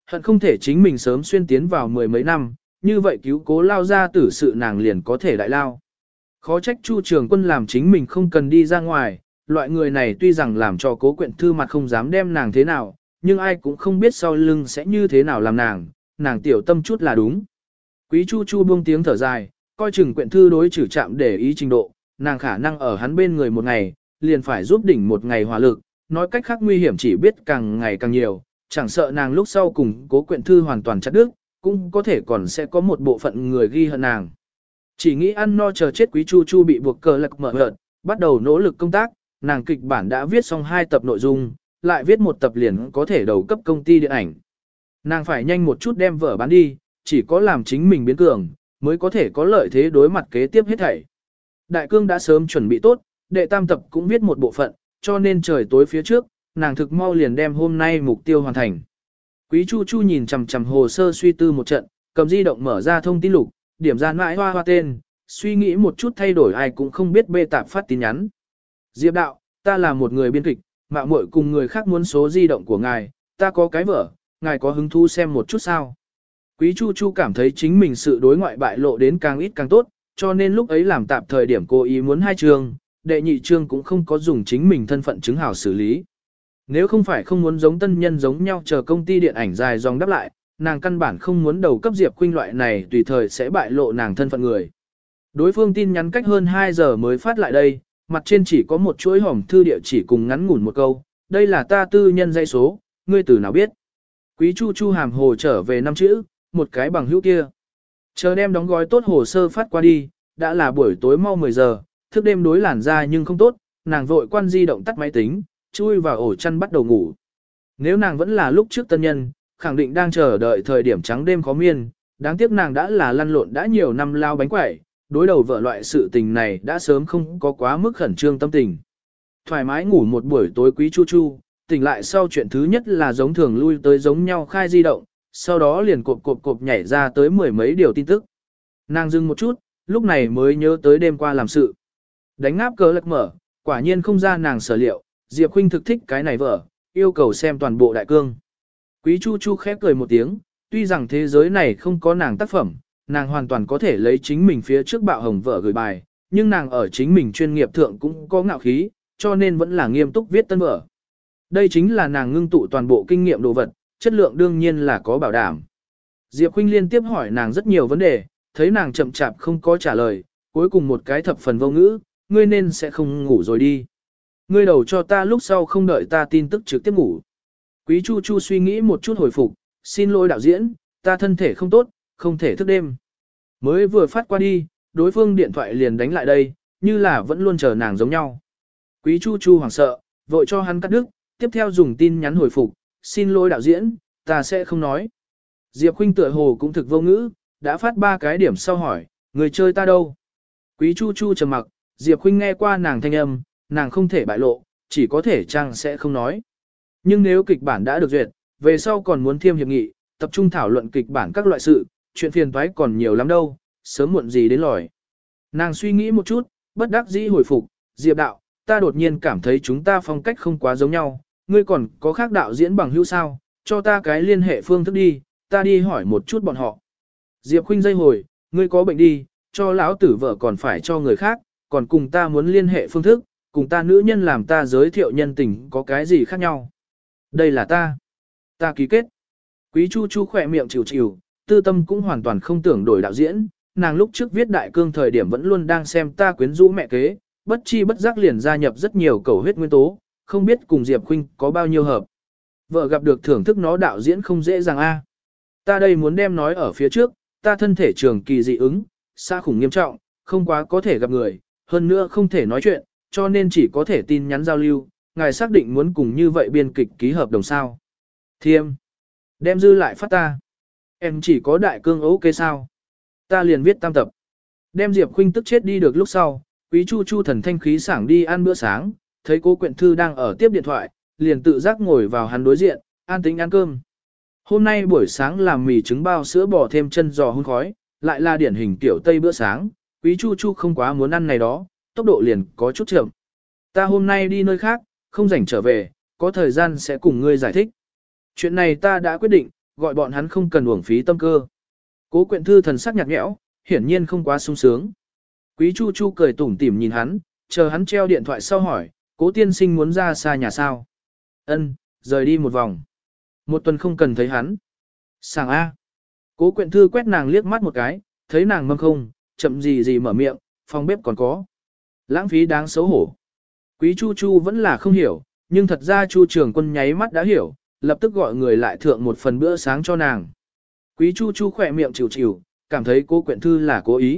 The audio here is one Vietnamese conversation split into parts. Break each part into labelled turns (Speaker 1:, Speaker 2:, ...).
Speaker 1: Hận không thể chính mình sớm xuyên tiến vào mười mấy năm, như vậy cứu cố lao ra tử sự nàng liền có thể đại lao. Khó trách Chu Trường Quân làm chính mình không cần đi ra ngoài, loại người này tuy rằng làm cho Cố Quyện Thư mặt không dám đem nàng thế nào, nhưng ai cũng không biết sau lưng sẽ như thế nào làm nàng tiểu tâm chút là đúng. Quý Chu Chu buông tiếng thở dài, coi chừng Quyện Thư đối trừ chạm để ý trình độ, nàng khả năng ở hắn bên người một ngày, liền phải giúp đỉnh một ngày hỏa lực, nói cách khác nguy hiểm chỉ biết càng ngày càng nhiều, chẳng sợ nàng lúc sau cùng Cố Quyện Thư hoàn toàn chặt đứt, cũng có thể còn sẽ có một bộ phận người ghi hận nàng. Chỉ nghĩ ăn no chờ chết Quý Chu Chu bị buộc cờ lạc mở hợt, bắt đầu nỗ lực công tác, nàng kịch bản đã viết xong 2 tập nội dung, lại viết một tập liền có thể đầu cấp công ty điện ảnh. Nàng phải nhanh một chút đem vở bán đi, chỉ có làm chính mình biến cường, mới có thể có lợi thế đối mặt kế tiếp hết thảy. Đại cương đã sớm chuẩn bị tốt, đệ tam tập cũng viết một bộ phận, cho nên trời tối phía trước, nàng thực mau liền đem hôm nay mục tiêu hoàn thành. Quý Chu Chu nhìn chằm chằm hồ sơ suy tư một trận, cầm di động mở ra thông tin lục, điểm ra mãi hoa tên, suy nghĩ một chút thay đổi ai cũng không biết bê tạp phát tin nhắn. Diệp đạo, ta là một người biên kịch, mạo muội cùng người khác muốn số di động của ngài, ta có cái vở, ngài có hứng thú xem một chút sao? Quý Chu Chu cảm thấy chính mình sự đối ngoại bại lộ đến càng ít càng tốt, cho nên lúc ấy làm tạp thời điểm cô ý muốn 2 chương, đệ nhị chương cũng không có dùng chính mình thân phận chứng hảo xử lý. Nếu không phải không muốn giống tân nhân giống nhau chờ công ty điện ảnh dài dòng đáp lại, nàng căn bản không muốn đầu cấp Diệp Khuynh loại này tùy thời sẽ bại lộ nàng thân phận người. Đối phương tin nhắn cách hơn 2 giờ mới phát lại đây, mặt trên chỉ có một chuỗi hòm thư địa chỉ cùng ngắn ngủn một câu, đây là ta tư nhân dãy số, ngươi từ nào biết. Quý Chu Chu hàm hồ trở về 5 chữ, một cái bằng hữu kia. Chờ đem đóng gói tốt hồ sơ phát qua đi, đã là buổi tối mau 10 giờ, thức đêm đối làn ra nhưng không tốt, nàng vội quan di động tắt máy tính, chui vào ổ chăn bắt đầu ngủ. Nếu nàng vẫn là lúc trước tân nhân, khẳng định đang chờ đợi thời điểm trắng đêm khó miên, đáng tiếc nàng đã là lăn lộn đã nhiều năm lao bánh quẩy, đối đầu vợ loại sự tình này đã sớm không có quá mức khẩn trương tâm tình. Thoải mái ngủ một buổi tối Quý Chu Chu, tỉnh lại sau chuyện thứ nhất là giống thường lui tới giống nhau khai di động, sau đó liền cộp nhảy ra tới 10 mấy điều tin tức. Nàng dừng một chút, lúc này mới nhớ tới đêm qua làm sự. Đánh ngáp cờ lạc mở, quả nhiên không ra nàng sở liệu, Diệp Khuynh thực thích cái này vợ, yêu cầu xem toàn bộ đại cương. Quý Chu Chu khép cười một tiếng, tuy rằng thế giới này không có nàng tác phẩm, nàng hoàn toàn có thể lấy chính mình phía trước bạo hồng vợ gửi bài, nhưng nàng ở chính mình chuyên nghiệp thượng cũng có ngạo khí, cho nên vẫn là nghiêm túc viết tân vở. Đây chính là nàng ngưng tụ toàn bộ kinh nghiệm đồ vật, chất lượng đương nhiên là có bảo đảm. Diệp Khuynh liên tiếp hỏi nàng rất nhiều vấn đề, thấy nàng chậm chạp không có trả lời, cuối cùng một cái thập phần vô ngữ, ngươi nên sẽ không ngủ rồi đi. Ngươi đầu cho ta lúc sau không đợi ta tin tức trực tiếp ngủ. Quý Chu Chu suy nghĩ một chút hồi phục, xin lỗi đạo diễn, ta thân thể không tốt, không thể thức đêm. Mới vừa phát qua đi, đối phương điện thoại liền đánh lại đây, như là vẫn luôn chờ nàng giống nhau. Quý Chu Chu hoảng sợ, vội cho hắn cắt đứt, tiếp theo dùng tin nhắn hồi phục, xin lỗi đạo diễn, ta sẽ không nói. Diệp Khuynh tựa hồ cũng thực vô ngữ, đã phát 3 cái điểm sau hỏi, người chơi ta đâu? Quý Chu Chu trầm mặc, Diệp Khuynh nghe qua nàng thanh âm, nàng không thể bại lộ, chỉ có thể chăng sẽ không nói. Nhưng nếu kịch bản đã được duyệt, về sau còn muốn thêm hiệp nghị, tập trung thảo luận kịch bản các loại sự, chuyện phiền toái còn nhiều lắm đâu, sớm muộn gì đến lòi. Nàng suy nghĩ một chút, bất đắc dĩ hồi phục, Diệp đạo, ta đột nhiên cảm thấy chúng ta phong cách không quá giống nhau, ngươi còn có khác đạo diễn bằng hữu sao, cho ta cái liên hệ phương thức đi, ta đi hỏi một chút bọn họ. Diệp Khuynh dây hồi, ngươi có bệnh đi, cho lão tử vợ còn phải cho người khác, còn cùng ta muốn liên hệ phương thức, cùng ta nữ nhân làm ta giới thiệu nhân tình có cái gì khác nhau. Đây là ta ký kết. Quý Chu Chu khỏe miệng chịu chịu, tư tâm cũng hoàn toàn không tưởng đổi đạo diễn, nàng lúc trước viết đại cương thời điểm vẫn luôn đang xem ta quyến rũ mẹ kế, bất chi bất giác liền gia nhập rất nhiều cầu huyết nguyên tố, không biết cùng Diệp Khuynh có bao nhiêu hợp. Vợ gặp được thưởng thức nó đạo diễn không dễ dàng a. Ta đây muốn đem nói ở phía trước, ta thân thể trường kỳ dị ứng, xa khủng nghiêm trọng, không quá có thể gặp người, hơn nữa không thể nói chuyện, cho nên chỉ có thể tin nhắn giao lưu, ngài xác định muốn cùng như vậy biên kịch ký hợp đồng sao. Thiêm. Đem dư lại phát ta. Em chỉ có đại cương ok sao. Ta liền viết tam tập. Đem Diệp Khuynh tức chết đi được lúc sau, Quý Chu Chu thần thanh khí sảng đi ăn bữa sáng, thấy Cố Quyện Thư đang ở tiếp điện thoại, liền tự giác ngồi vào hắn đối diện, an tĩnh ăn cơm. Hôm nay buổi sáng làm mì trứng bao sữa bò thêm chân giò hun khói, lại là điển hình tiểu Tây bữa sáng, Quý Chu Chu không quá muốn ăn này đó, tốc độ liền có chút chậm. Ta hôm nay đi nơi khác, không rảnh trở về, có thời gian sẽ cùng ngươi giải thích. Chuyện này ta đã quyết định, gọi bọn hắn không cần uổng phí tâm cơ. Cố Quyện Thư thần sắc nhạt nhẽo, hiển nhiên không quá sung sướng. Quý Chu Chu cười tủm tỉm nhìn hắn, chờ hắn treo điện thoại sau hỏi, Cố tiên sinh muốn ra xa nhà sao? Ân, rời đi một vòng. Một tuần không cần thấy hắn. Sảng A. Cố Quyện Thư quét nàng liếc mắt một cái, thấy nàng mâm không, chậm gì gì mở miệng, phòng bếp còn có. Lãng phí đáng xấu hổ. Quý Chu Chu vẫn là không hiểu, nhưng thật ra Chu Trường Quân nháy mắt đã hiểu, lập tức gọi người lại thượng một phần bữa sáng cho nàng. Quý Chu Chu khỏe miệng chịu chịu, cảm thấy Cố Quyện Thư là cố ý.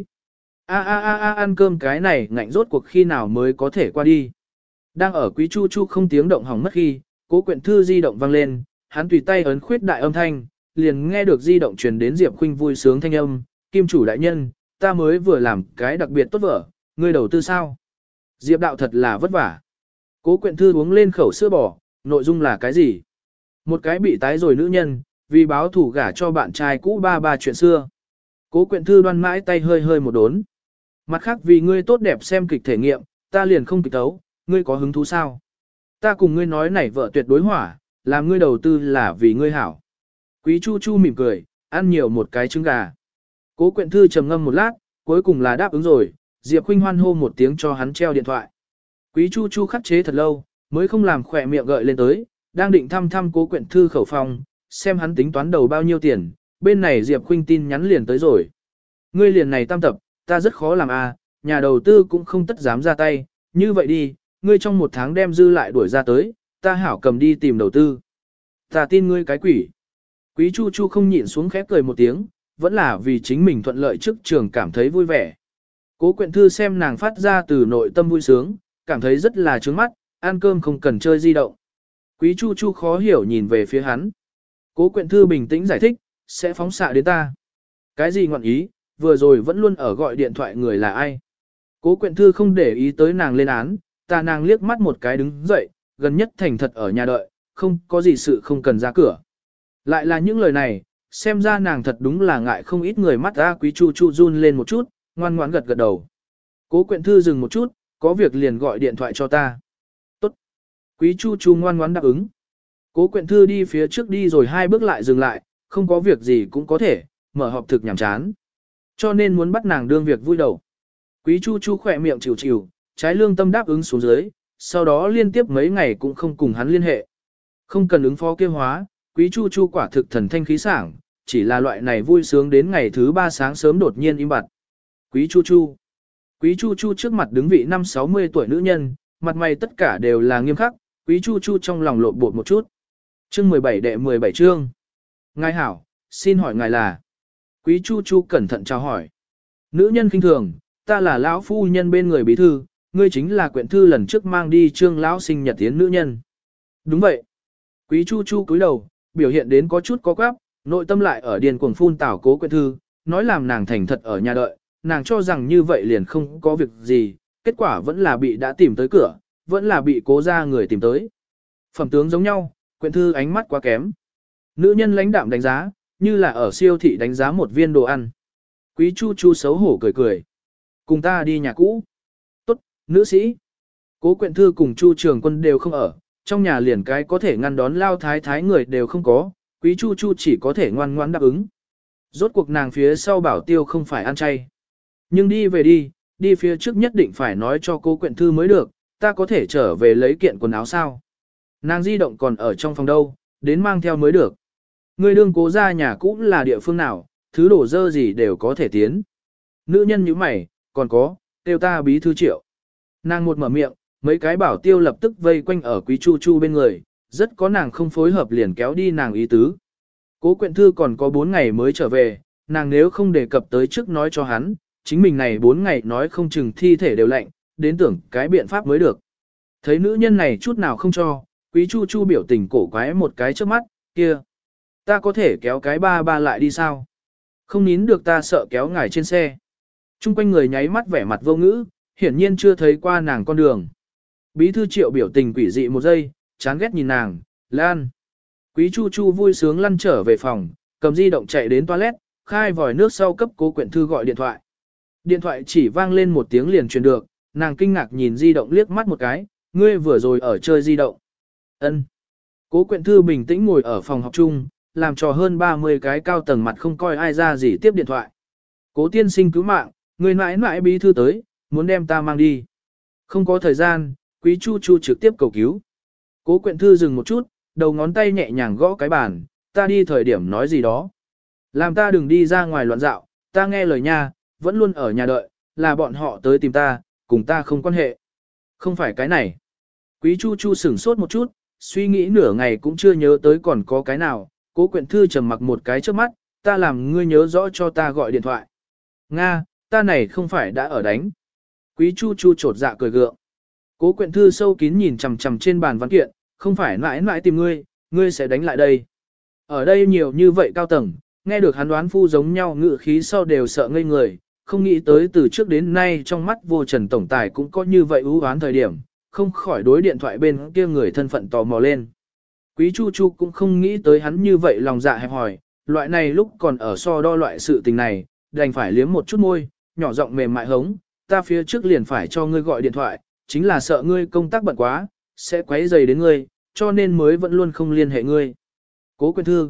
Speaker 1: Ăn cơm cái này ngạnh rốt cuộc khi nào mới có thể qua đi. Đang ở Quý Chu Chu không tiếng động hỏng mất khi, Cố Quyện Thư di động vang lên, hắn tùy tay ấn khuyết đại âm thanh, liền nghe được di động truyền đến Diệp Khuynh vui sướng thanh âm, "Kim chủ đại nhân, ta mới vừa làm cái đặc biệt tốt vở, ngươi đầu tư sao?" Diệp đạo thật là vất vả. Cố Quyện Thư uống lên khẩu sữa bò, nội dung là cái gì? Một cái bị tái rồi nữ nhân, vì báo thủ gả cho bạn trai cũ ba chuyện xưa. Cố Quyện Thư đoan mãi tay hơi hơi một đốn. Mặt khác vì ngươi tốt đẹp xem kịch thể nghiệm, ta liền không kịch tấu, ngươi có hứng thú sao? Ta cùng ngươi nói này vợ tuyệt đối hỏa, làm ngươi đầu tư là vì ngươi hảo. Quý Chu Chu mỉm cười, ăn nhiều một cái trứng gà. Cố Quyện Thư trầm ngâm một lát, cuối cùng là đáp ứng rồi, Diệp Khuynh hoan hô một tiếng cho hắn treo điện thoại. Quý Chu Chu khắc chế thật lâu, mới không làm khỏe miệng gợi lên tới, đang định thăm Cố Quyện Thư khẩu phòng, xem hắn tính toán đầu bao nhiêu tiền, bên này Diệp Khuynh tin nhắn liền tới rồi. Ngươi liền này tam tập, ta rất khó làm nhà đầu tư cũng không tất dám ra tay, như vậy đi, ngươi trong một tháng đem dư lại đuổi ra tới, ta hảo cầm đi tìm đầu tư. Ta tin ngươi cái quỷ. Quý Chu Chu không nhịn xuống khép cười một tiếng, vẫn là vì chính mình thuận lợi trước trường cảm thấy vui vẻ. Cố Quyện Thư xem nàng phát ra từ nội tâm vui sướng, cảm thấy rất là trướng mắt, ăn cơm không cần chơi di động. Quý Chu Chu khó hiểu nhìn về phía hắn. Cố Quyện Thư bình tĩnh giải thích, sẽ phóng xạ đến ta. Cái gì ngọn ý, vừa rồi vẫn luôn ở gọi điện thoại người là ai. Cố Quyện Thư không để ý tới nàng lên án, ta nàng liếc mắt một cái đứng dậy, gần nhất thành thật ở nhà đợi, không có gì sự không cần ra cửa. Lại là những lời này, xem ra nàng thật đúng là ngại không ít người mắt ra. Quý Chu Chu run lên một chút, ngoan ngoãn gật gật đầu. Cố Quyện Thư dừng một chút, có việc liền gọi điện thoại cho ta. Tốt. Quý Chu Chu ngoan ngoãn đáp ứng. Cố Quyện Thư đi phía trước đi rồi 2 bước lại dừng lại, không có việc gì cũng có thể, mở họp thực nhảm chán. Cho nên muốn bắt nàng đương việc vui đầu. Quý Chu Chu khỏe miệng chịu chịu, trái lương tâm đáp ứng xuống dưới, sau đó liên tiếp mấy ngày cũng không cùng hắn liên hệ. Không cần ứng phó kêu hóa, Quý Chu Chu quả thực thần thanh khí sảng, chỉ là loại này vui sướng đến ngày thứ 3 sáng sớm đột nhiên im bặt. Quý Chu Chu. Quý Chu Chu trước mặt đứng vị 50-60 tuổi nữ nhân, mặt mày tất cả đều là nghiêm khắc, Quý Chu Chu trong lòng lộn bột một chút. Chương 17 đệ 17 chương. Ngài hảo, xin hỏi ngài là. Quý Chu Chu cẩn thận chào hỏi. Nữ nhân khinh thường, ta là lão phu nhân bên người bí thư, ngươi chính là Quyện Thư lần trước mang đi Trương lão sinh nhật tiến nữ nhân. Đúng vậy. Quý Chu Chu cúi đầu, biểu hiện đến có chút có quáp, nội tâm lại ở điền cuồng phun tảo Cố Quyện Thư, nói làm nàng thành thật ở nhà đợi, nàng cho rằng như vậy liền không có việc gì, kết quả vẫn là bị đã tìm tới cửa, vẫn là bị Cố gia người tìm tới. Phẩm tướng giống nhau, Quyện Thư ánh mắt quá kém. Nữ nhân lãnh đạm đánh giá, như là ở siêu thị đánh giá một viên đồ ăn. Quý Chu Chu xấu hổ cười cười. Cùng ta đi nhà cũ. Tốt, nữ sĩ. Cố Quyện Thư cùng Chu Trường Quân đều không ở, trong nhà liền cái có thể ngăn đón lao thái thái người đều không có, Quý Chu Chu chỉ có thể ngoan ngoãn đáp ứng. Rốt cuộc nàng phía sau bảo tiêu không phải ăn chay. Nhưng đi về đi phía trước nhất định phải nói cho Cố Quyện Thư mới được, ta có thể trở về lấy kiện quần áo sao. Nàng di động còn ở trong phòng đâu, đến mang theo mới được. Người đương Cố gia nhà cũ là địa phương nào, thứ đổ dơ gì đều có thể tiến. Nữ nhân như mày, còn có, kêu ta bí thư Triệu. Nàng một mở miệng, mấy cái bảo tiêu lập tức vây quanh ở Quý Chu Chu bên người, rất có nàng không phối hợp liền kéo đi nàng ý tứ. Cố Quyện Thư còn có 4 ngày mới trở về, nàng nếu không đề cập tới trước nói cho hắn, chính mình này 4 ngày nói không chừng thi thể đều lạnh, đến tưởng cái biện pháp mới được. Thấy nữ nhân này chút nào không cho, Quý Chu Chu biểu tình cổ quái một cái trước mắt, kia. Ta có thể kéo cái ba lại đi sao? Không nín được ta sợ kéo ngài trên xe. Trung quanh người nháy mắt vẻ mặt vô ngữ, hiển nhiên chưa thấy qua nàng con đường. Bí thư Triệu biểu tình quỷ dị một giây, chán ghét nhìn nàng, Lan. Quý Chu Chu vui sướng lăn trở về phòng, cầm di động chạy đến toilet, khai vòi nước sau cấp Cố Quyện Thư gọi điện thoại. Điện thoại chỉ vang lên một tiếng liền truyền được, nàng kinh ngạc nhìn di động liếc mắt một cái, ngươi vừa rồi ở chơi di động. Ân. Cố Quyện Thư bình tĩnh ngồi ở phòng học chung, làm cho hơn 30 cái cao tầng mặt không coi ai ra gì tiếp điện thoại. Cố tiên sinh cứu mạng, người mãi mãi bí thư tới, muốn đem ta mang đi. Không có thời gian, Quý Chu Chu trực tiếp cầu cứu. Cố Quyện Thư dừng một chút, đầu ngón tay nhẹ nhàng gõ cái bàn, ta đi thời điểm nói gì đó. Làm ta đừng đi ra ngoài loạn dạo, ta nghe lời nha, vẫn luôn ở nhà đợi, là bọn họ tới tìm ta, cùng ta không quan hệ. Không phải cái này. Quý Chu Chu sửng sốt một chút, suy nghĩ nửa ngày cũng chưa nhớ tới còn có cái nào. Cố Quyện Thư trầm mặc một cái trước mắt, ta làm ngươi nhớ rõ cho ta gọi điện thoại. Nga, ta này không phải đã ở đánh. Quý Chu Chu trột dạ cười gượng. Cố Quyện Thư sâu kín nhìn chằm chằm trên bàn văn kiện, không phải mãi mãi tìm ngươi, ngươi sẽ đánh lại đây. Ở đây nhiều như vậy cao tầng, nghe được hắn đoán phu giống nhau ngự khí sau đều sợ ngây người, không nghĩ tới từ trước đến nay trong mắt vô trần tổng tài cũng có như vậy ưu oán thời điểm, không khỏi đối điện thoại bên kia người thân phận tò mò lên. Quý Chu Chu cũng không nghĩ tới hắn như vậy lòng dạ hẹp hòi, loại này lúc còn ở so đo loại sự tình này, đành phải liếm một chút môi, nhỏ giọng mềm mại hống, ta phía trước liền phải cho ngươi gọi điện thoại, chính là sợ ngươi công tác bận quá, sẽ quấy rầy đến ngươi, cho nên mới vẫn luôn không liên hệ ngươi. Cố Quyện Thư,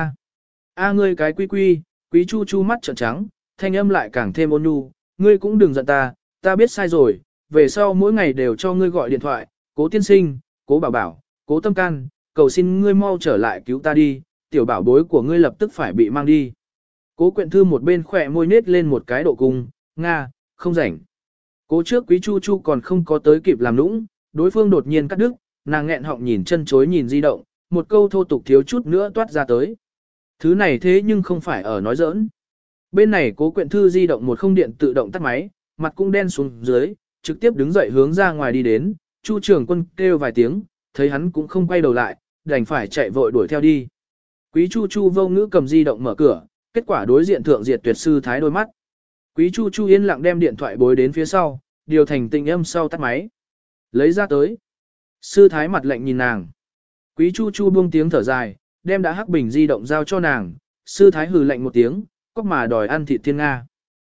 Speaker 1: ngươi cái quy, Quý Chu Chu mắt trợn trắng, thanh âm lại càng thêm ôn nhu, ngươi cũng đừng giận ta biết sai rồi, về sau mỗi ngày đều cho ngươi gọi điện thoại, Cố tiên sinh, Cố bảo bảo, Cố tâm can, cầu xin ngươi mau trở lại cứu ta đi, tiểu bảo bối của ngươi lập tức phải bị mang đi. Cố Quyện Thư một bên khỏe môi nết lên một cái độ cung, Nga, không rảnh. Cố trước Quý Chu Chu còn không có tới kịp làm nũng, đối phương đột nhiên cắt đứt, nàng nghẹn họng nhìn chân chối nhìn di động, một câu thô tục thiếu chút nữa toát ra tới. Thứ này thế nhưng không phải ở nói giỡn. Bên này Cố Quyện Thư di động một không điện tự động tắt máy, mặt cũng đen xuống dưới, trực tiếp đứng dậy hướng ra ngoài đi đến, Chu Trường Quân kêu vài tiếng, thấy hắn cũng không quay đầu lại, đành phải chạy vội đuổi theo đi. Quý Chu Chu vô ngữ cầm di động mở cửa, kết quả đối diện thượng diệt tuyệt sư thái đôi mắt. Quý Chu Chu yên lặng đem điện thoại bối đến phía sau, điều thành tĩnh âm sau tắt máy. Lấy ra tới. Sư thái mặt lạnh nhìn nàng. Quý Chu Chu buông tiếng thở dài, đem đã hắc bình di động giao cho nàng. Sư thái hừ lạnh một tiếng, cóc mà đòi ăn thịt thiên Nga.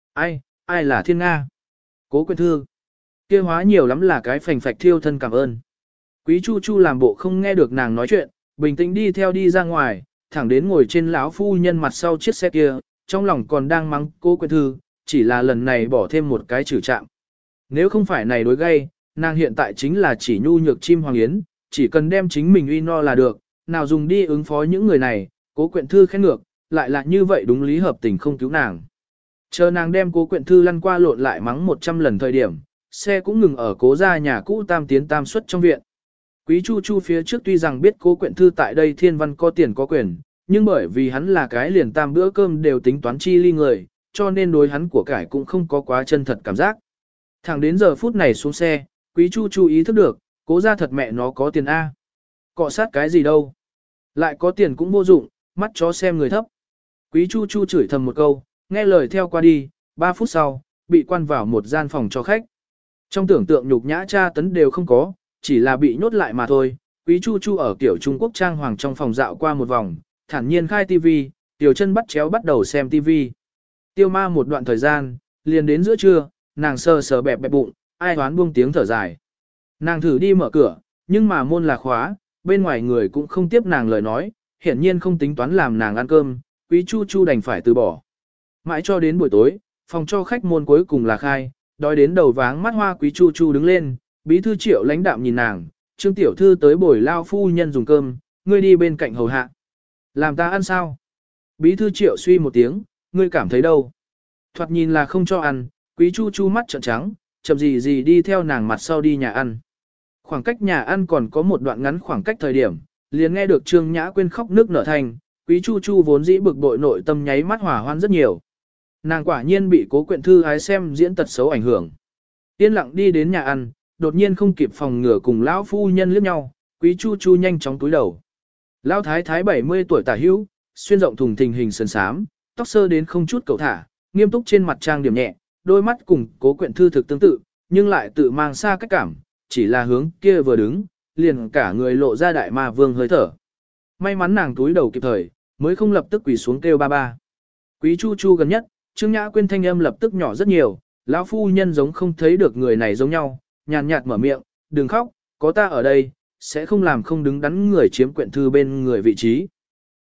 Speaker 1: Ai là thiên Nga? Cố Quyện Thư. Kia hóa nhiều lắm là cái phành phạch thiêu thân cảm ơn. Quý Chu Chu làm bộ không nghe được nàng nói chuyện, bình tĩnh đi theo đi ra ngoài, thẳng đến ngồi trên lão phu nhân mặt sau chiếc xe kia, trong lòng còn đang mắng Cố Quyện Thư, chỉ là lần này bỏ thêm một cái trừ trạng. Nếu không phải này đối gây, nàng hiện tại chính là chỉ nhu nhược chim hoàng yến, chỉ cần đem chính mình uy no là được, nào dùng đi ứng phó những người này, Cố Quyện Thư khen ngược, lại là như vậy đúng lý hợp tình không cứu nàng. Chờ nàng đem Cố Quyện Thư lăn qua lộn lại mắng 100 lần thời điểm, xe cũng ngừng ở Cố gia nhà cũ tam tiến tam xuất trong viện. Quý Chu Chu phía trước tuy rằng biết Cố Quyện Thư tại đây thiên văn có tiền có quyền, nhưng bởi vì hắn là cái liền tam bữa cơm đều tính toán chi ly người, cho nên đối hắn của cải cũng không có quá chân thật cảm giác. Thẳng đến giờ phút này xuống xe, Quý Chu Chu ý thức được, Cố gia thật mẹ nó có tiền A. Cọ sát cái gì đâu. Lại có tiền cũng vô dụng, mắt chó xem người thấp. Quý Chu Chu chửi thầm một câu, nghe lời theo qua đi, 3 phút sau, bị quan vào một gian phòng cho khách. Trong tưởng tượng nhục nhã tra tấn đều không có, chỉ là bị nhốt lại mà thôi. Quý Chu Chu ở kiểu Trung Quốc trang hoàng trong phòng dạo qua một vòng, thản nhiên khai tivi, Tiểu Chân bắt chéo bắt đầu xem tivi. Tiêu ma một đoạn thời gian, liền đến giữa trưa, nàng sờ sờ bẹp bẹp bụng, ai hoán buông tiếng thở dài. Nàng thử đi mở cửa, nhưng mà môn là khóa, bên ngoài người cũng không tiếp nàng lời nói, hiển nhiên không tính toán làm nàng ăn cơm, Quý Chu Chu đành phải từ bỏ. Mãi cho đến buổi tối, phòng cho khách môn cuối cùng là khai, đói đến đầu váng mắt hoa Quý Chu Chu đứng lên, bí thư Triệu lãnh đạm nhìn nàng, Trương tiểu thư tới bồi lao phu nhân dùng cơm, ngươi đi bên cạnh hầu hạ. Làm ta ăn sao? Bí thư Triệu suy một tiếng, ngươi cảm thấy đâu? Thoạt nhìn là không cho ăn, Quý Chu Chu mắt trợn trắng, chậm gì đi theo nàng mặt sau đi nhà ăn. Khoảng cách nhà ăn còn có một đoạn ngắn khoảng cách thời điểm, liền nghe được Trương Nhã Quyên khóc nước nở thành, Quý Chu Chu vốn dĩ bực bội nội tâm nháy mắt hỏa hoan rất nhiều. Nàng quả nhiên bị Cố Quyện Thư ái xem diễn tật xấu ảnh hưởng. Yên lặng đi đến nhà ăn, đột nhiên không kịp phòng ngừa cùng lão phu nhân liếc nhau, Quý Chu Chu nhanh chóng túi đầu. Lão thái thái 70 tuổi tả hữu, xuyên rộng thùng thình hình sườn xám, tóc sơ đến không chút cầu thả, nghiêm túc trên mặt trang điểm nhẹ, đôi mắt cùng Cố Quyện Thư thực tương tự, nhưng lại tự mang xa cách cảm, chỉ là hướng kia vừa đứng, liền cả người lộ ra đại ma vương hơi thở. May mắn nàng túi đầu kịp thời, mới không lập tức quỳ xuống kêu ba ba. Quý Chu Chu gần nhất, Trương Nhã Quyên thanh âm lập tức nhỏ rất nhiều, lão phu nhân giống không thấy được người này giống nhau, nhàn nhạt mở miệng, đừng khóc, có ta ở đây, sẽ không làm không đứng đắn người chiếm Quyện Thư bên người vị trí. Tốt,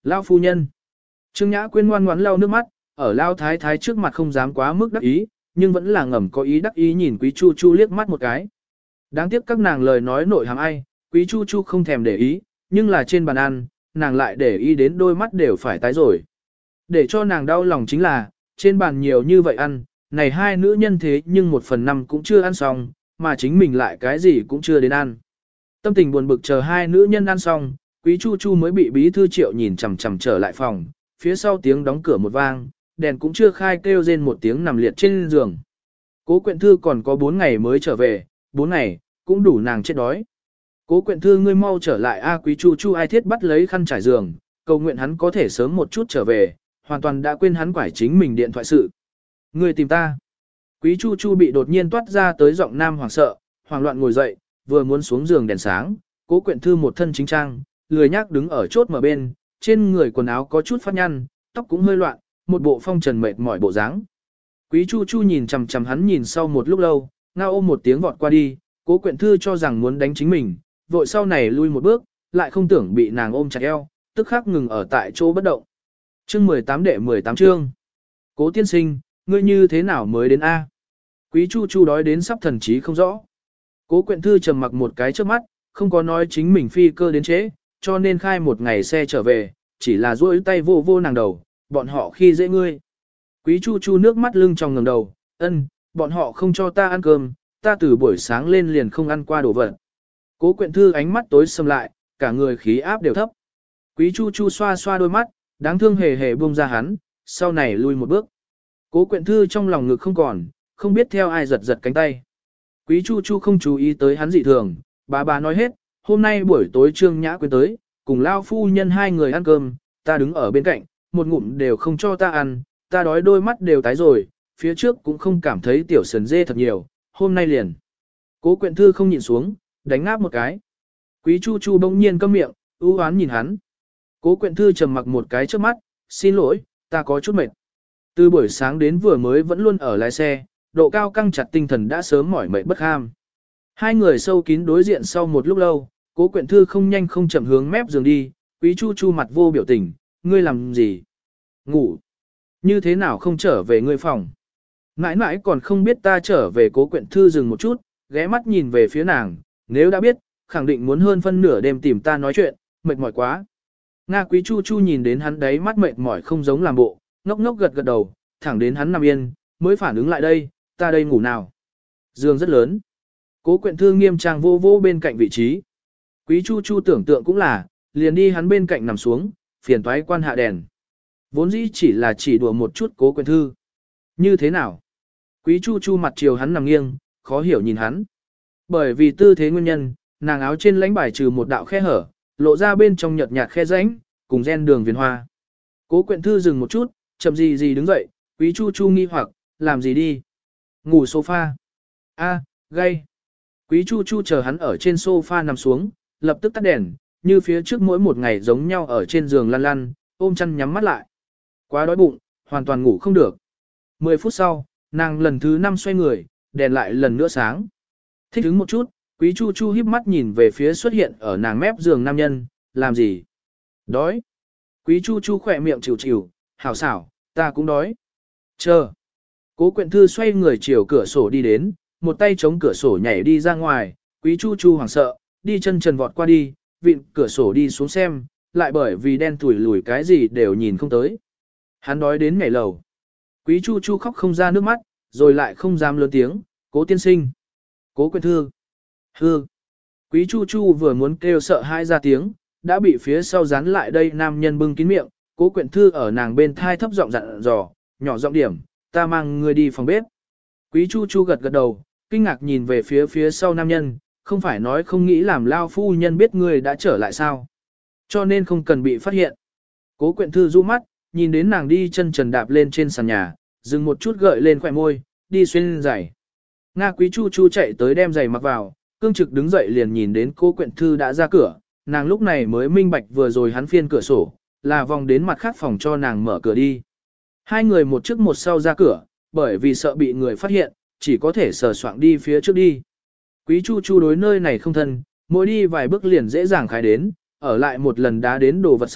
Speaker 1: Lao phu nhân. Trương Nhã Quyên ngoan ngoãn lau nước mắt, ở Lao Thái Thái trước mặt không dám quá mức đắc ý, nhưng vẫn là ngầm có ý đắc ý nhìn Quý Chu Chu liếc mắt một cái. Đáng tiếc các nàng lời nói nội hàm ai, Quý Chu Chu không thèm để ý, nhưng là trên bàn ăn, nàng lại để ý đến đôi mắt đều phải tái rồi. Để cho nàng đau lòng chính là, trên bàn nhiều như vậy ăn, này hai nữ nhân thế nhưng 1/5 cũng chưa ăn xong, mà chính mình lại cái gì cũng chưa đến ăn. Tâm tình buồn bực chờ hai nữ nhân ăn xong, Quý Chu Chu mới bị bí thư Triệu nhìn chằm chằm trở lại phòng, phía sau tiếng đóng cửa một vang, đèn cũng chưa khai kêu rên một tiếng nằm liệt trên giường. Cố Quyện Thư còn có 4 ngày mới trở về, 4 ngày, cũng đủ nàng chết đói. Cố Quyện Thư ngươi mau trở lại a. Quý Chu Chu ai thiết bắt lấy khăn trải giường, cầu nguyện hắn có thể sớm một chút trở về, hoàn toàn đã quên hắn quải chính mình điện thoại sự. Ngươi tìm ta. Quý Chu Chu bị đột nhiên toát ra tới giọng nam hoảng sợ, hoảng loạn ngồi dậy, vừa muốn xuống giường đèn sáng, Cố Quyện Thư một thân chính trang, lười nhác đứng ở chốt mở bên, trên người quần áo có chút phát nhăn, tóc cũng hơi loạn, một bộ phong trần mệt mỏi bộ dáng. Quý Chu Chu nhìn chằm chằm hắn nhìn sau một lúc lâu, ngao ôm một tiếng vọt qua đi, Cố Quyện Thư cho rằng muốn đánh chính mình, vội sau này lui một bước, lại không tưởng bị nàng ôm chặt eo, tức khắc ngừng ở tại chỗ bất động. Chương 18 đệ 18 chương. Cố tiên sinh, ngươi như thế nào mới đến a? Quý Chu Chu đói đến sắp thần trí không rõ. Cố Quyện Thư trầm mặc một cái trước mắt, không có nói chính mình phi cơ đến trễ, cho nên khai một ngày xe trở về, chỉ là duỗi tay vô vô nàng đầu, bọn họ khi dễ ngươi. Quý Chu Chu nước mắt lưng tròng ngẩng đầu, bọn họ không cho ta ăn cơm, ta từ buổi sáng lên liền không ăn qua đồ vật. Cố Quyện Thư ánh mắt tối sầm lại, cả người khí áp đều thấp. Quý Chu Chu xoa xoa đôi mắt, đáng thương hề hề buông ra hắn, sau này lui một bước. Cố Quyện Thư trong lòng ngực không còn, không biết theo ai giật giật cánh tay. Quý Chu Chu không chú ý tới hắn dị thường, bà nói hết, hôm nay buổi tối Trương Nhã Quyên tới, cùng Lao phu nhân hai người ăn cơm, ta đứng ở bên cạnh, một ngụm đều không cho ta ăn, ta đói đôi mắt đều tái rồi, phía trước cũng không cảm thấy tiểu sườn dê thật nhiều, hôm nay liền. Cố Quyện Thư không nhịn xuống, đánh ngáp một cái. Quý Chu Chu bỗng nhiên câm miệng, ưu oán nhìn hắn. Cố Quyện Thư trầm mặc một cái trước mắt, xin lỗi, ta có chút mệt. Từ buổi sáng đến vừa mới vẫn luôn ở lái xe, độ cao căng chặt tinh thần đã sớm mỏi mệt bất ham. Hai người sâu kín đối diện sau một lúc lâu, Cố Quyện Thư không nhanh không chậm hướng mép giường đi, Quý Chu Chu mặt vô biểu tình, ngươi làm gì? Ngủ. Như thế nào không trở về ngươi phòng? Mãi mãi còn không biết ta trở về. Cố Quyện Thư dừng một chút, ghé mắt nhìn về phía nàng, nếu đã biết, khẳng định muốn hơn phân nửa đêm tìm ta nói chuyện, mệt mỏi quá. Nga. Quý Chu Chu nhìn đến hắn đấy mắt mệt mỏi không giống làm bộ, ngốc ngốc gật gật đầu, thẳng đến hắn nằm yên, mới phản ứng lại đây, ta đây ngủ nào. Giường rất lớn. Cố Quyện Thư nghiêm trang vô vô bên cạnh vị trí. Quý Chu Chu tưởng tượng cũng là, liền đi hắn bên cạnh nằm xuống, phiền toái quan hạ đèn. Vốn dĩ chỉ là chỉ đùa một chút Cố Quyện Thư. Như thế nào? Quý Chu Chu mặt chiều hắn nằm nghiêng, khó hiểu nhìn hắn. Bởi vì tư thế nguyên nhân, nàng áo trên lãnh bài trừ một đạo khe hở, lộ ra bên trong nhợt nhạt khe rãnh, cùng gen đường viền hoa. Cố Quyện Thư dừng một chút, chậm gì đứng dậy, Quý Chu Chu nghi hoặc, làm gì đi? Ngủ sofa. Gay. Quý Chu Chu chờ hắn ở trên sofa nằm xuống, lập tức tắt đèn, như phía trước mỗi một ngày giống nhau ở trên giường lăn lăn, ôm chăn nhắm mắt lại. Quá đói bụng, hoàn toàn ngủ không được. 10 phút sau, nàng lần thứ 5 xoay người, đèn lại lần nữa sáng. Thích ứng một chút, Quý Chu Chu híp mắt nhìn về phía xuất hiện ở nàng mép giường nam nhân, làm gì? Đói. Quý Chu Chu khỏe miệng chịu chịu, hảo xảo, ta cũng đói. Chờ. Cố Quyện Thư xoay người chiều cửa sổ đi đến, một tay chống cửa sổ nhảy đi ra ngoài, Quý Chu Chu hoảng sợ, đi chân trần vọt qua đi, vịn cửa sổ đi xuống xem, lại bởi vì đen tủi lùi cái gì đều nhìn không tới. Hắn đói đến nhảy lầu. Quý Chu Chu khóc không ra nước mắt, rồi lại không dám lớn tiếng, Cố tiên sinh. Cố Quyện Thư. Hư. Quý Chu Chu vừa muốn kêu sợ hãi ra tiếng, đã bị phía sau dán lại đây nam nhân bưng kín miệng, Cố Quyện Thư ở nàng bên thai thấp giọng dặn dò, nhỏ giọng điểm, ta mang người đi phòng bếp. Quý Chu Chu gật gật đầu, kinh ngạc nhìn về phía sau nam nhân, không phải nói không nghĩ làm Lao phu nhân biết ngươi đã trở lại sao. Cho nên không cần bị phát hiện. Cố Quyện Thư du mắt, nhìn đến nàng đi chân trần đạp lên trên sàn nhà, dừng một chút gợi lên khỏe môi, đi xuyên giày. Nga. Quý Chu Chu chạy tới đem giày mặc vào, cương trực đứng dậy liền nhìn đến Cố Quyện Thư đã ra cửa, nàng lúc này mới minh bạch vừa rồi hắn phiên cửa sổ, là vòng đến mặt khác phòng cho nàng mở cửa đi. Hai người một trước một sau ra cửa, bởi vì sợ bị người phát hiện, chỉ có thể sờ soạng đi phía trước đi. Quý Chu Chu đối nơi này không thân, mỗi đi vài bước liền dễ dàng khai đến, ở lại một lần đá đến đồ vật sau,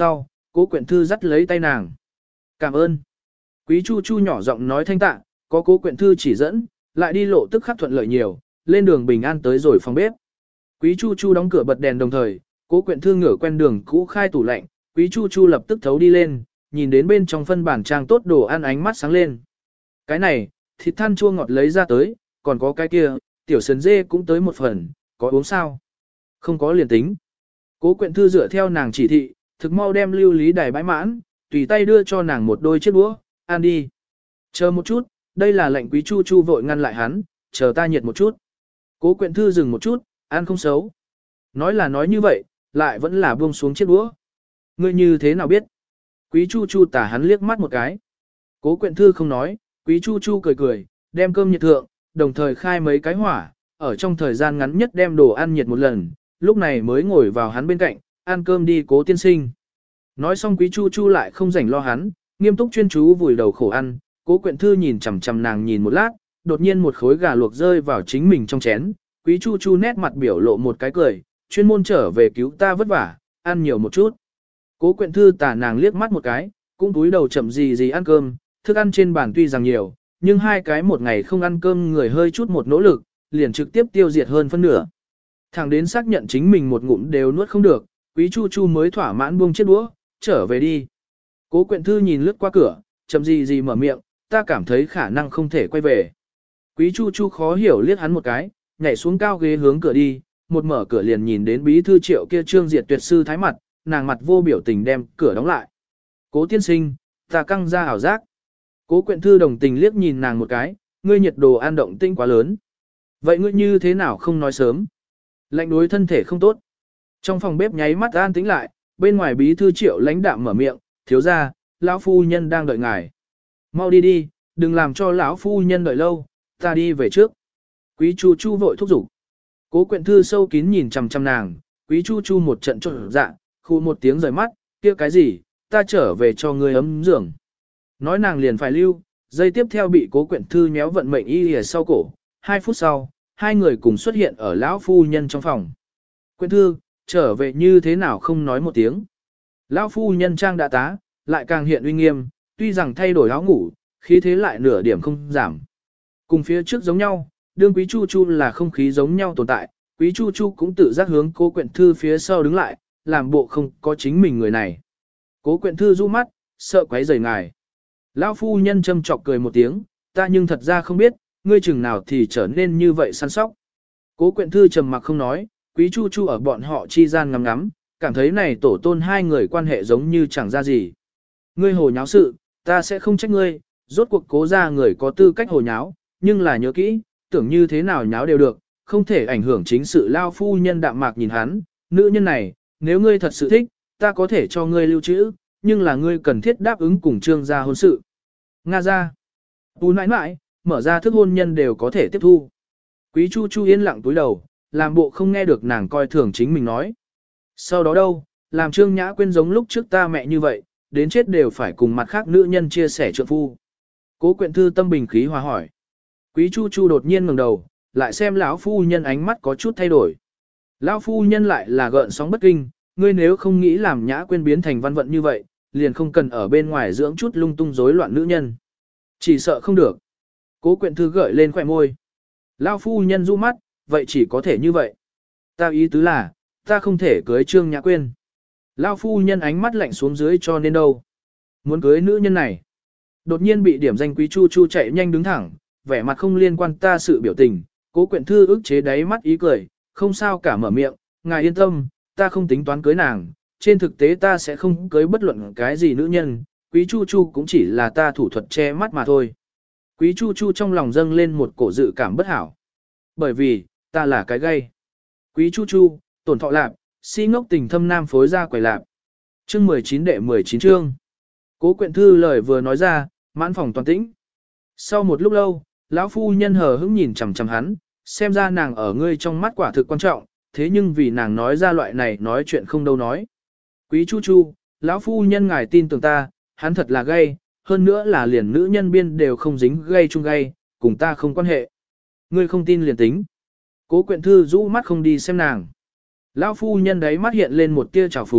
Speaker 1: Cố Quyện Thư dắt lấy tay nàng. Cảm ơn. Quý Chu Chu nhỏ giọng nói thanh tạ, có Cố Quyện Thư chỉ dẫn, lại đi lộ tức khắc thuận lợi nhiều, lên đường bình an tới rồi phòng bếp. Quý Chu Chu đóng cửa bật đèn đồng thời, Cố Quyện Thư ngửa quen đường cũ khai tủ lạnh, Quý Chu Chu lập tức thấu đi lên, nhìn đến bên trong phân bản trang tốt đồ ăn ánh mắt sáng lên. Cái này, thịt than chua ngọt lấy ra tới, còn có cái kia, tiểu sườn dê cũng tới một phần, có uống sao? Không có liền tính. Cố Quyện Thư dựa theo nàng chỉ thị, thực mau đem lưu lý đài bãi mãn, tùy tay đưa cho nàng một đôi chiếc đũa, ăn đi. Chờ một chút, đây là lệnh Quý Chu Chu vội ngăn lại hắn, chờ ta nhiệt một chút. Cố Quyện Thư dừng một chút, ăn không xấu. Nói là nói như vậy, lại vẫn là buông xuống chiếc đũa. Ngươi như thế nào biết? Quý Chu Chu tả hắn liếc mắt một cái. Cố Quyện Thư không nói, Quý Chu Chu cười cười, đem cơm nhiệt thượng, đồng thời khai mấy cái hỏa, ở trong thời gian ngắn nhất đem đồ ăn nhiệt một lần, lúc này mới ngồi vào hắn bên cạnh, ăn cơm đi Cố tiên sinh. Nói xong Quý Chu Chu lại không rảnh lo hắn, nghiêm túc chuyên chú vùi đầu khổ ăn, Cố Quyện Thư nhìn chằm chằm nàng nhìn một lát, đột nhiên một khối gà luộc rơi vào chính mình trong chén, Quý Chu Chu nét mặt biểu lộ một cái cười, chuyên môn trở về cứu ta vất vả, ăn nhiều một chút. Cố Quyện Thư tả nàng liếc mắt một cái, cũng túi đầu chậm gì ăn cơm, thức ăn trên bàn tuy rằng nhiều, nhưng hai cái một ngày không ăn cơm người hơi chút một nỗ lực, liền trực tiếp tiêu diệt hơn phân nửa. Thẳng đến xác nhận chính mình một ngụm đều nuốt không được, Quý Chu Chu mới thỏa mãn buông chiếc đũa, trở về đi. Cố Quyện Thư nhìn lướt qua cửa, chậm gì mở miệng, ta cảm thấy khả năng không thể quay về. Quý Chu Chu khó hiểu liếc hắn một cái, nhảy xuống cao ghế hướng cửa đi, một mở cửa liền nhìn đến bí thư Triệu kia trương diệt tuyệt sư thái mặt, nàng mặt vô biểu tình đem cửa đóng lại. Cố tiên sinh, ta căng ra ảo giác. Cố Quyện Thư đồng tình liếc nhìn nàng một cái, ngươi nhiệt đồ ăn động tinh quá lớn. Vậy ngươi như thế nào không nói sớm? Lạnh đối thân thể không tốt. Trong phòng bếp nháy mắt an tĩnh lại, bên ngoài bí thư Triệu lãnh đạm mở miệng, thiếu gia, lão phu nhân đang đợi ngài. Mau đi đi, đừng làm cho lão phu nhân đợi lâu, ta đi về trước. Quý Chu Chu vội thúc giục. Cố Quyện Thư sâu kín nhìn chằm chằm nàng, Quý Chu Chu một trận trộn dạ, khu một tiếng rời mắt, kia cái gì, ta trở về cho ngươi ấm giường. Nói nàng liền phải lưu, giây tiếp theo bị Cố Quyện Thư nhéo vận mệnh y lìa sau cổ. 2 phút sau, hai người cùng xuất hiện ở lão phu nhân trong phòng. Quyện Thư, trở về như thế nào không nói một tiếng. Lão phu nhân trang đã tá, lại càng hiện uy nghiêm, tuy rằng thay đổi áo ngủ, khí thế lại nửa điểm không giảm. Cùng phía trước giống nhau, đương Quý Chu Chu là không khí giống nhau tồn tại, Quý Chu Chu cũng tự giác hướng Cố Quyện Thư phía sau đứng lại, làm bộ không có chính mình người này. Cố Quyện Thư du mắt, sợ quấy rầy ngài. Lão phu nhân châm chọc cười một tiếng, ta nhưng thật ra không biết, ngươi chừng nào thì trở nên như vậy săn sóc. Cố Quyện Thư trầm mặc không nói, Quý Chu Chu ở bọn họ chi gian ngắm ngắm, cảm thấy này tổ tôn hai người quan hệ giống như chẳng ra gì. Ngươi hồ nháo sự, ta sẽ không trách ngươi, rốt cuộc Cố ra người có tư cách hồ nháo, nhưng là nhớ kỹ, tưởng như thế nào nháo đều được, không thể ảnh hưởng chính sự. Lao phu nhân đạm mạc nhìn hắn, nữ nhân này, nếu ngươi thật sự thích, ta có thể cho ngươi lưu trữ, nhưng là ngươi cần thiết đáp ứng cùng Trương gia hôn sự. Nga ra, tú nãi nãi, mở ra thức hôn nhân đều có thể tiếp thu. Quý Chu Chu yên lặng túi đầu, làm bộ không nghe được nàng coi thường chính mình nói. Sau đó đâu, làm Trương Nhã Quyên giống lúc trước ta mẹ như vậy, đến chết đều phải cùng mặt khác nữ nhân chia sẻ trượng phu. Cố Quyện Thư tâm bình khí hòa hỏi. Quý Chu Chu đột nhiên ngẩng đầu, lại xem lão phu nhân ánh mắt có chút thay đổi. Lão phu nhân lại là gợn sóng bất kinh, ngươi nếu không nghĩ làm Nhã Quyên biến thành văn vận như vậy, liền không cần ở bên ngoài dưỡng chút lung tung rối loạn nữ nhân. Chỉ sợ không được. Cố Quyện Thư gợi lên khóe môi. Lão phu nhân du mắt, vậy chỉ có thể như vậy. Ta ý tứ là, ta không thể cưới Trương Nhã Quyên. Lão phu nhân ánh mắt lạnh xuống dưới cho nên đâu. Muốn cưới nữ nhân này. Đột nhiên bị điểm danh Quý Chu Chu chạy nhanh đứng thẳng, vẻ mặt không liên quan ta sự biểu tình. Cố Quyện Thư ức chế đáy mắt ý cười, không sao cả mở miệng, ngài yên tâm, ta không tính toán cưới nàng, trên thực tế ta sẽ không cưới bất luận cái gì nữ nhân, Quý Chu Chu cũng chỉ là ta thủ thuật che mắt mà thôi. Quý Chu Chu trong lòng dâng lên một cổ dự cảm bất hảo. Bởi vì, ta là cái gay. Quý Chu Chu, tổn thọ lạp, si ngốc tình thâm nam phối ra quầy lạp. Chương 19 đệ 19 chương. Cố Quyện Thư lời vừa nói ra, mãn phòng toàn tĩnh. Sau một lúc lâu, lão phu nhân hờ hững nhìn chằm chằm hắn, xem ra nàng ở ngươi trong mắt quả thực quan trọng, thế nhưng vì nàng nói ra loại này nói chuyện không đâu nói. Quý Chu Chu, lão phu nhân ngài tin tưởng ta, hắn thật là gay, hơn nữa là liền nữ nhân biên đều không dính gay chung gay, cùng ta không quan hệ. Ngươi không tin liền tính. Cố Quyện Thư rũ mắt không đi xem nàng. Lão phu nhân đấy mắt hiện lên một tia trào phúng,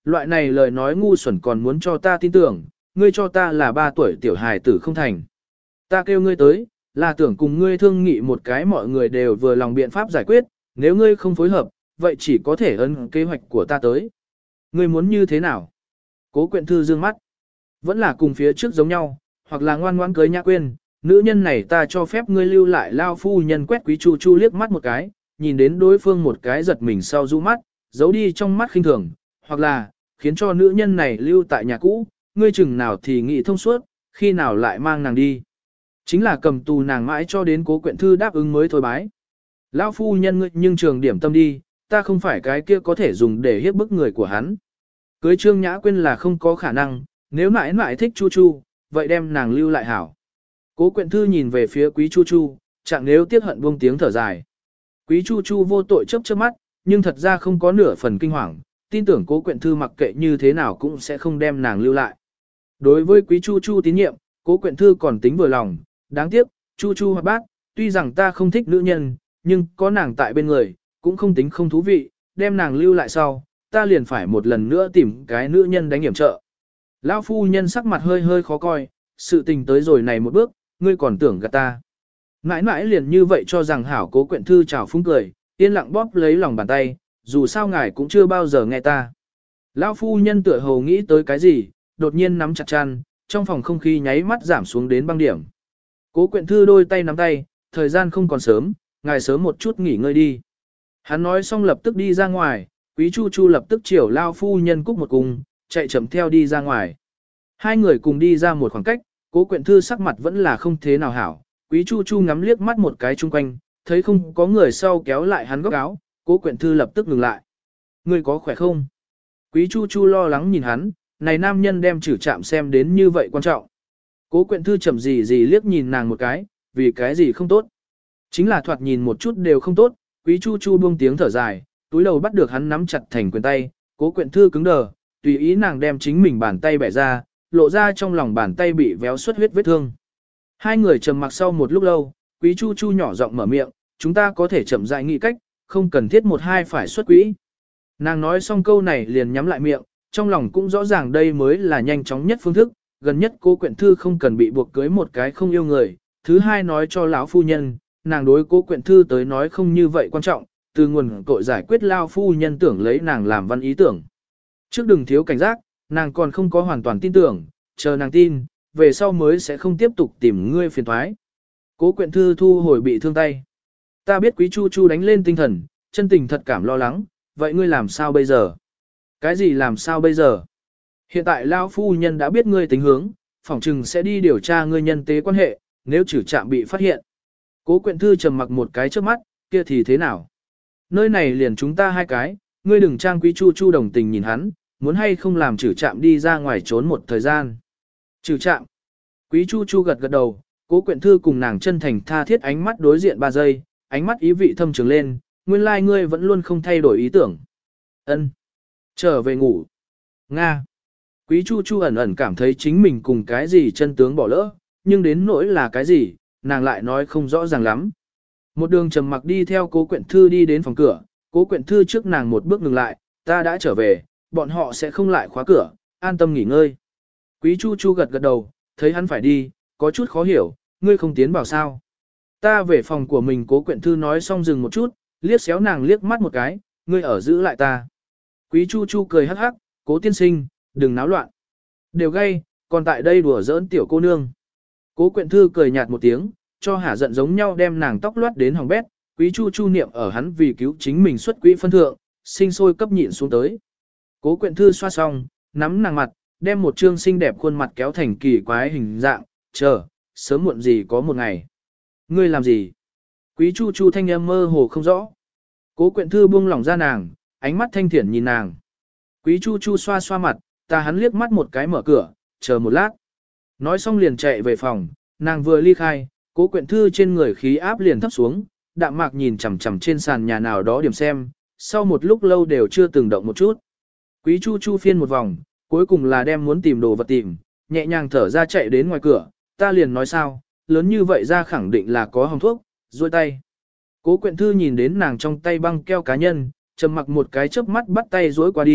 Speaker 1: loại này lời nói ngu xuẩn còn muốn cho ta tin tưởng, ngươi cho ta là 3 tuổi tiểu hài tử không thành. Ta kêu ngươi tới, là tưởng cùng ngươi thương nghị một cái mọi người đều vừa lòng biện pháp giải quyết, nếu ngươi không phối hợp, vậy chỉ có thể ấn kế hoạch của ta tới. Ngươi muốn như thế nào? Cố Quyện Thư dương mắt. Vẫn là cùng phía trước giống nhau, hoặc là ngoan ngoãn cưới Nhã Quyên, nữ nhân này ta cho phép ngươi lưu lại. Lao phu nhân quét Quý Chu Chu liếc mắt một cái, nhìn đến đối phương một cái giật mình sau rũ mắt, giấu đi trong mắt khinh thường, hoặc là khiến cho nữ nhân này lưu tại nhà cũ, ngươi chừng nào thì nghĩ thông suốt, khi nào lại mang nàng đi. Chính là cầm tù nàng mãi cho đến Cố Quyện Thư đáp ứng mới thôi bái. Lão phu nhân ngươi nhưng trường điểm tâm đi, ta không phải cái kia có thể dùng để hiếp bức người của hắn. Cưới Trương Nhã Quyên là không có khả năng, nếu mãi mãi thích Chu Chu, vậy đem nàng lưu lại hảo. Cố Quyện Thư nhìn về phía Quý Chu Chu, chẳng nếu tiếc hận buông tiếng thở dài. Quý Chu Chu vô tội chớp chớp mắt, nhưng thật ra không có nửa phần kinh hoàng, tin tưởng Cố Quyện Thư mặc kệ như thế nào cũng sẽ không đem nàng lưu lại. Đối với Quý Chu Chu tín nhiệm, Cố Quyện Thư còn tính vừa lòng, đáng tiếc, Chu Chu hoạt bát, tuy rằng ta không thích nữ nhân, nhưng có nàng tại bên người, cũng không tính không thú vị, đem nàng lưu lại sau, ta liền phải một lần nữa tìm cái nữ nhân đánh hiểm trợ. Lão phu nhân sắc mặt hơi hơi khó coi, sự tình tới rồi này một bước, ngươi còn tưởng gạt ta. Mãi mãi liền như vậy cho rằng hảo. Cố Quyện Thư chào phúng cười, yên lặng bóp lấy lòng bàn tay, dù sao ngài cũng chưa bao giờ nghe ta. Lão phu nhân tựa hồ nghĩ tới cái gì, đột nhiên nắm chặt chăn, trong phòng không khí nháy mắt giảm xuống đến băng điểm. Cố Quyện Thư đôi tay nắm tay, thời gian không còn sớm, ngài sớm một chút nghỉ ngơi đi. Hắn nói xong lập tức đi ra ngoài, Quý Chu Chu lập tức chiều Lao phu nhân cúc một cung, chạy chậm theo đi ra ngoài. Hai người cùng đi ra một khoảng cách, Cố Quyện Thư sắc mặt vẫn là không thế nào hảo. Quý Chu Chu ngắm liếc mắt một cái chung quanh, thấy không có người sau kéo lại hắn góc áo, Cố Quyện Thư lập tức ngừng lại. Ngươi có khỏe không? Quý Chu Chu lo lắng nhìn hắn, này nam nhân đem chử chạm xem đến như vậy quan trọng. Cố Quyện Thư chậm gì liếc nhìn nàng một cái, vì cái gì không tốt. Chính là thoạt nhìn một chút đều không tốt. Quý Chu Chu buông tiếng thở dài, túi đầu bắt được hắn nắm chặt thành quyền tay, Cố Quyện Thư cứng đờ, tùy ý nàng đem chính mình bàn tay bẻ ra, lộ ra trong lòng bàn tay bị véo xuất huyết vết thương. Hai người trầm mặc sau một lúc lâu, Quý Chu Chu nhỏ giọng mở miệng, chúng ta có thể chậm rãi nghĩ cách, không cần thiết một hai phải xuất quỹ. Nàng nói xong câu này liền nhắm lại miệng, trong lòng cũng rõ ràng đây mới là nhanh chóng nhất phương thức, gần nhất Cố Quyện Thư không cần bị buộc cưới một cái không yêu người. Thứ hai nói cho lão phu nhân, nàng đối Cố Quyện Thư tới nói không như vậy quan trọng, từ nguồn cội giải quyết lao phu nhân tưởng lấy nàng làm văn ý tưởng. Trước đừng thiếu cảnh giác, nàng còn không có hoàn toàn tin tưởng, chờ nàng tin, về sau mới sẽ không tiếp tục tìm ngươi phiền toái. Cố Quyện Thư thu hồi bị thương tay. Ta biết Quý Chu Chu đánh lên tinh thần, chân tình thật cảm lo lắng, vậy ngươi làm sao bây giờ? Cái gì làm sao bây giờ? Hiện tại lão phu nhân đã biết ngươi tính hướng, phỏng chừng sẽ đi điều tra ngươi nhân tế quan hệ, nếu trừ trạm bị phát hiện. Cố Quyện Thư trầm mặc một cái trước mắt, kia thì thế nào? Nơi này liền chúng ta hai cái, ngươi đừng trang Quý Chu Chu đồng tình nhìn hắn, muốn hay không làm trừ trạm đi ra ngoài trốn một thời gian. Trừ trạm. Quý Chu Chu gật gật đầu, Cố Quyện Thư cùng nàng chân thành tha thiết ánh mắt đối diện 3 giây, ánh mắt ý vị thâm trường lên, nguyên lai ngươi vẫn luôn không thay đổi ý tưởng. Ân. Trở về ngủ. Nga. Quý Chu Chu ẩn ẩn cảm thấy chính mình cùng cái gì chân tướng bỏ lỡ, nhưng đến nỗi là cái gì, nàng lại nói không rõ ràng lắm. Một đường trầm mặc đi theo Cố Quyện Thư đi đến phòng cửa, Cố Quyện Thư trước nàng một bước ngừng lại, ta đã trở về, bọn họ sẽ không lại khóa cửa, an tâm nghỉ ngơi. Quý Chu Chu gật gật đầu, thấy hắn phải đi, có chút khó hiểu, ngươi không tiến vào sao. Ta về phòng của mình. Cố Quyện Thư nói xong dừng một chút, liếc xéo nàng liếc mắt một cái, ngươi ở giữ lại ta. Quý Chu Chu cười hắc hắc, Cố tiên sinh, đừng náo loạn. Đều gay, còn tại đây đùa giỡn tiểu cô nương. Cố Quyện Thư cười nhạt một tiếng, cho hả giận giống nhau đem nàng tóc loát đến hỏng bét. Quý Chu Chu niệm ở hắn vì cứu chính mình xuất quỹ phân thượng, sinh sôi cấp nhịn xuống tới. Cố Quyện Thư xoa xong, nắm nàng mặt, đem một trương xinh đẹp khuôn mặt kéo thành kỳ quái hình dạng, chờ, sớm muộn gì có một ngày. Ngươi làm gì? Quý Chu Chu thanh âm mơ hồ không rõ. Cố Quyện Thư buông lỏng ra nàng, ánh mắt thanh thiển nhìn nàng. Quý Chu Chu xoa xoa mặt, ta hắn liếc mắt một cái mở cửa, chờ một lát. Nói xong liền chạy về phòng, nàng vừa ly khai, Cố Quyện Thư trên người khí áp liền thấp xuống, đạm mạc nhìn chằm chằm trên sàn nhà nào đó điểm xem, sau một lúc lâu đều chưa từng động một chút. Quý Chu Chu phiên một vòng, cuối cùng là đem muốn tìm đồ vật tìm, nhẹ nhàng thở ra chạy đến ngoài cửa, ta liền nói sao, lớn như vậy ra khẳng định là có hồng thuốc, duỗi tay. Cố Quyện Thư nhìn đến nàng trong tay băng keo cá nhân, trầm mặc một cái chớp mắt bắt tay duỗi qua đi,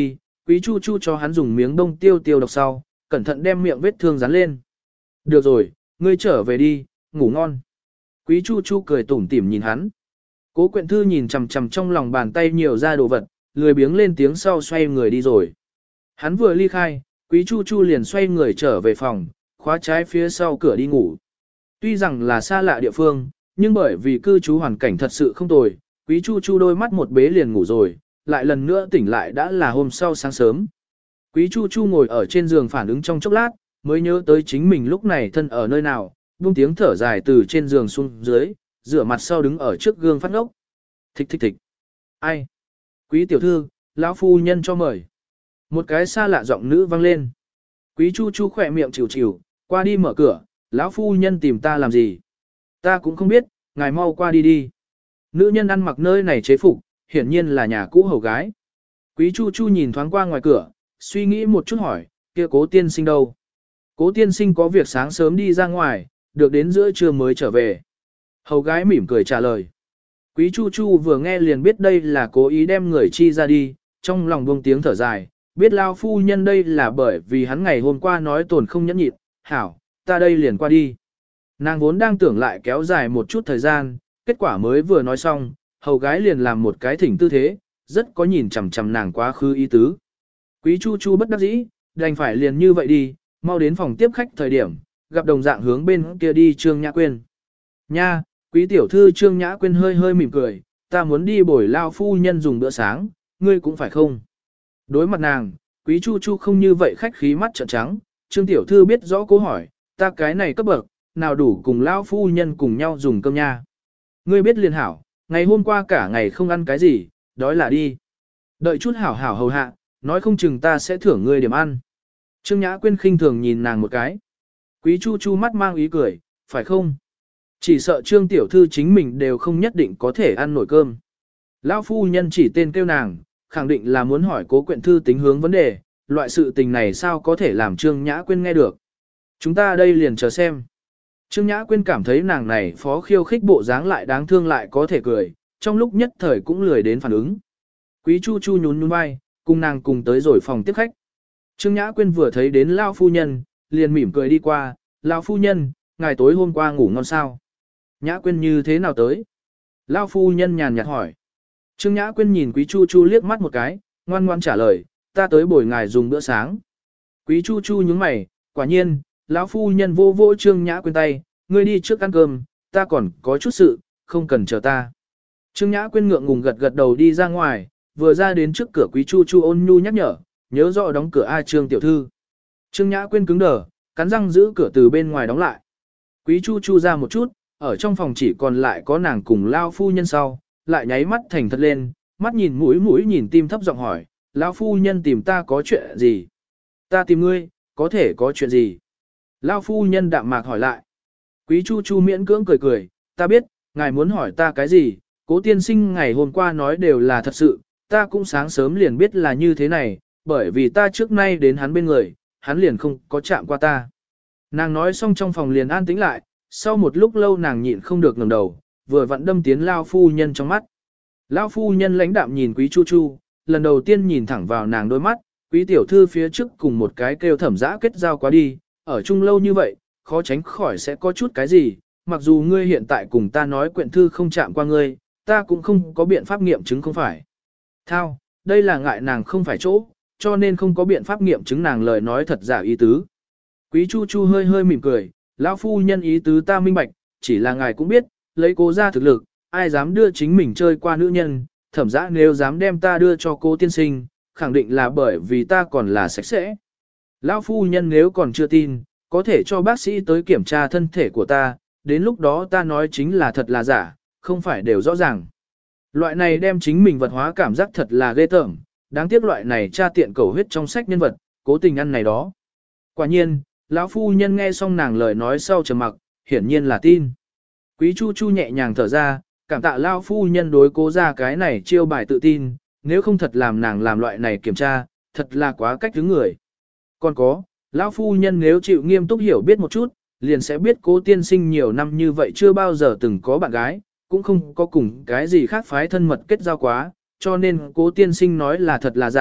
Speaker 1: Quý Chu Chu cho hắn dùng miếng bông tiêu tiêu độc sau, cẩn thận đem miệng vết thương dán lên. Được rồi, ngươi trở về đi, ngủ ngon. Quý Chu Chu cười tủm tỉm nhìn hắn. Cố Quyện Thư nhìn chằm chằm trong lòng bàn tay nhiều ra đồ vật, lười biếng lên tiếng sau xoay người đi rồi. Hắn vừa ly khai, Quý Chu Chu liền xoay người trở về phòng, khóa trái phía sau cửa đi ngủ. Tuy rằng là xa lạ địa phương, nhưng bởi vì cư trú hoàn cảnh thật sự không tồi, Quý Chu Chu đôi mắt một bế liền ngủ rồi, lại lần nữa tỉnh lại đã là hôm sau sáng sớm. Quý Chu Chu ngồi ở trên giường phản ứng trong chốc lát, mới nhớ tới chính mình lúc này thân ở nơi nào, buông tiếng thở dài từ trên giường xuống dưới, rửa mặt sau đứng ở trước gương phát ngốc. Thích thích thích. Ai? Quý tiểu thư, lão phu nhân cho mời. Một cái xa lạ giọng nữ vang lên. Quý Chu Chu khỏe miệng chịu chịu, qua đi mở cửa, lão phu nhân tìm ta làm gì? Ta cũng không biết, ngài mau qua đi đi. Nữ nhân ăn mặc nơi này chế phục, hiển nhiên là nhà cũ hầu gái. Quý Chu Chu nhìn thoáng qua ngoài cửa, suy nghĩ một chút hỏi, kia Cố tiên sinh đâu? Cố tiên sinh có việc sáng sớm đi ra ngoài, được đến giữa trưa mới trở về. Hầu gái mỉm cười trả lời. Quý Chu Chu vừa nghe liền biết đây là cố ý đem người chi ra đi, trong lòng buông tiếng thở dài, biết lao phu nhân đây là bởi vì hắn ngày hôm qua nói tồn không nhẫn nhịn, hảo, ta đây liền qua đi. Nàng vốn đang tưởng lại kéo dài một chút thời gian, kết quả mới vừa nói xong, hầu gái liền làm một cái thỉnh tư thế, rất có nhìn chằm chằm nàng quá khứ ý tứ. Quý Chu Chu bất đắc dĩ, đành phải liền như vậy đi, mau đến phòng tiếp khách thời điểm, gặp đồng dạng hướng bên kia đi Trương Nhã Quyên. Nha, quý tiểu thư Trương Nhã Quyên hơi hơi mỉm cười, ta muốn đi bồi lao phu nhân dùng bữa sáng, ngươi cũng phải không? Đối mặt nàng, quý Chu Chu không như vậy khách khí mắt trợn trắng, Trương tiểu thư biết rõ câu hỏi, ta cái này cấp bậc, nào đủ cùng lao phu nhân cùng nhau dùng cơm nha. Ngươi biết liền hảo, ngày hôm qua cả ngày không ăn cái gì, đói là đi. Đợi chút hảo hảo hầu hạ, nói không chừng ta sẽ thưởng ngươi điểm ăn. Trương Nhã Quyên khinh thường nhìn nàng một cái. Quý Chu Chu mắt mang ý cười, phải không? Chỉ sợ Trương tiểu thư chính mình đều không nhất định có thể ăn nổi cơm. Lão phu nhân chỉ tên kêu nàng, khẳng định là muốn hỏi Cố Quyện Thư tính hướng vấn đề, loại sự tình này sao có thể làm Trương Nhã Quyên nghe được. Chúng ta đây liền chờ xem. Trương Nhã Quyên cảm thấy nàng này phó khiêu khích bộ dáng lại đáng thương lại có thể cười, trong lúc nhất thời cũng lười đến phản ứng. Quý Chu Chu nhún nhún vai, cùng nàng cùng tới rồi phòng tiếp khách. Trương Nhã Quyên vừa thấy đến Lão phu nhân, liền mỉm cười đi qua, Lão phu nhân, ngài tối hôm qua ngủ ngon sao? Nhã Quyên như thế nào tới? Lão phu nhân nhàn nhạt hỏi. Trương Nhã Quyên nhìn Quý Chu Chu liếc mắt một cái, ngoan ngoan trả lời, ta tới bồi ngài dùng bữa sáng. Quý Chu Chu nhướng mày, quả nhiên, lão phu nhân vô vô Trương Nhã Quyên tay, ngươi đi trước ăn cơm, ta còn có chút sự, không cần chờ ta. Trương Nhã Quyên ngượng ngùng gật gật đầu đi ra ngoài, vừa ra đến trước cửa Quý Chu Chu ôn nhu nhắc nhở, nhớ rõ đóng cửa A Trương tiểu thư. Trương Nhã Quyên cứng đờ, cắn răng giữ cửa từ bên ngoài đóng lại. Quý Chu Chu ra một chút, ở trong phòng chỉ còn lại có nàng cùng lão phu nhân sau, lại nháy mắt thành thật lên, mắt nhìn mũi nhìn tim thấp giọng hỏi, lão phu nhân tìm ta có chuyện gì? Ta tìm ngươi, có thể có chuyện gì? Lão phu nhân đạm mạc hỏi lại. Quý Chu Chu miễn cưỡng cười cười, ta biết, ngài muốn hỏi ta cái gì, Cố tiên sinh ngày hôm qua nói đều là thật sự, ta cũng sáng sớm liền biết là như thế này, bởi vì ta trước nay đến hắn bên người, hắn liền không có chạm qua ta. Nàng nói xong trong phòng liền an tĩnh lại, sau một lúc lâu nàng nhịn không được ngẩng đầu, vừa vặn đâm tiến Lao phu nhân trong mắt. Lao phu nhân lãnh đạm nhìn Quý Chu Chu, lần đầu tiên nhìn thẳng vào nàng đôi mắt, Quý tiểu thư phía trước cùng một cái kêu Thẩm Dã kết giao quá đi, ở chung lâu như vậy, khó tránh khỏi sẽ có chút cái gì, mặc dù ngươi hiện tại cùng ta nói Quyện Thư không chạm qua ngươi, ta cũng không có biện pháp nghiệm chứng không phải. Thao, đây là ngại nàng không phải chỗ, cho nên không có biện pháp nghiệm chứng nàng lời nói thật giả ý tứ. Quý Chu Chu hơi hơi mỉm cười, lão phu nhân ý tứ ta minh bạch, chỉ là ngài cũng biết, lấy Cố ra thực lực, ai dám đưa chính mình chơi qua nữ nhân, Thẩm Dã nếu dám đem ta đưa cho Cố tiên sinh, khẳng định là bởi vì ta còn là sạch sẽ. Lão phu nhân nếu còn chưa tin, có thể cho bác sĩ tới kiểm tra thân thể của ta, đến lúc đó ta nói chính là thật là giả, không phải đều rõ ràng. Loại này đem chính mình vật hóa cảm giác thật là ghê tởm, đáng tiếc loại này tra tiện cầu huyết trong sách nhân vật, cố tình ăn này đó. Quả nhiên, lão phu nhân nghe xong nàng lời nói sau trầm mặc, hiển nhiên là tin. Quý Chu Chu nhẹ nhàng thở ra, cảm tạ lão phu nhân đối Cố ra cái này chiêu bài tự tin, nếu không thật làm nàng làm loại này kiểm tra, thật là quá cách thứ người. Còn có, lão phu nhân nếu chịu nghiêm túc hiểu biết một chút, liền sẽ biết Cố tiên sinh nhiều năm như vậy chưa bao giờ từng có bạn gái, cũng không có cùng cái gì khác phái thân mật kết giao quá, cho nên Cố tiên sinh nói là thật là giả,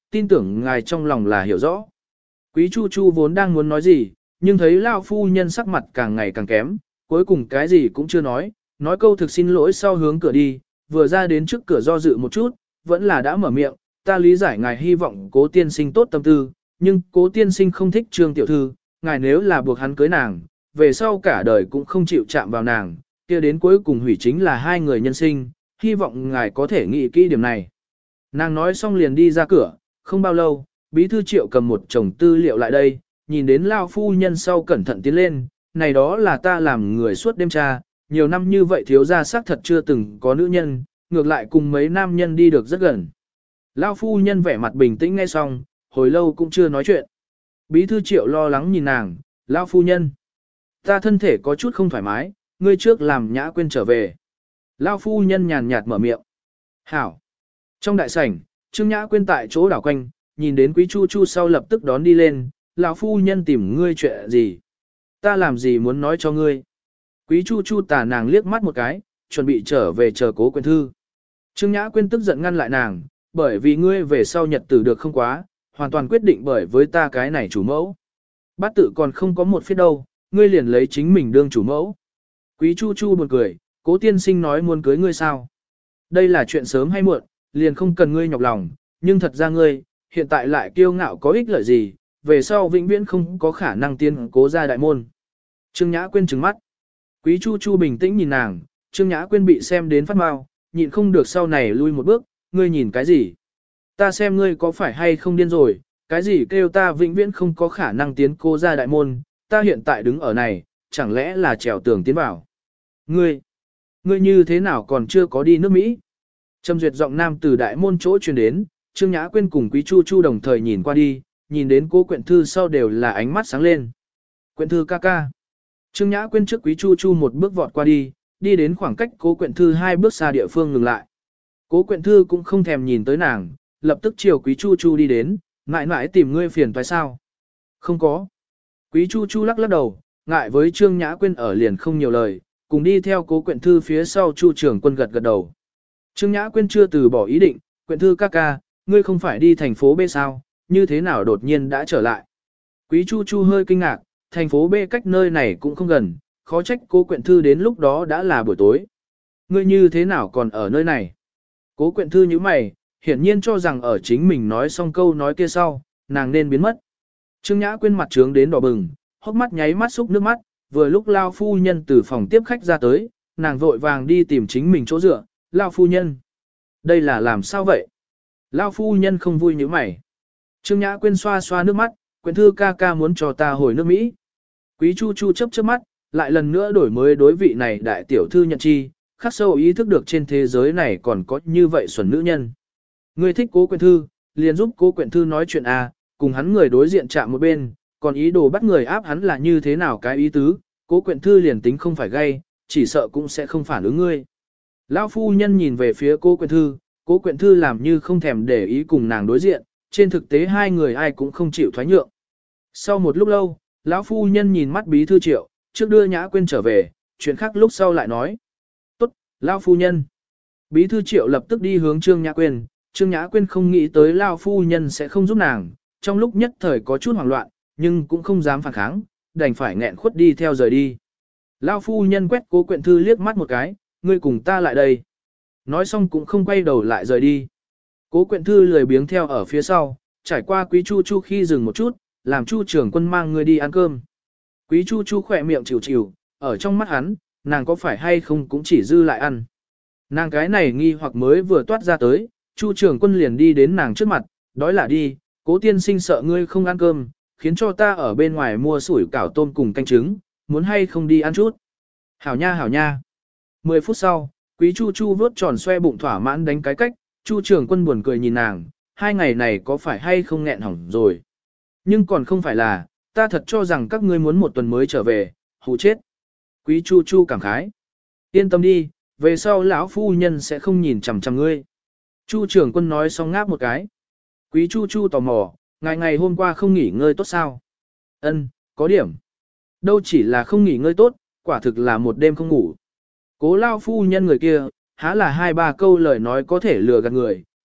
Speaker 1: tin tưởng ngài trong lòng là hiểu rõ. Quý Chu Chu vốn đang muốn nói gì, nhưng thấy Lao phu nhân sắc mặt càng ngày càng kém, cuối cùng cái gì cũng chưa nói câu thực xin lỗi sau hướng cửa đi, vừa ra đến trước cửa do dự một chút, vẫn là đã mở miệng, ta lý giải ngài hy vọng cố tiên sinh tốt tâm tư, nhưng cố tiên sinh không thích Trương tiểu thư, ngài nếu là buộc hắn cưới nàng, về sau cả đời cũng không chịu chạm vào nàng, kia đến cuối cùng hủy chính là hai người nhân sinh, hy vọng ngài có thể nghĩ kỹ điểm này. Nàng nói xong liền đi ra cửa, không bao lâu, bí thư Triệu cầm một chồng tư liệu lại đây, nhìn đến Lao phu nhân sau cẩn thận tiến lên, này đó là ta làm người suốt đêm tra, nhiều năm như vậy thiếu gia xác thật chưa từng có nữ nhân, ngược lại cùng mấy nam nhân đi được rất gần. Lao phu nhân vẻ mặt bình tĩnh nghe xong, hồi lâu cũng chưa nói chuyện. Bí thư Triệu lo lắng nhìn nàng, Lao phu nhân. Ta thân thể có chút không thoải mái, ngươi trước làm Nhã Quyên trở về. Lao phu nhân nhàn nhạt mở miệng. Hảo. Trong đại sảnh, Trương Nhã Quyên tại chỗ đảo quanh, nhìn đến Quý Chu Chu sau lập tức đón đi lên, lão phu nhân tìm ngươi chuyện gì? Ta làm gì muốn nói cho ngươi? Quý Chu Chu tà nàng liếc mắt một cái, chuẩn bị trở về chờ Cố Quyên thư. Trương Nhã Quyên tức giận ngăn lại nàng, bởi vì ngươi về sau nhật tử được không quá, hoàn toàn quyết định bởi với ta cái này chủ mẫu. Bát tự còn không có một phía đâu, ngươi liền lấy chính mình đương chủ mẫu. Quý Chu Chu buồn cười, Cố tiên sinh nói muốn cưới ngươi sao? Đây là chuyện sớm hay muộn, liền không cần ngươi nhọc lòng, nhưng thật ra ngươi, hiện tại lại kiêu ngạo có ích lợi gì, về sau vĩnh viễn không có khả năng tiên Cố ra đại môn. Trương Nhã Quyên trừng mắt. Quý Chu Chu bình tĩnh nhìn nàng, Trương Nhã Quyên bị xem đến phát mau, nhịn không được sau này lui một bước, ngươi nhìn cái gì? Ta xem ngươi có phải hay không điên rồi, cái gì kêu ta vĩnh viễn không có khả năng tiến Cố ra đại môn, ta hiện tại đứng ở này, chẳng lẽ là trèo tường tiến vào? Ngươi như thế nào còn chưa có đi nước Mỹ? Trầm duyệt giọng nam từ đại môn chỗ truyền đến, Trương Nhã Quyên cùng Quý Chu Chu đồng thời nhìn qua đi, nhìn đến Cố Quyện Thư sau đều là ánh mắt sáng lên. Quyện Thư ca ca. Trương Nhã Quyên trước Quý Chu Chu một bước vọt qua đi, đi đến khoảng cách Cố Quyện Thư hai bước xa địa phương ngừng lại. Cố Quyện Thư cũng không thèm nhìn tới nàng, lập tức chiều Quý Chu Chu đi đến, mãi mãi tìm ngươi phiền phải sao? Không có. Quý Chu Chu lắc lắc đầu, ngại với Trương Nhã Quyên ở liền không nhiều lời, cùng đi theo Cố Quyện Thư phía sau Chu trưởng quân gật gật đầu. Trương Nhã Quyên chưa từ bỏ ý định, Quyện Thư ca ca, ngươi không phải đi thành phố B sao, như thế nào đột nhiên đã trở lại. Quý Chu Chu hơi kinh ngạc, thành phố B cách nơi này cũng không gần, khó trách Cố Quyện Thư đến lúc đó đã là buổi tối. Ngươi như thế nào còn ở nơi này? Cố Quyện Thư như mày, hiển nhiên cho rằng ở chính mình nói xong câu nói kia sau, nàng nên biến mất. Trương Nhã Quyên mặt trướng đến đỏ bừng, hốc mắt nháy mắt xúc nước mắt, vừa lúc Lao phu nhân từ phòng tiếp khách ra tới, nàng vội vàng đi tìm chính mình chỗ dựa, Lao phu nhân. Đây là làm sao vậy? Lao phu nhân không vui như mày. Trương Nhã Quyên xoa xoa nước mắt, Quyện Thư ca ca muốn cho ta hồi nước Mỹ. Quý Chu Chu chớp chớp mắt, lại lần nữa đổi mới đối vị này đại tiểu thư nhận chi, khắc sâu ý thức được trên thế giới này còn có như vậy xuẩn nữ nhân. Ngươi thích Cố Quyện Thư, liền giúp Cố Quyện Thư nói chuyện à, cùng hắn người đối diện chạm một bên, còn ý đồ bắt người áp hắn là như thế nào cái ý tứ, Cố Quyện Thư liền tính không phải gay, chỉ sợ cũng sẽ không phản ứng ngươi. Lão phu nhân nhìn về phía Cố Quyện Thư làm như không thèm để ý cùng nàng đối diện, trên thực tế hai người ai cũng không chịu thoái nhượng. Sau một lúc lâu, lão phu nhân nhìn mắt bí thư Triệu, trước đưa Nhã Quyên trở về, chuyện khác lúc sau lại nói. Tốt, lão phu nhân. Bí thư Triệu lập tức đi hướng Trương Nhã Quyên không nghĩ tới lão phu nhân sẽ không giúp nàng, trong lúc nhất thời có chút hoảng loạn, nhưng cũng không dám phản kháng, đành phải nghẹn khuất đi theo rời đi. Lão phu nhân quét Cố Quyện Thư liếc mắt một cái, ngươi cùng ta lại đây. Nói xong cũng không quay đầu lại rời đi. Cố Quyện Thư lười biếng theo ở phía sau, trải qua Quý Chu Chu khi dừng một chút, làm Chu trưởng quân mang người đi ăn cơm. Quý Chu Chu khỏe miệng chịu chịu, ở trong mắt hắn, nàng có phải hay không cũng chỉ dư lại ăn. Nàng cái này nghi hoặc mới vừa toát ra tới, Chu trưởng quân liền đi đến nàng trước mặt, đói là đi, Cố tiên sinh sợ ngươi không ăn cơm, khiến cho ta ở bên ngoài mua sủi cảo tôm cùng canh trứng, muốn hay không đi ăn chút. Hảo nha hảo nha. 10 phút sau, Quý Chu Chu vớt tròn xoe bụng thỏa mãn đánh cái cách, Chu trưởng quân buồn cười nhìn nàng, hai ngày này có phải hay không nghẹn hỏng rồi. Nhưng còn không phải là, ta thật cho rằng các ngươi muốn một tuần mới trở về, hù chết. Quý Chu Chu cảm khái. Yên tâm đi, về sau lão phu nhân sẽ không nhìn chằm chằm ngươi. Chu trưởng quân nói xong ngáp một cái. Quý Chu Chu tò mò, ngày hôm qua không nghỉ ngơi tốt sao? Ân, có điểm. Đâu chỉ là không nghỉ ngơi tốt, quả thực là một đêm không ngủ. Cố lao phu nhân người kia, há là 2-3 câu lời nói có thể lừa gạt người,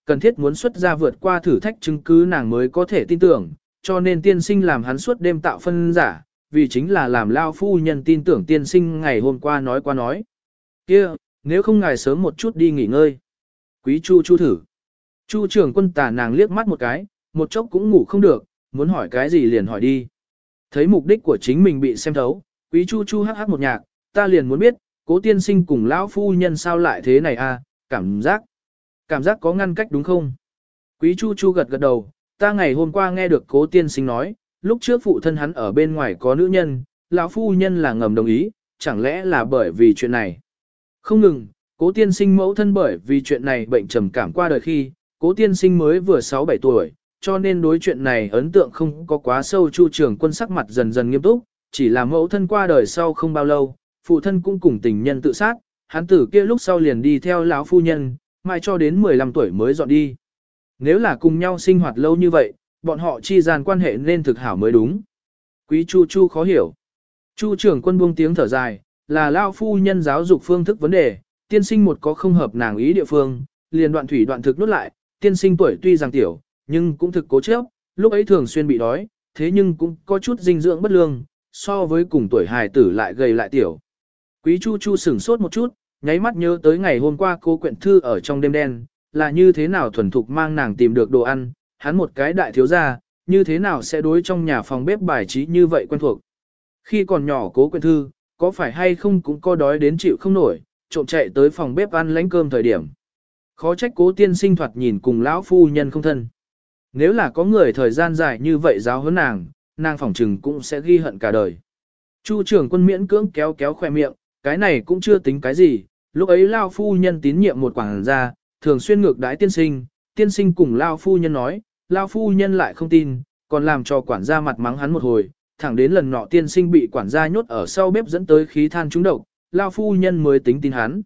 Speaker 1: cần thiết muốn xuất ra vượt qua thử thách chứng cứ nàng mới có thể tin tưởng, cho nên tiên sinh làm hắn suốt đêm tạo phân giả, vì chính là làm lao phu nhân tin tưởng tiên sinh ngày hôm qua nói. Kia, nếu không ngài sớm một chút đi nghỉ ngơi. Quý Chu Chu thử. Chu trưởng quân tả nàng liếc mắt một cái, một chốc cũng ngủ không được, muốn hỏi cái gì liền hỏi đi. Thấy mục đích của chính mình bị xem thấu, Quý Chu Chu hắc hắc một nhạc, ta liền muốn biết, Cố tiên sinh cùng lão phu nhân sao lại thế này à, cảm giác có ngăn cách đúng không? Quý Chu Chu gật gật đầu, ta ngày hôm qua nghe được Cố tiên sinh nói, lúc trước phụ thân hắn ở bên ngoài có nữ nhân, lão phu nhân là ngầm đồng ý, chẳng lẽ là bởi vì chuyện này? Không ngừng, Cố tiên sinh mẫu thân bởi vì chuyện này bệnh trầm cảm qua đời khi, Cố tiên sinh mới vừa 6-7 tuổi, cho nên đối chuyện này ấn tượng không có quá sâu. Chu trưởng quân sắc mặt dần dần nghiêm túc, chỉ là mẫu thân qua đời sau không bao lâu, phụ thân cũng cùng tình nhân tự sát, hắn tử kia lúc sau liền đi theo lão phu nhân, mãi cho đến 15 tuổi mới dọn đi. Nếu là cùng nhau sinh hoạt lâu như vậy, bọn họ chi gian quan hệ nên thực hảo mới đúng. Quý Chu Chu khó hiểu. Chu trưởng quân buông tiếng thở dài, là lão phu nhân giáo dục phương thức vấn đề, tiên sinh một có không hợp nàng ý địa phương, liền đoạn thủy đoạn thực nút lại, tiên sinh tuổi tuy rằng tiểu, nhưng cũng thực cố chấp, lúc ấy thường xuyên bị đói, thế nhưng cũng có chút dinh dưỡng bất lương, so với cùng tuổi hài tử lại gầy lại tiểu. Quý Chu Chu sửng sốt một chút, nháy mắt nhớ tới ngày hôm qua cô Quyện Thư ở trong đêm đen, là như thế nào thuần thục mang nàng tìm được đồ ăn, hắn một cái đại thiếu gia, như thế nào sẽ đối trong nhà phòng bếp bài trí như vậy quen thuộc. Khi còn nhỏ Cố Quyện Thư, có phải hay không cũng có đói đến chịu không nổi, trộm chạy tới phòng bếp ăn lánh cơm thời điểm. Khó trách Cố tiên sinh thoạt nhìn cùng lão phu nhân không thân. Nếu là có người thời gian dài như vậy giáo huấn nàng phỏng trừng cũng sẽ ghi hận cả đời. Chu trưởng quân miễn cưỡng kéo khoe miệng, cái này cũng chưa tính cái gì, lúc ấy lao phu nhân tín nhiệm một quảng gia, thường xuyên ngược đãi tiên sinh cùng lao phu nhân nói, lao phu nhân lại không tin, còn làm cho quản gia mặt mắng hắn một hồi, thẳng đến lần nọ tiên sinh bị quản gia nhốt ở sau bếp dẫn tới khí than trúng độc, lao phu nhân mới tính tin hắn.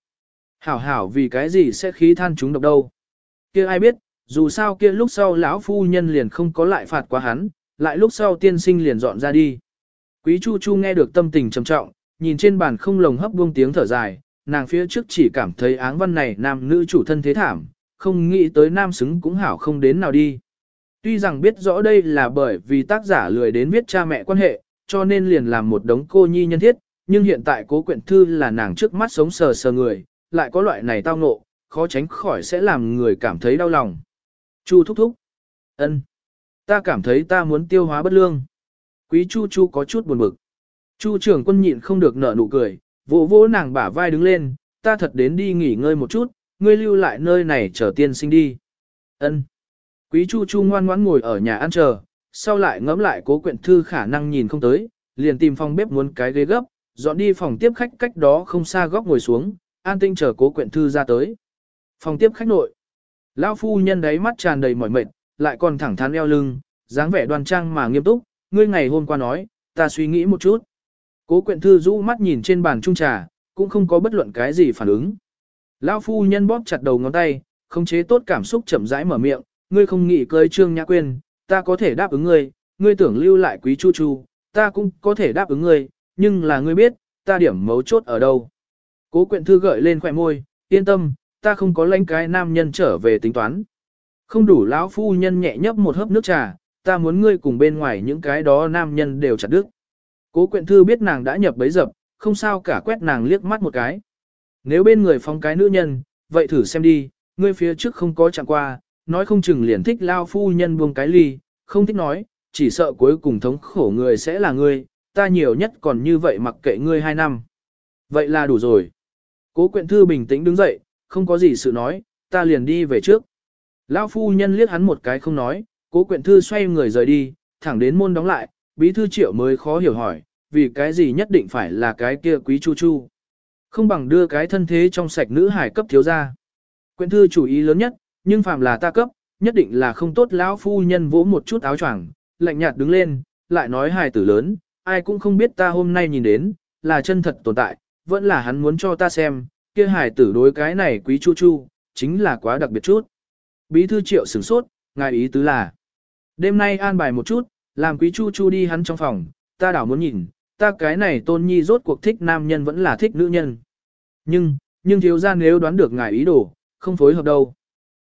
Speaker 1: Hảo vì cái gì sẽ khí than trúng độc đâu? Kia ai biết, dù sao kia lúc sau lão phu nhân liền không có lại phạt quá hắn, lại lúc sau tiên sinh liền dọn ra đi. Quý Chu Chu nghe được tâm tình trầm trọng, nhìn trên bàn không lồng hấp buông tiếng thở dài, nàng phía trước chỉ cảm thấy áng văn này nam nữ chủ thân thế thảm, không nghĩ tới nam xứng cũng hảo không đến nào đi. Tuy rằng biết rõ đây là bởi vì tác giả lười đến viết cha mẹ quan hệ, cho nên liền làm một đống cô nhi nhân thiết, nhưng hiện tại Cố Quyện Thư là nàng trước mắt sống sờ sờ người, lại có loại này tao ngộ, khó tránh khỏi sẽ làm người cảm thấy đau lòng. Chu thúc thúc. Ân. Ta cảm thấy ta muốn tiêu hóa bất lương. Quý Chu Chu có chút buồn bực. Chu trưởng quân nhịn không được nở nụ cười, vỗ vỗ nàng bả vai đứng lên, ta thật đến đi nghỉ ngơi một chút, ngươi lưu lại nơi này chờ tiên sinh đi. Ân. Quý Chu Chu ngoan ngoãn ngồi ở nhà ăn chờ, sau lại ngẫm lại Cố Quyện Thư khả năng nhìn không tới, liền tìm phòng bếp muốn cái ghế gấp, dọn đi phòng tiếp khách cách đó không xa góc ngồi xuống, an tinh chờ Cố Quyện Thư ra tới. Phòng tiếp khách nội. Lão phu nhân đáy mắt tràn đầy mỏi mệt, lại còn thẳng thắn eo lưng, dáng vẻ đoan trang mà nghiêm túc, ngươi ngày hôm qua nói, ta suy nghĩ một chút. Cố Quyện Thư rũ mắt nhìn trên bàn chung trà, cũng không có bất luận cái gì phản ứng. Lão phu nhân bóp chặt đầu ngón tay, khống chế tốt cảm xúc chậm rãi mở miệng, ngươi không nghĩ cưới Trương Nhã Quyên, ta có thể đáp ứng ngươi, ngươi tưởng lưu lại Quý Chu Chu, ta cũng có thể đáp ứng ngươi, nhưng là ngươi biết, ta điểm mấu chốt ở đâu. Cố Quyện Thư gợi lên khóe môi, yên tâm, ta không có lãnh cái nam nhân trở về tính toán. Không đủ. Lão phu nhân nhẹ nhấp một hớp nước trà, ta muốn ngươi cùng bên ngoài những cái đó nam nhân đều chặt đứt. Cố Quyện Thư biết nàng đã nhập bấy dập, không sao cả quét nàng liếc mắt một cái. Nếu bên người phóng cái nữ nhân, vậy thử xem đi, ngươi phía trước không có chạm qua, nói không chừng liền thích lao phu nhân buông cái ly, không thích nói, chỉ sợ cuối cùng thống khổ người sẽ là ngươi, ta nhiều nhất còn như vậy mặc kệ ngươi 2 năm. Vậy là đủ rồi. Cố Quyện Thư bình tĩnh đứng dậy, không có gì sự nói, ta liền đi về trước. Lão phu nhân liếc hắn một cái không nói, Cố Quyện Thư xoay người rời đi, thẳng đến môn đóng lại, bí thư Triệu mới khó hiểu hỏi, vì cái gì nhất định phải là cái kia Quý Chu Chu. Không bằng đưa cái thân thế trong sạch nữ hải cấp thiếu ra. Quyện Thư chủ ý lớn nhất, nhưng phàm là ta cấp, nhất định là không tốt. Lão phu nhân vỗ một chút áo choàng, lạnh nhạt đứng lên, lại nói hài tử lớn, ai cũng không biết ta hôm nay nhìn đến, là chân thật tồn tại, vẫn là hắn muốn cho ta xem, kia hài tử đối cái này Quý Chu Chu, chính là quá đặc biệt chút. Bí thư Triệu sửng sốt, ngài ý tứ là, đêm nay an bài một chút, làm Quý Chu Chu đi hắn trong phòng, ta đảo muốn nhìn, ta cái này tôn nhi rốt cuộc thích nam nhân vẫn là thích nữ nhân. Nhưng thiếu gia nếu đoán được ngài ý đồ, không phối hợp đâu.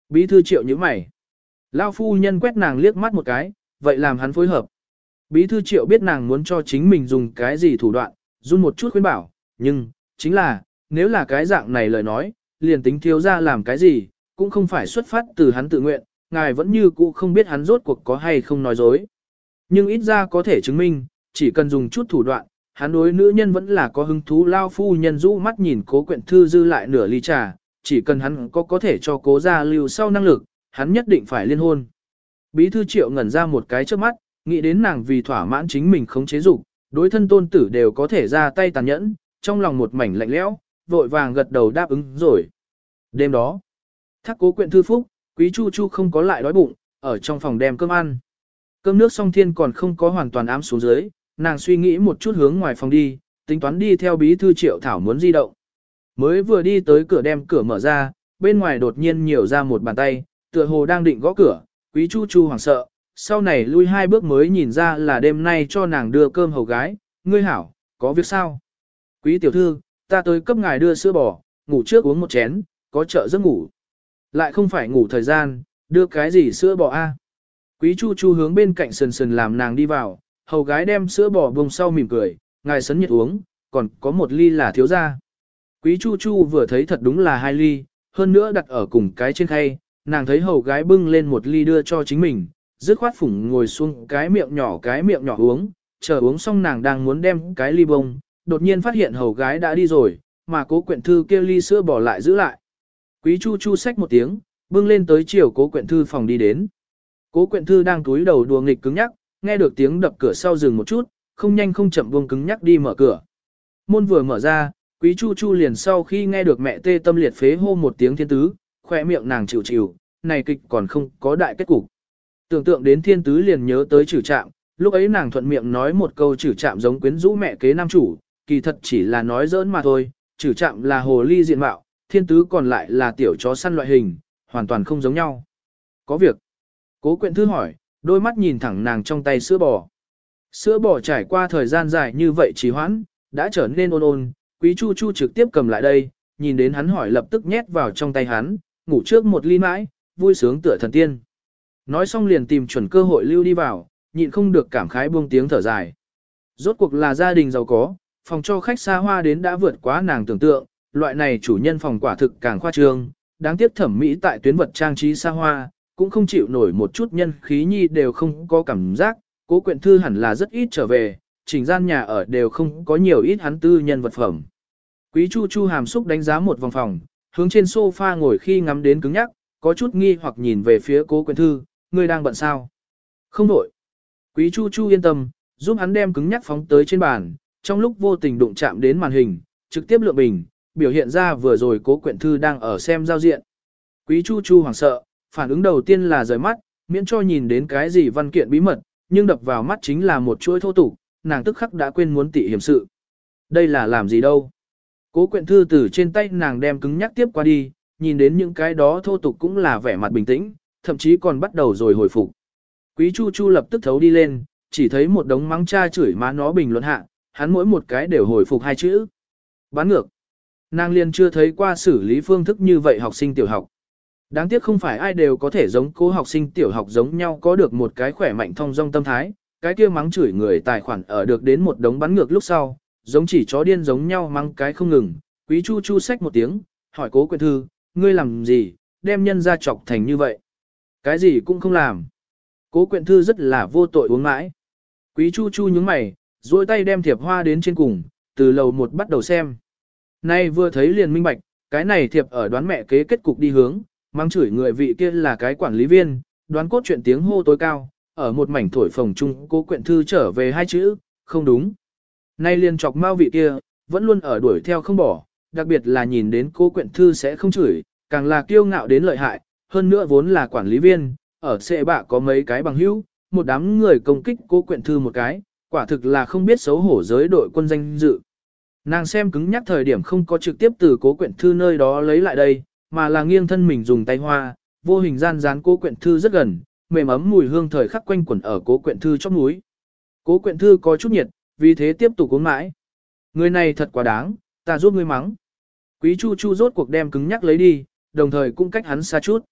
Speaker 1: Bí thư Triệu như mày. Lao phu nhân quét nàng liếc mắt một cái, vậy làm hắn phối hợp. Bí thư Triệu biết nàng muốn cho chính mình dùng cái gì thủ đoạn, run một chút khuyên bảo, nhưng, chính là, nếu là cái dạng này lời nói, liền tính thiếu ra làm cái gì, cũng không phải xuất phát từ hắn tự nguyện, ngài vẫn như cũ không biết hắn rốt cuộc có hay không nói dối. Nhưng ít ra có thể chứng minh, chỉ cần dùng chút thủ đoạn, hắn đối nữ nhân vẫn là có hứng thú. Lao phu nhân rũ mắt nhìn Cố Quyện Thư dư lại nửa ly trà, chỉ cần hắn có thể cho Cố gia lưu sau năng lực, hắn nhất định phải liên hôn. Bí thư Triệu ngẩn ra một cái trước mắt, nghĩ đến nàng vì thỏa mãn chính mình không chế dục, đối thân tôn tử đều có thể ra tay tàn nhẫn, trong lòng một mảnh lạnh lẽo, vội vàng gật đầu đáp ứng rồi. Đêm đó, thác Cố Quyện Thư phúc, Quý Chu Chu không có lại đói bụng, ở trong phòng đem cơm ăn. Cơm nước xong thiên còn không có hoàn toàn ám xuống dưới, nàng suy nghĩ một chút hướng ngoài phòng đi, tính toán đi theo bí thư Triệu Thảo muốn di động. Mới vừa đi tới cửa đem cửa mở ra, bên ngoài đột nhiên nhiều ra một bàn tay, tựa hồ đang định gõ cửa, Quý Chu Chu hoảng sợ, sau này lui 2 bước mới nhìn ra là đêm nay cho nàng đưa cơm hầu gái. Ngươi hảo, có việc sao? Quý tiểu thư, ta tới cấp ngài đưa sữa bò, ngủ trước uống một chén, có trợ giấc ngủ. Lại không phải ngủ thời gian, đưa cái gì sữa bò a? Quý Chu Chu hướng bên cạnh sần sần làm nàng đi vào, hầu gái đem sữa bò bông sau mỉm cười, ngài sấn nhiệt uống, còn có 1 ly là thiếu ra. Quý Chu Chu vừa thấy thật đúng là 2 ly, hơn nữa đặt ở cùng cái trên khay, nàng thấy hầu gái bưng lên 1 ly đưa cho chính mình, dứt khoát phủng ngồi xuống cái miệng nhỏ uống, chờ uống xong nàng đang muốn đem cái ly bông, đột nhiên phát hiện hầu gái đã đi rồi, mà Cố Quyện Thư kia ly sữa bò lại giữ lại. Quý Chu Chu xách một tiếng, bưng lên tới chiều Cố Quyện Thư phòng đi đến. Cố Quyện Thư đang túi đầu đùa nghịch cứng nhắc, nghe được tiếng đập cửa sau dừng một chút, không nhanh không chậm buông cứng nhắc đi mở cửa. Môn vừa mở ra, Quý Chu Chu liền sau khi nghe được mẹ tê tâm liệt phế hô một tiếng thiên tứ, khỏe miệng nàng chịu chịu, này kịch còn không có đại kết cục. Tưởng tượng đến thiên tứ liền nhớ tới Trử Trạm, lúc ấy nàng thuận miệng nói một câu Trử Trạm giống quyến rũ mẹ kế nam chủ, kỳ thật chỉ là nói giỡn mà thôi. Trử Trạm là hồ ly diện mạo, thiên tứ còn lại là tiểu chó săn loại hình, hoàn toàn không giống nhau. Có việc. Cố Quyện Thư hỏi, đôi mắt nhìn thẳng nàng trong tay sữa bò. Sữa bò trải qua thời gian dài như vậy trì hoãn, đã trở nên ôn ôn. Quý Chu Chu trực tiếp cầm lại đây, nhìn đến hắn hỏi lập tức nhét vào trong tay hắn, ngủ trước 1 ly mãi, vui sướng tựa thần tiên. Nói xong liền tìm chuẩn cơ hội lưu đi vào, nhịn không được cảm khái buông tiếng thở dài. Rốt cuộc là gia đình giàu có, phòng cho khách xa hoa đến đã vượt quá nàng tưởng tượng, loại này chủ nhân phòng quả thực càng khoa trương, đáng tiếc thẩm mỹ tại tuyến vật trang trí xa hoa, cũng không chịu nổi một chút nhân khí nhi đều không có cảm giác. Cố Quyện Thư hẳn là rất ít trở về, chỉnh gian nhà ở đều không có nhiều ít hắn tư nhân vật phẩm. Quý Chu Chu hàm xúc đánh giá một vòng phòng, hướng trên sofa ngồi khi ngắm đến cứng nhắc, có chút nghi hoặc nhìn về phía Cố Quyện Thư, ngươi đang bận sao? Không đổi. Quý Chu Chu yên tâm, giúp hắn đem cứng nhắc phóng tới trên bàn, trong lúc vô tình đụng chạm đến màn hình, trực tiếp lượng bình, biểu hiện ra vừa rồi Cố Quyện Thư đang ở xem giao diện. Quý Chu Chu hoảng sợ, phản ứng đầu tiên là rời mắt, miễn cho nhìn đến cái gì văn kiện bí mật, nhưng đập vào mắt chính là một chuỗi thô tục, nàng tức khắc đã quên muốn tị hiểm sự. Đây là làm gì đâu? Cố Quyện Thư từ trên tay nàng đem cứng nhắc tiếp qua đi, nhìn đến những cái đó thô tục cũng là vẻ mặt bình tĩnh, thậm chí còn bắt đầu rồi hồi phục. Quý Chu Chu lập tức thấu đi lên, chỉ thấy một đống mắng cha chửi má nó bình luận hạ, hắn mỗi một cái đều hồi phục 2 chữ. Bán ngược. Nàng liền chưa thấy qua xử lý phương thức như vậy học sinh tiểu học. Đáng tiếc không phải ai đều có thể giống cô học sinh tiểu học giống nhau có được một cái khỏe mạnh thông dong tâm thái, cái kia mắng chửi người tài khoản ở được đến một đống bắn ngược lúc sau, giống chỉ chó điên giống nhau mắng cái không ngừng. Quý Chu Chu xách một tiếng, hỏi Cố Quyện Thư, ngươi làm gì, đem nhân ra chọc thành như vậy? Cái gì cũng không làm. Cố Quyện Thư rất là vô tội uống mãi. Quý Chu Chu nhướng mày, duỗi tay đem thiệp hoa đến trên cùng, từ lầu 1 bắt đầu xem. Nay vừa thấy liền minh bạch, cái này thiệp ở đoán mẹ kế kết cục đi hướng, mang chửi người vị kia là cái quản lý viên, đoán cốt chuyện tiếng hô tối cao, ở một mảnh thổi phồng chung Cố Quyện Thư trở về 2 chữ, không đúng. Nay liền chọc mau vị kia, vẫn luôn ở đuổi theo không bỏ, đặc biệt là nhìn đến Cố Quyện Thư sẽ không chửi, càng là kiêu ngạo đến lợi hại, hơn nữa vốn là quản lý viên, ở xệ bạ có mấy cái bằng hữu, một đám người công kích Cố Quyện Thư một cái, quả thực là không biết xấu hổ giới đội quân danh dự. Nàng xem cứng nhắc thời điểm không có trực tiếp từ Cố Quyện Thư nơi đó lấy lại đây, mà là nghiêng thân mình dùng tay hoa, vô hình gian dán Cố Quyện Thư rất gần, mềm ấm mùi hương thời khắc quanh quẩn ở Cố Quyện Thư chóp mũi. Cố Quyện Thư có chút nhiệt, vì thế tiếp tục uống mãi. Người này thật quá đáng, ta giúp ngươi mắng. Quý Chu Chu rốt cuộc đem cứng nhắc lấy đi, đồng thời cũng cách hắn xa chút.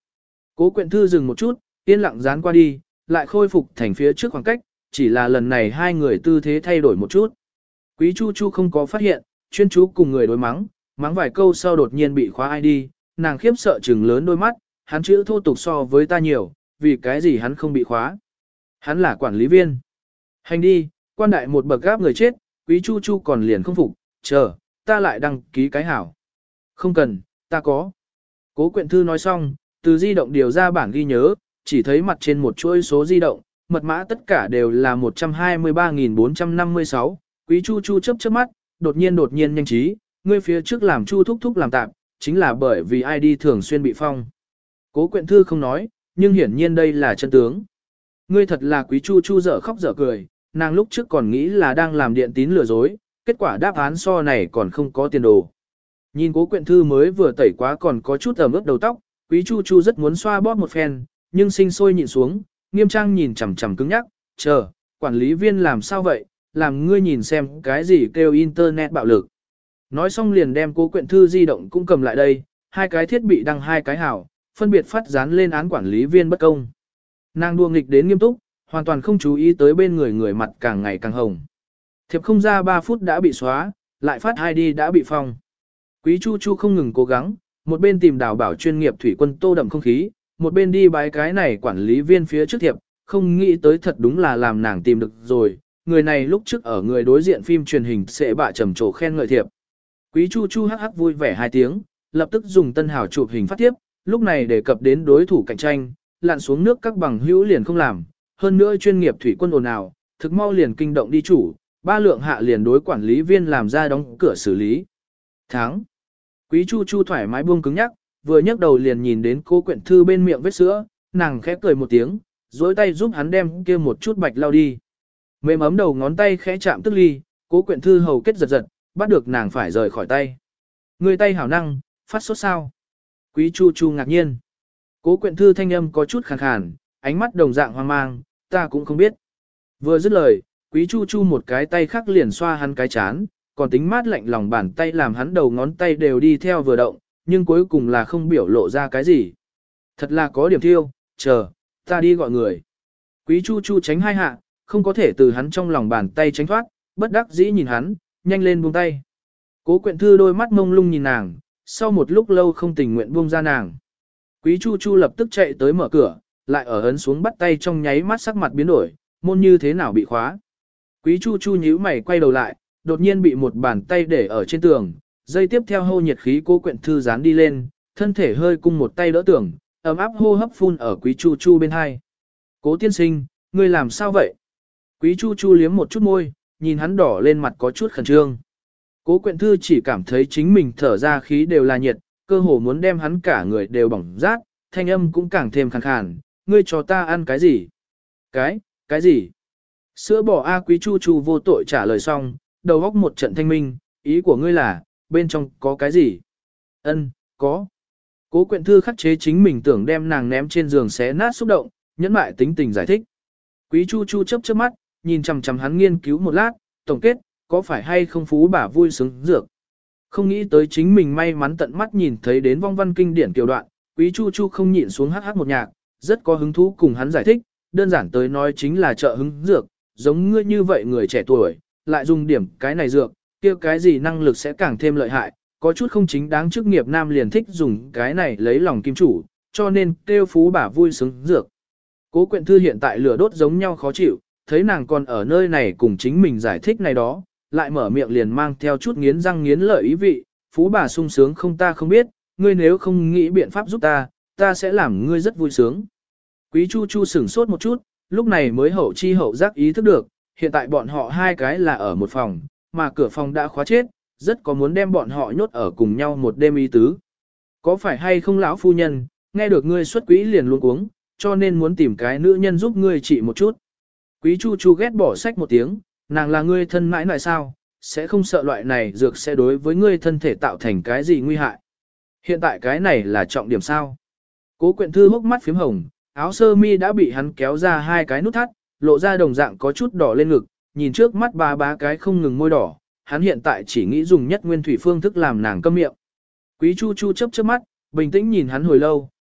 Speaker 1: Cố Quyện Thư dừng một chút, yên lặng dán qua đi, lại khôi phục thành phía trước khoảng cách, chỉ là lần này hai người tư thế thay đổi một chút. Quý Chu Chu không có phát hiện, chuyên chú cùng người đối mắng, mắng vài câu sau đột nhiên bị khóa ID, nàng khiếp sợ trừng lớn đôi mắt, hắn chữ thô tục so với ta nhiều, vì cái gì hắn không bị khóa. Hắn là quản lý viên. Hành đi, quan đại một bậc gáp người chết, Quý Chu Chu còn liền không phục, chờ, ta lại đăng ký cái hảo. Không cần, ta có. Cố Quyện Thư nói xong, từ di động điều ra bản ghi nhớ, chỉ thấy mặt trên một chuỗi số di động, mật mã tất cả đều là 123.456, Quý Chu Chu chớp chớp mắt, đột nhiên nhanh trí, ngươi phía trước làm Chu thúc thúc làm tạm, chính là bởi vì ID thường xuyên bị phong. Cố Quyện Thư không nói, nhưng hiển nhiên đây là chân tướng. Ngươi thật là Quý Chu Chu dở khóc dở cười, nàng lúc trước còn nghĩ là đang làm điện tín lừa dối, kết quả đáp án so này còn không có tiền đồ. Nhìn Cố Quyện Thư mới vừa tẩy quá còn có chút ẩm ướt đầu tóc, Quý Chu Chu rất muốn xoa bóp một phen, nhưng sinh sôi nhịn xuống, nghiêm trang nhìn chằm chằm cứng nhắc, chờ, quản lý viên làm sao vậy, làm ngươi nhìn xem cái gì kêu internet bạo lực. Nói xong liền đem Cố Quyện Thư di động cũng cầm lại đây, hai cái thiết bị đăng hai cái hảo, phân biệt phát dán lên án quản lý viên bất công. Nàng đùa nghịch đến nghiêm túc, hoàn toàn không chú ý tới bên người mặt càng ngày càng hồng. Thiệp không ra 3 phút đã bị xóa, lại phát ID đã bị phong. Quý Chu Chu không ngừng cố gắng, một bên tìm đào bảo chuyên nghiệp thủy quân tô đậm không khí, một bên đi bái cái này quản lý viên phía trước thiệp, không nghĩ tới thật đúng là làm nàng tìm được rồi, người này lúc trước ở người đối diện phim truyền hình sẽ bạ trầm trồ khen ngợi thiệp. Quý Chu Chu hắc hắc vui vẻ 2 tiếng, lập tức dùng tân hảo chụp hình phát tiếp, lúc này đề cập đến đối thủ cạnh tranh, lặn xuống nước các bằng hữu liền không làm, hơn nữa chuyên nghiệp thủy quân ồn ào, thực mau liền kinh động đi chủ, 3 lượng hạ liền đối quản lý viên làm ra đóng cửa xử lý. Tháng. Quý Chu Chu thoải mái buông cứng nhắc, vừa nhấc đầu liền nhìn đến Cố Quyện Thư bên miệng vết sữa, nàng khẽ cười một tiếng, duỗi tay giúp hắn đem kia một chút bạch lau đi. Mềm ấm đầu ngón tay khẽ chạm tức ly, Cố Quyện Thư hầu kết giật giật, bắt được nàng phải rời khỏi tay. Người tay hảo năng, phát sốt sao? Quý Chu Chu ngạc nhiên. Cố Quyện Thư thanh âm có chút khàn khàn, ánh mắt đồng dạng hoang mang, ta cũng không biết. Vừa dứt lời, Quý Chu Chu một cái tay khác liền xoa hắn cái chán, còn tính mát lạnh lòng bàn tay làm hắn đầu ngón tay đều đi theo vừa động, nhưng cuối cùng là không biểu lộ ra cái gì. Thật là có điểm thiêu, chờ, ta đi gọi người. Quý Chu Chu tránh hai hạ, không có thể từ hắn trong lòng bàn tay tránh thoát, bất đắc dĩ nhìn hắn, nhanh lên buông tay. Cố Quyện Thư đôi mắt mông lung nhìn nàng, sau một lúc lâu không tình nguyện buông ra nàng. Quý Chu Chu lập tức chạy tới mở cửa, lại ở ấn xuống bắt tay trong nháy mắt sắc mặt biến đổi, môn như thế nào bị khóa. Quý Chu Chu nhíu mày quay đầu lại, đột nhiên bị một bàn tay để ở trên tường, dây tiếp theo hô nhiệt khí Cố Quyện Thư dán đi lên, thân thể hơi cung một tay đỡ tường, ấm áp hô hấp phun ở Quý Chu Chu bên hai. Cố tiên sinh, ngươi làm sao vậy? Quý Chu Chu liếm một chút môi, nhìn hắn đỏ lên mặt có chút khẩn trương. Cố Quyện Thư chỉ cảm thấy chính mình thở ra khí đều là nhiệt, cơ hồ muốn đem hắn cả người đều bỏng rát, thanh âm cũng càng thêm khàn khàn, ngươi cho ta ăn cái gì? Cái gì? Sữa bò A. Quý Chu Chu vô tội trả lời xong, đầu óc một trận thanh minh, ý của ngươi là, bên trong có cái gì? Ân, có. Cố Quyện Thư khắc chế chính mình tưởng đem nàng ném trên giường xé nát xúc động, nhẫn mại tính tình giải thích. Quý Chu Chu chớp chớp mắt, nhìn chằm chằm hắn nghiên cứu một lát, tổng kết, có phải hay không phú bà vui sướng dược. Không nghĩ tới chính mình may mắn tận mắt nhìn thấy đến vong văn kinh điển kiều đoạn, Quý Chu Chu không nhịn xuống hát một nhạc, rất có hứng thú cùng hắn giải thích, đơn giản tới nói chính là trợ hứng dược, giống ngươi như vậy người trẻ tuổi, lại dùng điểm cái này dược, kia cái gì năng lực sẽ càng thêm lợi hại, có chút không chính đáng chức nghiệp nam liền thích dùng cái này lấy lòng kim chủ, cho nên kêu phú bà vui sướng dược. Cố Quyện Thư hiện tại lửa đốt giống nhau khó chịu, thấy nàng còn ở nơi này cùng chính mình giải thích này đó, lại mở miệng liền mang theo chút nghiến răng nghiến lợi ý vị, phú bà sung sướng không ta không biết, ngươi nếu không nghĩ biện pháp giúp ta, ta sẽ làm ngươi rất vui sướng. Quý Chu Chu sửng sốt một chút, lúc này mới hậu chi hậu giác ý thức được, hiện tại bọn họ hai cái là ở một phòng, mà cửa phòng đã khóa chết, rất có muốn đem bọn họ nhốt ở cùng nhau một đêm ý tứ. Có phải hay không lão phu nhân, nghe được ngươi xuất quỹ liền luôn uống, cho nên muốn tìm cái nữ nhân giúp ngươi trị một chút. Quý Chu Chu ghét bỏ sách một tiếng, nàng là ngươi thân mãi lại sao, sẽ không sợ loại này dược sẽ đối với ngươi thân thể tạo thành cái gì nguy hại. Hiện tại cái này là trọng điểm sao. Cố Quyện Thư hốc mắt phím hồng, áo sơ mi đã bị hắn kéo ra hai cái nút thắt, lộ ra đồng dạng có chút đỏ lên ngực, nhìn trước mắt ba cái không ngừng môi đỏ, hắn hiện tại chỉ nghĩ dùng nhất nguyên thủy phương thức làm nàng câm miệng. Quý Chu Chu chớp chớp mắt, bình tĩnh nhìn hắn hồi lâu,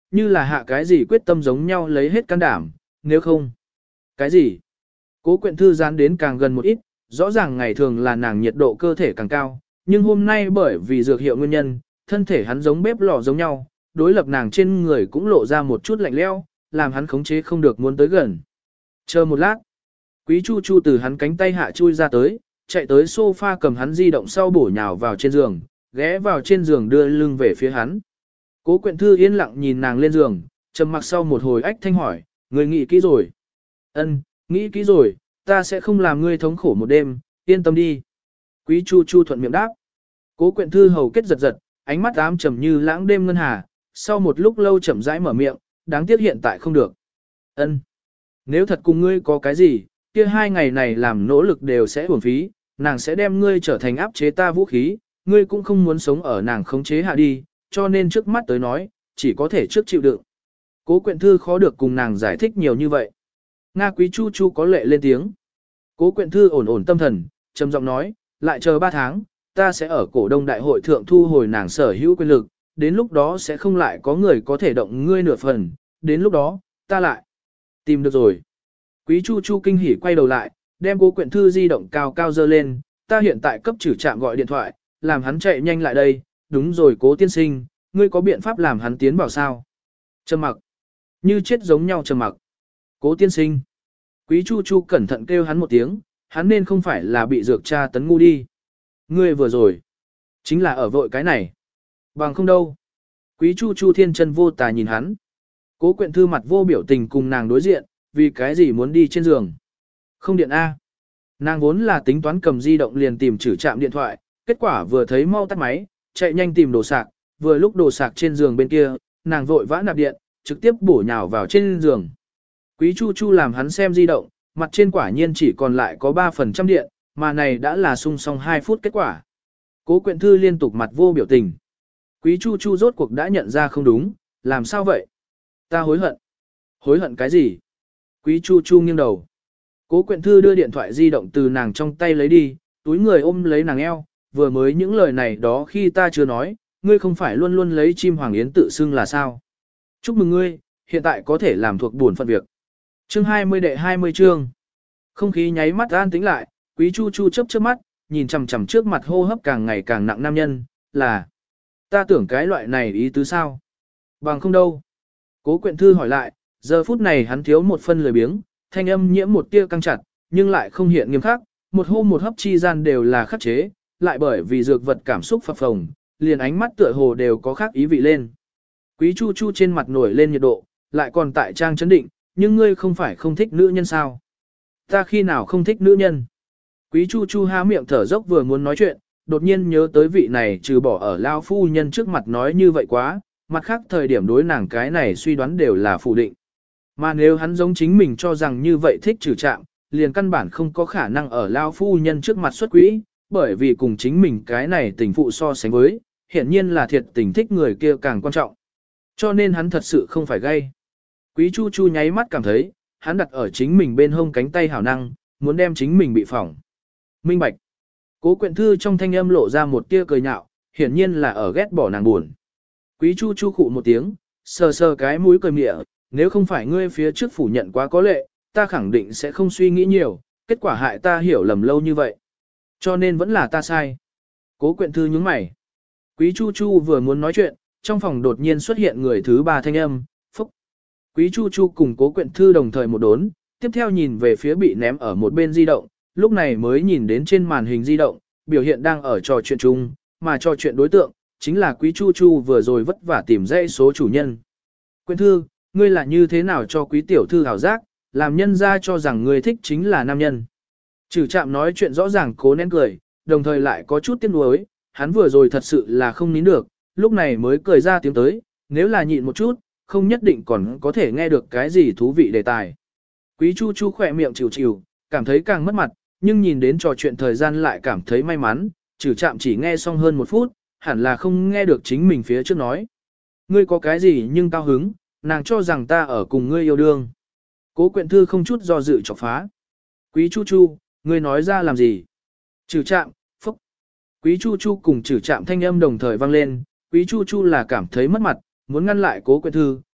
Speaker 1: như là hạ cái gì quyết tâm giống nhau lấy hết can đảm, nếu không. Cái gì? Cố Quyện Thư dán đến càng gần một ít, rõ ràng ngày thường là nàng nhiệt độ cơ thể càng cao, nhưng hôm nay bởi vì dược hiệu nguyên nhân, thân thể hắn giống bếp lò giống nhau, đối lập nàng trên người cũng lộ ra một chút lạnh lẽo, làm hắn khống chế không được muốn tới gần. Chờ một lát, Quý Chu Chu từ hắn cánh tay hạ chui ra tới, chạy tới sofa cầm hắn di động sau bổ nhào vào trên giường, ghé vào trên giường đưa lưng về phía hắn. Cố Quyện Thư yên lặng nhìn nàng lên giường, trầm mặc sau một hồi ách thanh hỏi, người nghĩ kỹ rồi? Ân, nghĩ kỹ rồi, ta sẽ không làm ngươi thống khổ một đêm, yên tâm đi. Quý Chu Chu thuận miệng đáp. Cố Quyện Thư hầu kết giật giật, ánh mắt ám trầm như lãng đêm ngân hà, sau một lúc lâu chậm rãi mở miệng, đáng tiếc hiện tại không được. Ân, nếu thật cùng ngươi có cái gì, kia 2 ngày này làm nỗ lực đều sẽ uổng phí, nàng sẽ đem ngươi trở thành áp chế ta vũ khí, ngươi cũng không muốn sống ở nàng khống chế hạ đi, cho nên trước mắt tới nói, chỉ có thể trước chịu đựng. Cố Quyện Thư khó được cùng nàng giải thích nhiều như vậy. Nga Quý Chu Chu có lệ lên tiếng. Cố Quyện Thư ổn ổn tâm thần, trầm giọng nói, lại chờ 3 tháng, ta sẽ ở cổ đông đại hội thượng thu hồi nàng sở hữu quyền lực, đến lúc đó sẽ không lại có người có thể động ngươi nửa phần, đến lúc đó, ta lại tìm được rồi. Quý Chu Chu kinh hỉ quay đầu lại, đem Cố Quyện Thư di động cao cao dơ lên, ta hiện tại cấp trừ trạm gọi điện thoại, làm hắn chạy nhanh lại đây, đúng rồi Cố tiên sinh, ngươi có biện pháp làm hắn tiến vào sao? Trầm mặc, như chết giống nhau trầm mặc. Cố tiên sinh. Quý Chu Chu cẩn thận kêu hắn một tiếng, hắn nên không phải là bị dược tra tấn ngu đi. Ngươi vừa rồi, chính là ở vội cái này. Bằng không đâu. Quý Chu Chu thiên chân vô tà nhìn hắn. Cố Quyện Thư mặt vô biểu tình cùng nàng đối diện, vì cái gì muốn đi trên giường. Không điện A. Nàng vốn là tính toán cầm di động liền tìm chử trạm điện thoại, kết quả vừa thấy mau tắt máy, chạy nhanh tìm đồ sạc, vừa lúc đồ sạc trên giường bên kia, nàng vội vã nạp điện, trực tiếp bổ nhào vào trên giường. Quý Chu Chu làm hắn xem di động, mặt trên quả nhiên chỉ còn lại có 3% điện, mà này đã là sung xong 2 phút kết quả. Cố Quyện Thư liên tục mặt vô biểu tình. Quý Chu Chu rốt cuộc đã nhận ra không đúng, làm sao vậy? Ta hối hận. Hối hận cái gì? Quý Chu Chu nghiêng đầu. Cố Quyện Thư đưa điện thoại di động từ nàng trong tay lấy đi, túi người ôm lấy nàng eo, vừa mới những lời này đó khi ta chưa nói, ngươi không phải luôn luôn lấy chim hoàng yến tự xưng là sao? Chúc mừng ngươi, hiện tại có thể làm thuộc bổn phận việc. Chương 20 đệ 20 chương. Không khí nháy mắt an tĩnh lại, Quý Chu Chu chớp chớp mắt, nhìn chằm chằm trước mặt hô hấp càng ngày càng nặng nam nhân, là ta tưởng cái loại này ý tứ sao? Bằng không đâu. Cố Quyện Thư hỏi lại, giờ phút này hắn thiếu một phân lười biếng, thanh âm nhiễm một tia căng chặt, nhưng lại không hiện nghiêm khắc, một hô một hấp chi gian đều là khắc chế, lại bởi vì dược vật cảm xúc phập phồng, liền ánh mắt tựa hồ đều có khác ý vị lên. Quý Chu Chu trên mặt nổi lên nhiệt độ, lại còn tại trang chấn định, nhưng ngươi không phải không thích nữ nhân sao? Ta khi nào không thích nữ nhân? Quý Chu Chu há miệng thở dốc vừa muốn nói chuyện, đột nhiên nhớ tới vị này trừ bỏ ở lao phu nhân trước mặt nói như vậy quá, mặt khác thời điểm đối nàng cái này suy đoán đều là phủ định. Mà nếu hắn giống chính mình cho rằng như vậy thích trừ trạm, liền căn bản không có khả năng ở lao phu nhân trước mặt xuất quỹ, bởi vì cùng chính mình cái này tình phụ so sánh với, hiển nhiên là thiệt tình thích người kia càng quan trọng. Cho nên hắn thật sự không phải gay. Quý Chu Chu nháy mắt cảm thấy, hắn đặt ở chính mình bên hông cánh tay hảo năng, muốn đem chính mình bị phỏng. Minh bạch. Cố Quyện Thư trong thanh âm lộ ra một tia cười nhạo, hiển nhiên là ở ghét bỏ nàng buồn. Quý Chu Chu khụ một tiếng, sờ sờ cái mũi cười mịa, nếu không phải ngươi phía trước phủ nhận quá có lệ, ta khẳng định sẽ không suy nghĩ nhiều, kết quả hại ta hiểu lầm lâu như vậy. Cho nên vẫn là ta sai. Cố Quyện Thư nhướng mày. Quý Chu Chu vừa muốn nói chuyện, trong phòng đột nhiên xuất hiện người thứ ba thanh âm, phúc. Quý Chu Chu cùng Cố Quyện Thư đồng thời một đốn, tiếp theo nhìn về phía bị ném ở một bên di động, lúc này mới nhìn đến trên màn hình di động, biểu hiện đang ở trò chuyện chung, mà trò chuyện đối tượng, chính là Quý Chu Chu vừa rồi vất vả tìm dãy số chủ nhân. Quyện Thư, ngươi là như thế nào cho Quý Tiểu Thư hảo giác, làm nhân ra cho rằng ngươi thích chính là nam nhân. Trừ Trạm nói chuyện rõ ràng cố nén cười, đồng thời lại có chút tiếc nuối, hắn vừa rồi thật sự là không nín được, lúc này mới cười ra tiếng tới, nếu là nhịn một chút, không nhất định còn có thể nghe được cái gì thú vị đề tài. Quý Chu Chu khỏe miệng chịu chịu, cảm thấy càng mất mặt, nhưng nhìn đến trò chuyện thời gian lại cảm thấy may mắn, Trừ Trạm chỉ nghe xong hơn 1 phút, hẳn là không nghe được chính mình phía trước nói. Ngươi có cái gì nhưng cao hứng, nàng cho rằng ta ở cùng ngươi yêu đương. Cố Quyện Thư không chút do dự chọc phá. Quý Chu Chu, ngươi nói ra làm gì? Trừ Trạm, phúc. Quý Chu Chu cùng Trừ Trạm thanh âm đồng thời vang lên, Quý Chu Chu là cảm thấy mất mặt, muốn ngăn lại Cố Quyện Thư,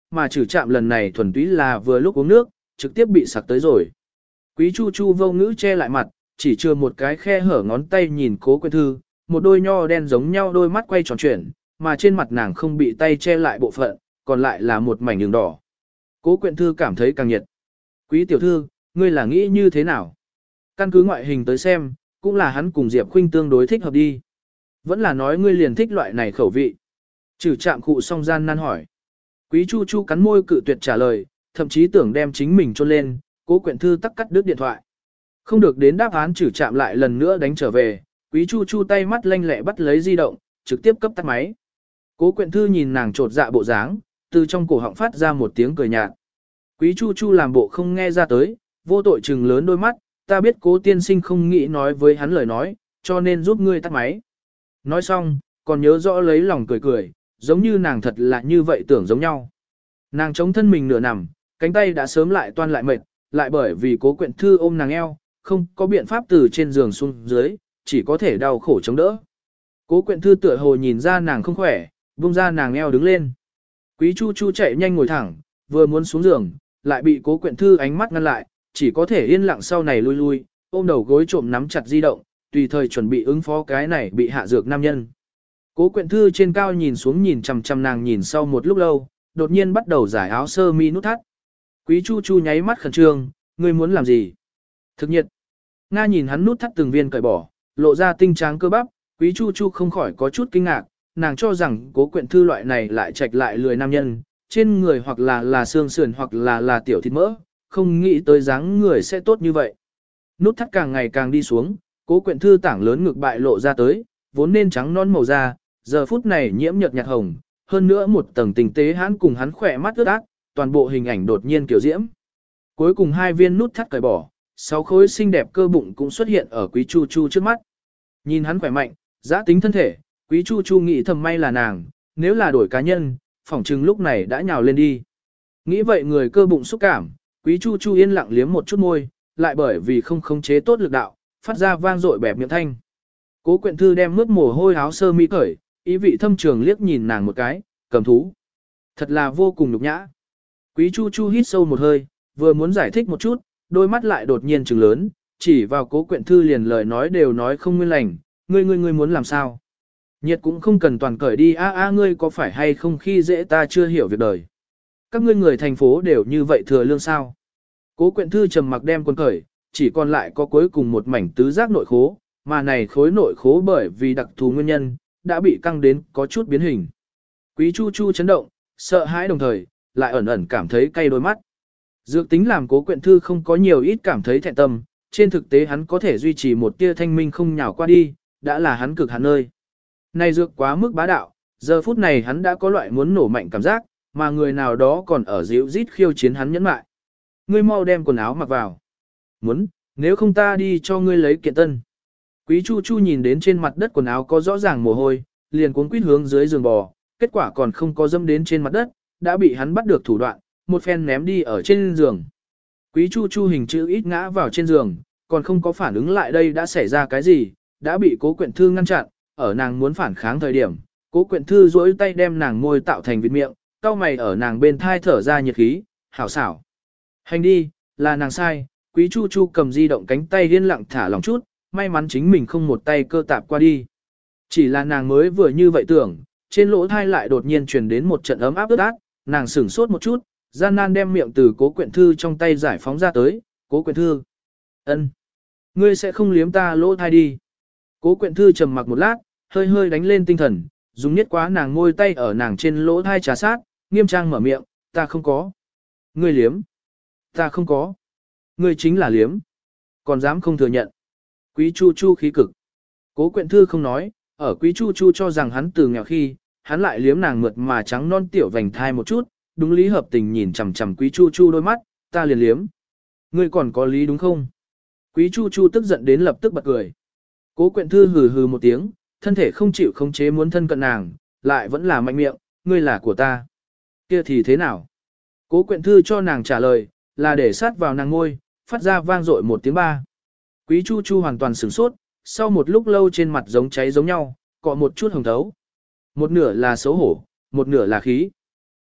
Speaker 1: mà trừ chạm lần này thuần túy là vừa lúc uống nước, trực tiếp bị sặc tới rồi. Quý Chu Chu vô ngữ che lại mặt, chỉ chừa một cái khe hở ngón tay nhìn Cố Quyện Thư, một đôi nho đen giống nhau đôi mắt quay tròn chuyển, mà trên mặt nàng không bị tay che lại bộ phận, còn lại là một mảnh đường đỏ. Cố Quyện Thư cảm thấy càng nhiệt. Quý tiểu thư, ngươi là nghĩ như thế nào? Căn cứ ngoại hình tới xem, cũng là hắn cùng Diệp Khuynh tương đối thích hợp đi. Vẫn là nói ngươi liền thích loại này khẩu vị. Trừ chạm cụ song gian nan hỏi. Quý Chu Chu cắn môi cự tuyệt trả lời, thậm chí tưởng đem chính mình chôn lên, Cố Quyện Thư tắc cắt đứt điện thoại. Không được đến đáp án trừ chạm lại lần nữa đánh trở về, Quý Chu Chu tay mắt lanh lẹ bắt lấy di động, trực tiếp cấp tắt máy. Cố Quyện Thư nhìn nàng trột dạ bộ dáng, từ trong cổ họng phát ra một tiếng cười nhạt. Quý Chu Chu làm bộ không nghe ra tới, vô tội trừng lớn đôi mắt, ta biết Cố tiên sinh không nghĩ nói với hắn lời nói, cho nên giúp ngươi tắt máy. Nói xong, còn nhớ rõ lấy lòng cười cười, giống như nàng thật là như vậy tưởng giống nhau. Nàng chống thân mình nửa nằm, cánh tay đã sớm lại toan lại mệt, lại bởi vì Cố Quyện Thư ôm nàng eo, không có biện pháp từ trên giường xuống dưới, chỉ có thể đau khổ chống đỡ. Cố Quyện Thư tựa hồ nhìn ra nàng không khỏe, buông ra nàng eo đứng lên. Quý Chu Chu chạy nhanh ngồi thẳng, vừa muốn xuống giường, lại bị Cố Quyện Thư ánh mắt ngăn lại, chỉ có thể yên lặng sau này lui lui, ôm đầu gối trộm nắm chặt di động, tùy thời chuẩn bị ứng phó cái này bị hạ dược nam nhân. Cố Quyện Thư trên cao nhìn xuống nhìn chằm chằm nàng nhìn sau một lúc lâu, đột nhiên bắt đầu giải áo sơ mi nút thắt. Quý Chu Chu nháy mắt khẩn trương, ngươi muốn làm gì? Thực nhiệt. Nga nhìn hắn nút thắt từng viên cởi bỏ, lộ ra tinh tráng cơ bắp, Quý Chu Chu không khỏi có chút kinh ngạc, nàng cho rằng Cố Quyện Thư loại này lại trạch lại lười nam nhân, trên người hoặc là xương sườn hoặc là tiểu thịt mỡ, không nghĩ tới dáng người sẽ tốt như vậy. Nút thắt càng ngày càng đi xuống, Cố Quyện Thư tảng lớn ngực bại lộ ra tới, vốn nên trắng non màu da, giờ phút này nhiễm nhợt nhạt hồng, hơn nữa một tầng tình tế hắn cùng hắn khỏe mắt ướt át, toàn bộ hình ảnh đột nhiên kiểu diễm. Cuối cùng hai viên nút thắt cởi bỏ, 6 khối xinh đẹp cơ bụng cũng xuất hiện ở Quý Chu Chu trước mắt. Nhìn hắn khỏe mạnh, giã tính thân thể, Quý Chu Chu nghĩ thầm may là nàng, nếu là đổi cá nhân, phỏng chừng lúc này đã nhào lên đi. Nghĩ vậy người cơ bụng xúc cảm, Quý Chu Chu yên lặng liếm một chút môi, lại bởi vì không khống chế tốt lực đạo, phát ra vang dội bẹp miệng thanh. Cố Quyện Thư đem mướt mồ hôi áo sơ mi cởi, ý vị thâm trường liếc nhìn nàng một cái, cầm thú. Thật là vô cùng nhục nhã. Quý Chu Chu hít sâu một hơi, vừa muốn giải thích một chút, đôi mắt lại đột nhiên trừng lớn, chỉ vào Cố Quyện Thư liền lời nói đều nói không nguyên lành, ngươi muốn làm sao? Nhiệt cũng không cần toàn cởi đi ngươi có phải hay không khi dễ ta chưa hiểu việc đời. Các ngươi người thành phố đều như vậy thừa lương sao? Cố Quyện Thư trầm mặc đem quần cởi, chỉ còn lại có cuối cùng một mảnh tứ giác nội khố, mà này khối nội khố bởi vì đặc thù nguyên nhân, đã bị căng đến có chút biến hình. Quý Chu Chu chấn động, sợ hãi đồng thời, lại ẩn ẩn cảm thấy cay đôi mắt. Dược tính làm Cố Quyện Thư không có nhiều ít cảm thấy thẹn tâm, trên thực tế hắn có thể duy trì một tia thanh minh không nhào qua đi, đã là hắn cực hạn nơi. Này dược quá mức bá đạo, giờ phút này hắn đã có loại muốn nổ mạnh cảm giác, mà người nào đó còn ở dịu rít khiêu chiến hắn nhẫn mại. Ngươi mau đem quần áo mặc vào. Muốn, nếu không ta đi cho ngươi lấy kiện tân. Quý Chu Chu nhìn đến trên mặt đất quần áo có rõ ràng mồ hôi, liền cuống quýt hướng dưới giường bò, kết quả còn không có dâm đến trên mặt đất, đã bị hắn bắt được thủ đoạn, một phen ném đi ở trên giường. Quý Chu Chu hình chữ ít ngã vào trên giường, còn không có phản ứng lại đây đã xảy ra cái gì, đã bị Cố Quyện Thư ngăn chặn, ở nàng muốn phản kháng thời điểm, Cố Quyện Thư duỗi tay đem nàng môi tạo thành vịt miệng, cau mày ở nàng bên thai thở ra nhiệt khí, hảo xảo. Hành đi, là nàng sai, Quý Chu Chu cầm di động cánh tay yên lặng thả lòng chút, may mắn chính mình không một tay cơ tạp qua đi. Chỉ là nàng mới vừa như vậy tưởng, trên lỗ thai lại đột nhiên truyền đến một trận ấm áp ướt át, nàng sửng sốt một chút, gian nan đem miệng từ Cố Quyện Thư trong tay giải phóng ra tới, Cố Quyện Thư. Ân, ngươi sẽ không liếm ta lỗ thai đi. Cố Quyện Thư trầm mặc một lát, hơi hơi đánh lên tinh thần, dùng nhất quá nàng môi tay ở nàng trên lỗ thai trà sát, nghiêm trang mở miệng, ta không có. Ngươi liếm. Ta không có. Ngươi chính là liếm. Còn dám không thừa nhận. Quý Chu Chu khí cực. Cố Quyện Thư không nói, ở Quý Chu Chu cho rằng hắn từ nghèo khi, hắn lại liếm nàng mượt mà trắng non tiểu vành thai một chút, đúng lý hợp tình nhìn chằm chằm Quý Chu Chu đôi mắt, ta liền liếm. Ngươi còn có lý đúng không? Quý Chu Chu tức giận đến lập tức bật cười. Cố Quyện Thư hừ hừ một tiếng, thân thể không chịu khống chế muốn thân cận nàng, lại vẫn là mạnh miệng, ngươi là của ta. Kia thì thế nào? Cố Quyện Thư cho nàng trả lời, là để sát vào nàng ngôi, phát ra vang dội một tiếng ba. Quý Chu Chu hoàn toàn sửng sốt, sau một lúc lâu trên mặt giống cháy giống nhau, cọ một chút hồng thấu. Một nửa là xấu hổ, một nửa là khí.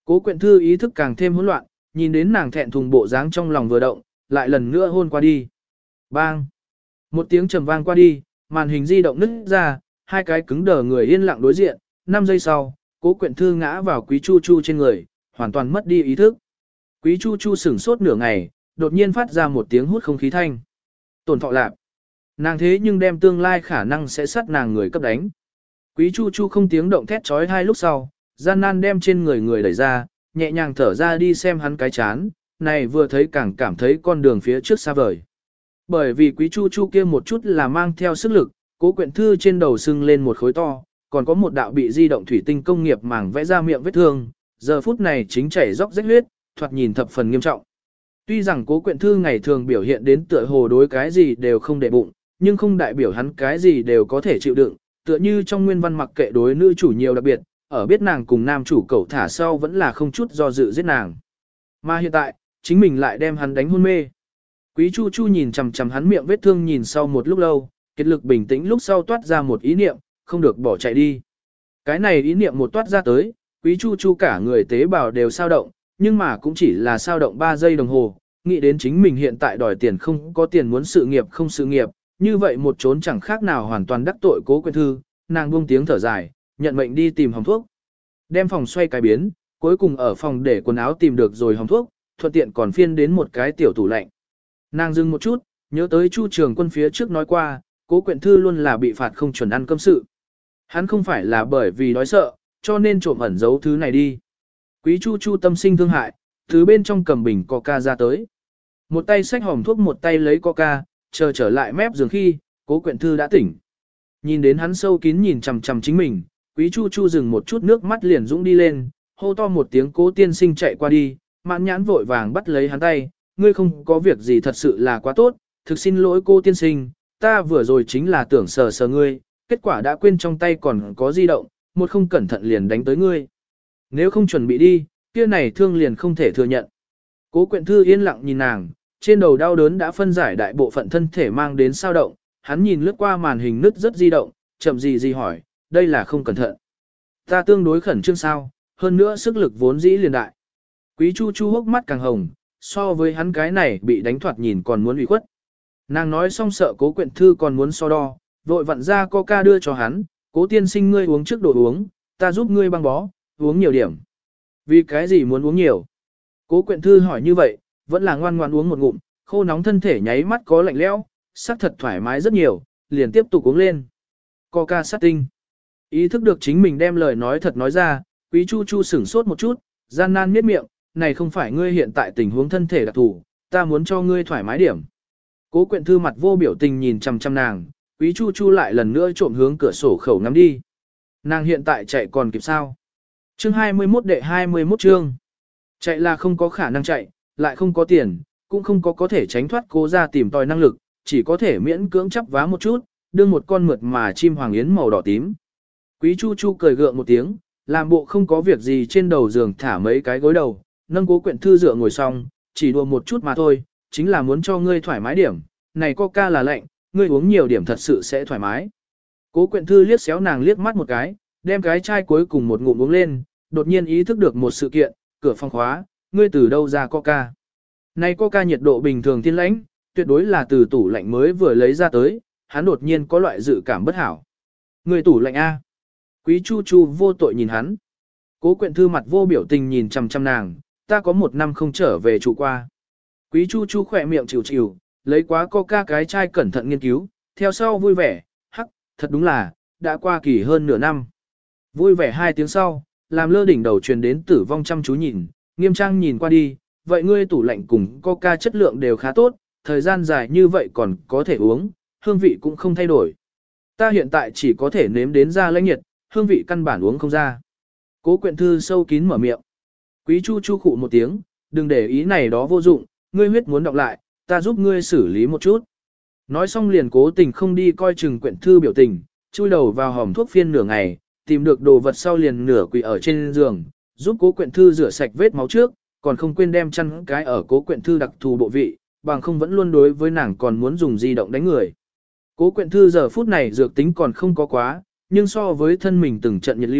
Speaker 1: Cố Quyện Thư ý thức càng thêm hỗn loạn, nhìn đến nàng thẹn thùng bộ dáng trong lòng vừa động, lại lần nữa hôn qua đi. Bang! Một tiếng trầm vang qua đi, màn hình di động nứt ra, hai cái cứng đờ người yên lặng đối diện, 5 giây sau, Cố Quyện Thư ngã vào Quý Chu Chu trên người, hoàn toàn mất đi ý thức. Quý Chu Chu sửng sốt nửa ngày, đột nhiên phát ra một tiếng hút không khí thanh. Tổn thọ lạp. Nàng thế nhưng đem tương lai khả năng sẽ sát nàng người cấp đánh. Quý Chu Chu không tiếng động thét trói hai lúc sau, gian nan đem trên người người đẩy ra, nhẹ nhàng thở ra đi xem hắn cái chán, này vừa thấy càng cảm thấy con đường phía trước xa vời. Bởi vì Quý Chu Chu kia một chút là mang theo sức lực, Cố Quyện Thư trên đầu sưng lên một khối to, còn có một đạo bị di động thủy tinh công nghiệp màng vẽ ra miệng vết thương, giờ phút này chính chảy róc rách huyết, thoạt nhìn thập phần nghiêm trọng. Tuy rằng Cố Quyện Thư ngày thường biểu hiện đến tựa hồ đối cái gì đều không để bụng, nhưng không đại biểu hắn cái gì đều có thể chịu đựng, tựa như trong nguyên văn mặc kệ đối nữ chủ nhiều đặc biệt, ở biết nàng cùng nam chủ cậu thả sau vẫn là không chút do dự giết nàng. Mà hiện tại, chính mình lại đem hắn đánh hôn mê. Quý Chu Chu nhìn chằm chằm hắn miệng vết thương nhìn sau một lúc lâu, kết lực bình tĩnh lúc sau toát ra một ý niệm, không được bỏ chạy đi. Cái này ý niệm một toát ra tới, Quý Chu Chu cả người tế bào đều sao động, nhưng mà cũng chỉ là sao động 3 giây đồng hồ, nghĩ đến chính mình hiện tại đòi tiền không có tiền muốn sự nghiệp không sự nghiệp, như vậy một trốn chẳng khác nào hoàn toàn đắc tội Cố Quyện Thư, nàng buông tiếng thở dài, nhận mệnh đi tìm hòm thuốc. Đem phòng xoay cái biến, cuối cùng ở phòng để quần áo tìm được rồi hòm thuốc, thuận tiện còn phiên đến một cái tiểu tủ lạnh. Nàng dừng một chút, nhớ tới Chu Trường Quân phía trước nói qua, Cố Quyện Thư luôn là bị phạt không chuẩn ăn cơm sự. Hắn không phải là bởi vì đói sợ, cho nên trộm ẩn giấu thứ này đi. Quý Chu Chu tâm sinh thương hại, từ bên trong cầm bình coca ra tới. Một tay xách hòm thuốc một tay lấy coca, chờ trở lại mép giường khi, Cố Quyện Thư đã tỉnh. Nhìn đến hắn sâu kín nhìn chằm chằm chính mình, Quý Chu Chu dừng một chút nước mắt liền dũng đi lên, hô to một tiếng Cố tiên sinh chạy qua đi, mãn nhãn vội vàng bắt lấy hắn tay, ngươi không có việc gì thật sự là quá tốt, thực xin lỗi cô tiên sinh, ta vừa rồi chính là tưởng sờ sờ ngươi, kết quả đã quên trong tay còn có di động, một không cẩn thận liền đánh tới ngươi. Nếu không chuẩn bị đi, kia này thương liền không thể thừa nhận. Cố Quyện Thư yên lặng nhìn nàng, trên đầu đau đớn đã phân giải đại bộ phận thân thể mang đến sao động, hắn nhìn lướt qua màn hình nứt rất di động, chậm gì hỏi, đây là không cẩn thận. Ta tương đối khẩn trương sao, hơn nữa sức lực vốn dĩ liền đại. Quý Chu Chu hốc mắt càng hồng, so với hắn cái này bị đánh thoạt nhìn còn muốn ủy khuất. Nàng nói xong sợ Cố Quyện Thư còn muốn so đo, vội vặn ra coca đưa cho hắn, Cố tiên sinh ngươi uống trước đồ uống, ta giúp ngươi băng bó, uống nhiều điểm. Vì cái gì muốn uống nhiều? Cố Quyện Thư hỏi như vậy, vẫn là ngoan ngoan uống một ngụm, khô nóng thân thể nháy mắt có lạnh lẽo, sắc thật thoải mái rất nhiều, liền tiếp tục uống lên. Coca sát tinh. Ý thức được chính mình đem lời nói thật nói ra, Quý Chu Chu sửng sốt một chút, gian nan miết miệng, này không phải ngươi hiện tại tình huống thân thể đặc thù, ta muốn cho ngươi thoải mái điểm. Cố Quyện Thư mặt vô biểu tình nhìn chằm chằm nàng, Quý Chu Chu lại lần nữa trộm hướng cửa sổ khẩu ngắm đi. Nàng hiện tại chạy còn kịp sao? Chương 21 đệ 21 chương. Chạy là không có khả năng chạy, lại không có tiền, cũng không có thể tránh thoát Cố ra tìm tòi năng lực, chỉ có thể miễn cưỡng chắp vá một chút, đương một con mượt mà chim hoàng yến màu đỏ tím. Quý Chu Chu cười gượng một tiếng, làm bộ không có việc gì trên đầu giường thả mấy cái gối đầu, nâng Cố Quyện Thư dựa ngồi xong, chỉ đùa một chút mà thôi, chính là muốn cho ngươi thoải mái điểm, này coca là lạnh, ngươi uống nhiều điểm thật sự sẽ thoải mái. Cố Quyện Thư liếc xéo nàng liếc mắt một cái, đem cái chai cuối cùng một ngụm uống lên, đột nhiên ý thức được một sự kiện, cửa phòng khóa, ngươi từ đâu ra coca. Này coca nhiệt độ bình thường thiên lãnh, tuyệt đối là từ tủ lạnh mới vừa lấy ra tới, hắn đột nhiên có loại dự cảm bất hảo. Ngươi tủ lạnh A. Quý Chu Chu vô tội nhìn hắn. Cố Quyện Thư mặt vô biểu tình nhìn chằm chằm nàng, ta có 1 năm không trở về trụ qua. Quý Chu Chu khỏe miệng chịu chịu, lấy quá coca cái chai cẩn thận nghiên cứu, theo sau vui vẻ, hắc, thật đúng là, đã qua kỳ hơn nửa năm. Vui vẻ 2 tiếng sau, làm lơ đỉnh đầu truyền đến Tử Vong chăm chú nhìn, nghiêm trang nhìn qua đi, vậy ngươi tủ lạnh cùng coca chất lượng đều khá tốt, thời gian dài như vậy còn có thể uống, hương vị cũng không thay đổi. Ta hiện tại chỉ có thể nếm đến ra lãnh nhiệt, hương vị căn bản uống không ra. Cố Quyện Thư sâu kín mở miệng. Quý Chu Chu khụ một tiếng, đừng để ý này đó vô dụng, ngươi huyết muốn đọc lại, ta giúp ngươi xử lý một chút. Nói xong liền cố tình không đi coi chừng Quyện Thư biểu tình, chui đầu vào hòm thuốc phiên nửa ngày, tìm được đồ vật sau liền nửa quỳ ở trên giường, giúp Cố Quyện Thư rửa sạch vết máu trước, còn không quên đem chăn cái ở Cố Quyện Thư đặc thù bộ vị, bằng không vẫn luôn đối với nàng còn muốn dùng di động đánh người. Cố Quyện Thư giờ phút này dược tính còn không có quá, nhưng so với thân mình từng trận nhiệt lưu,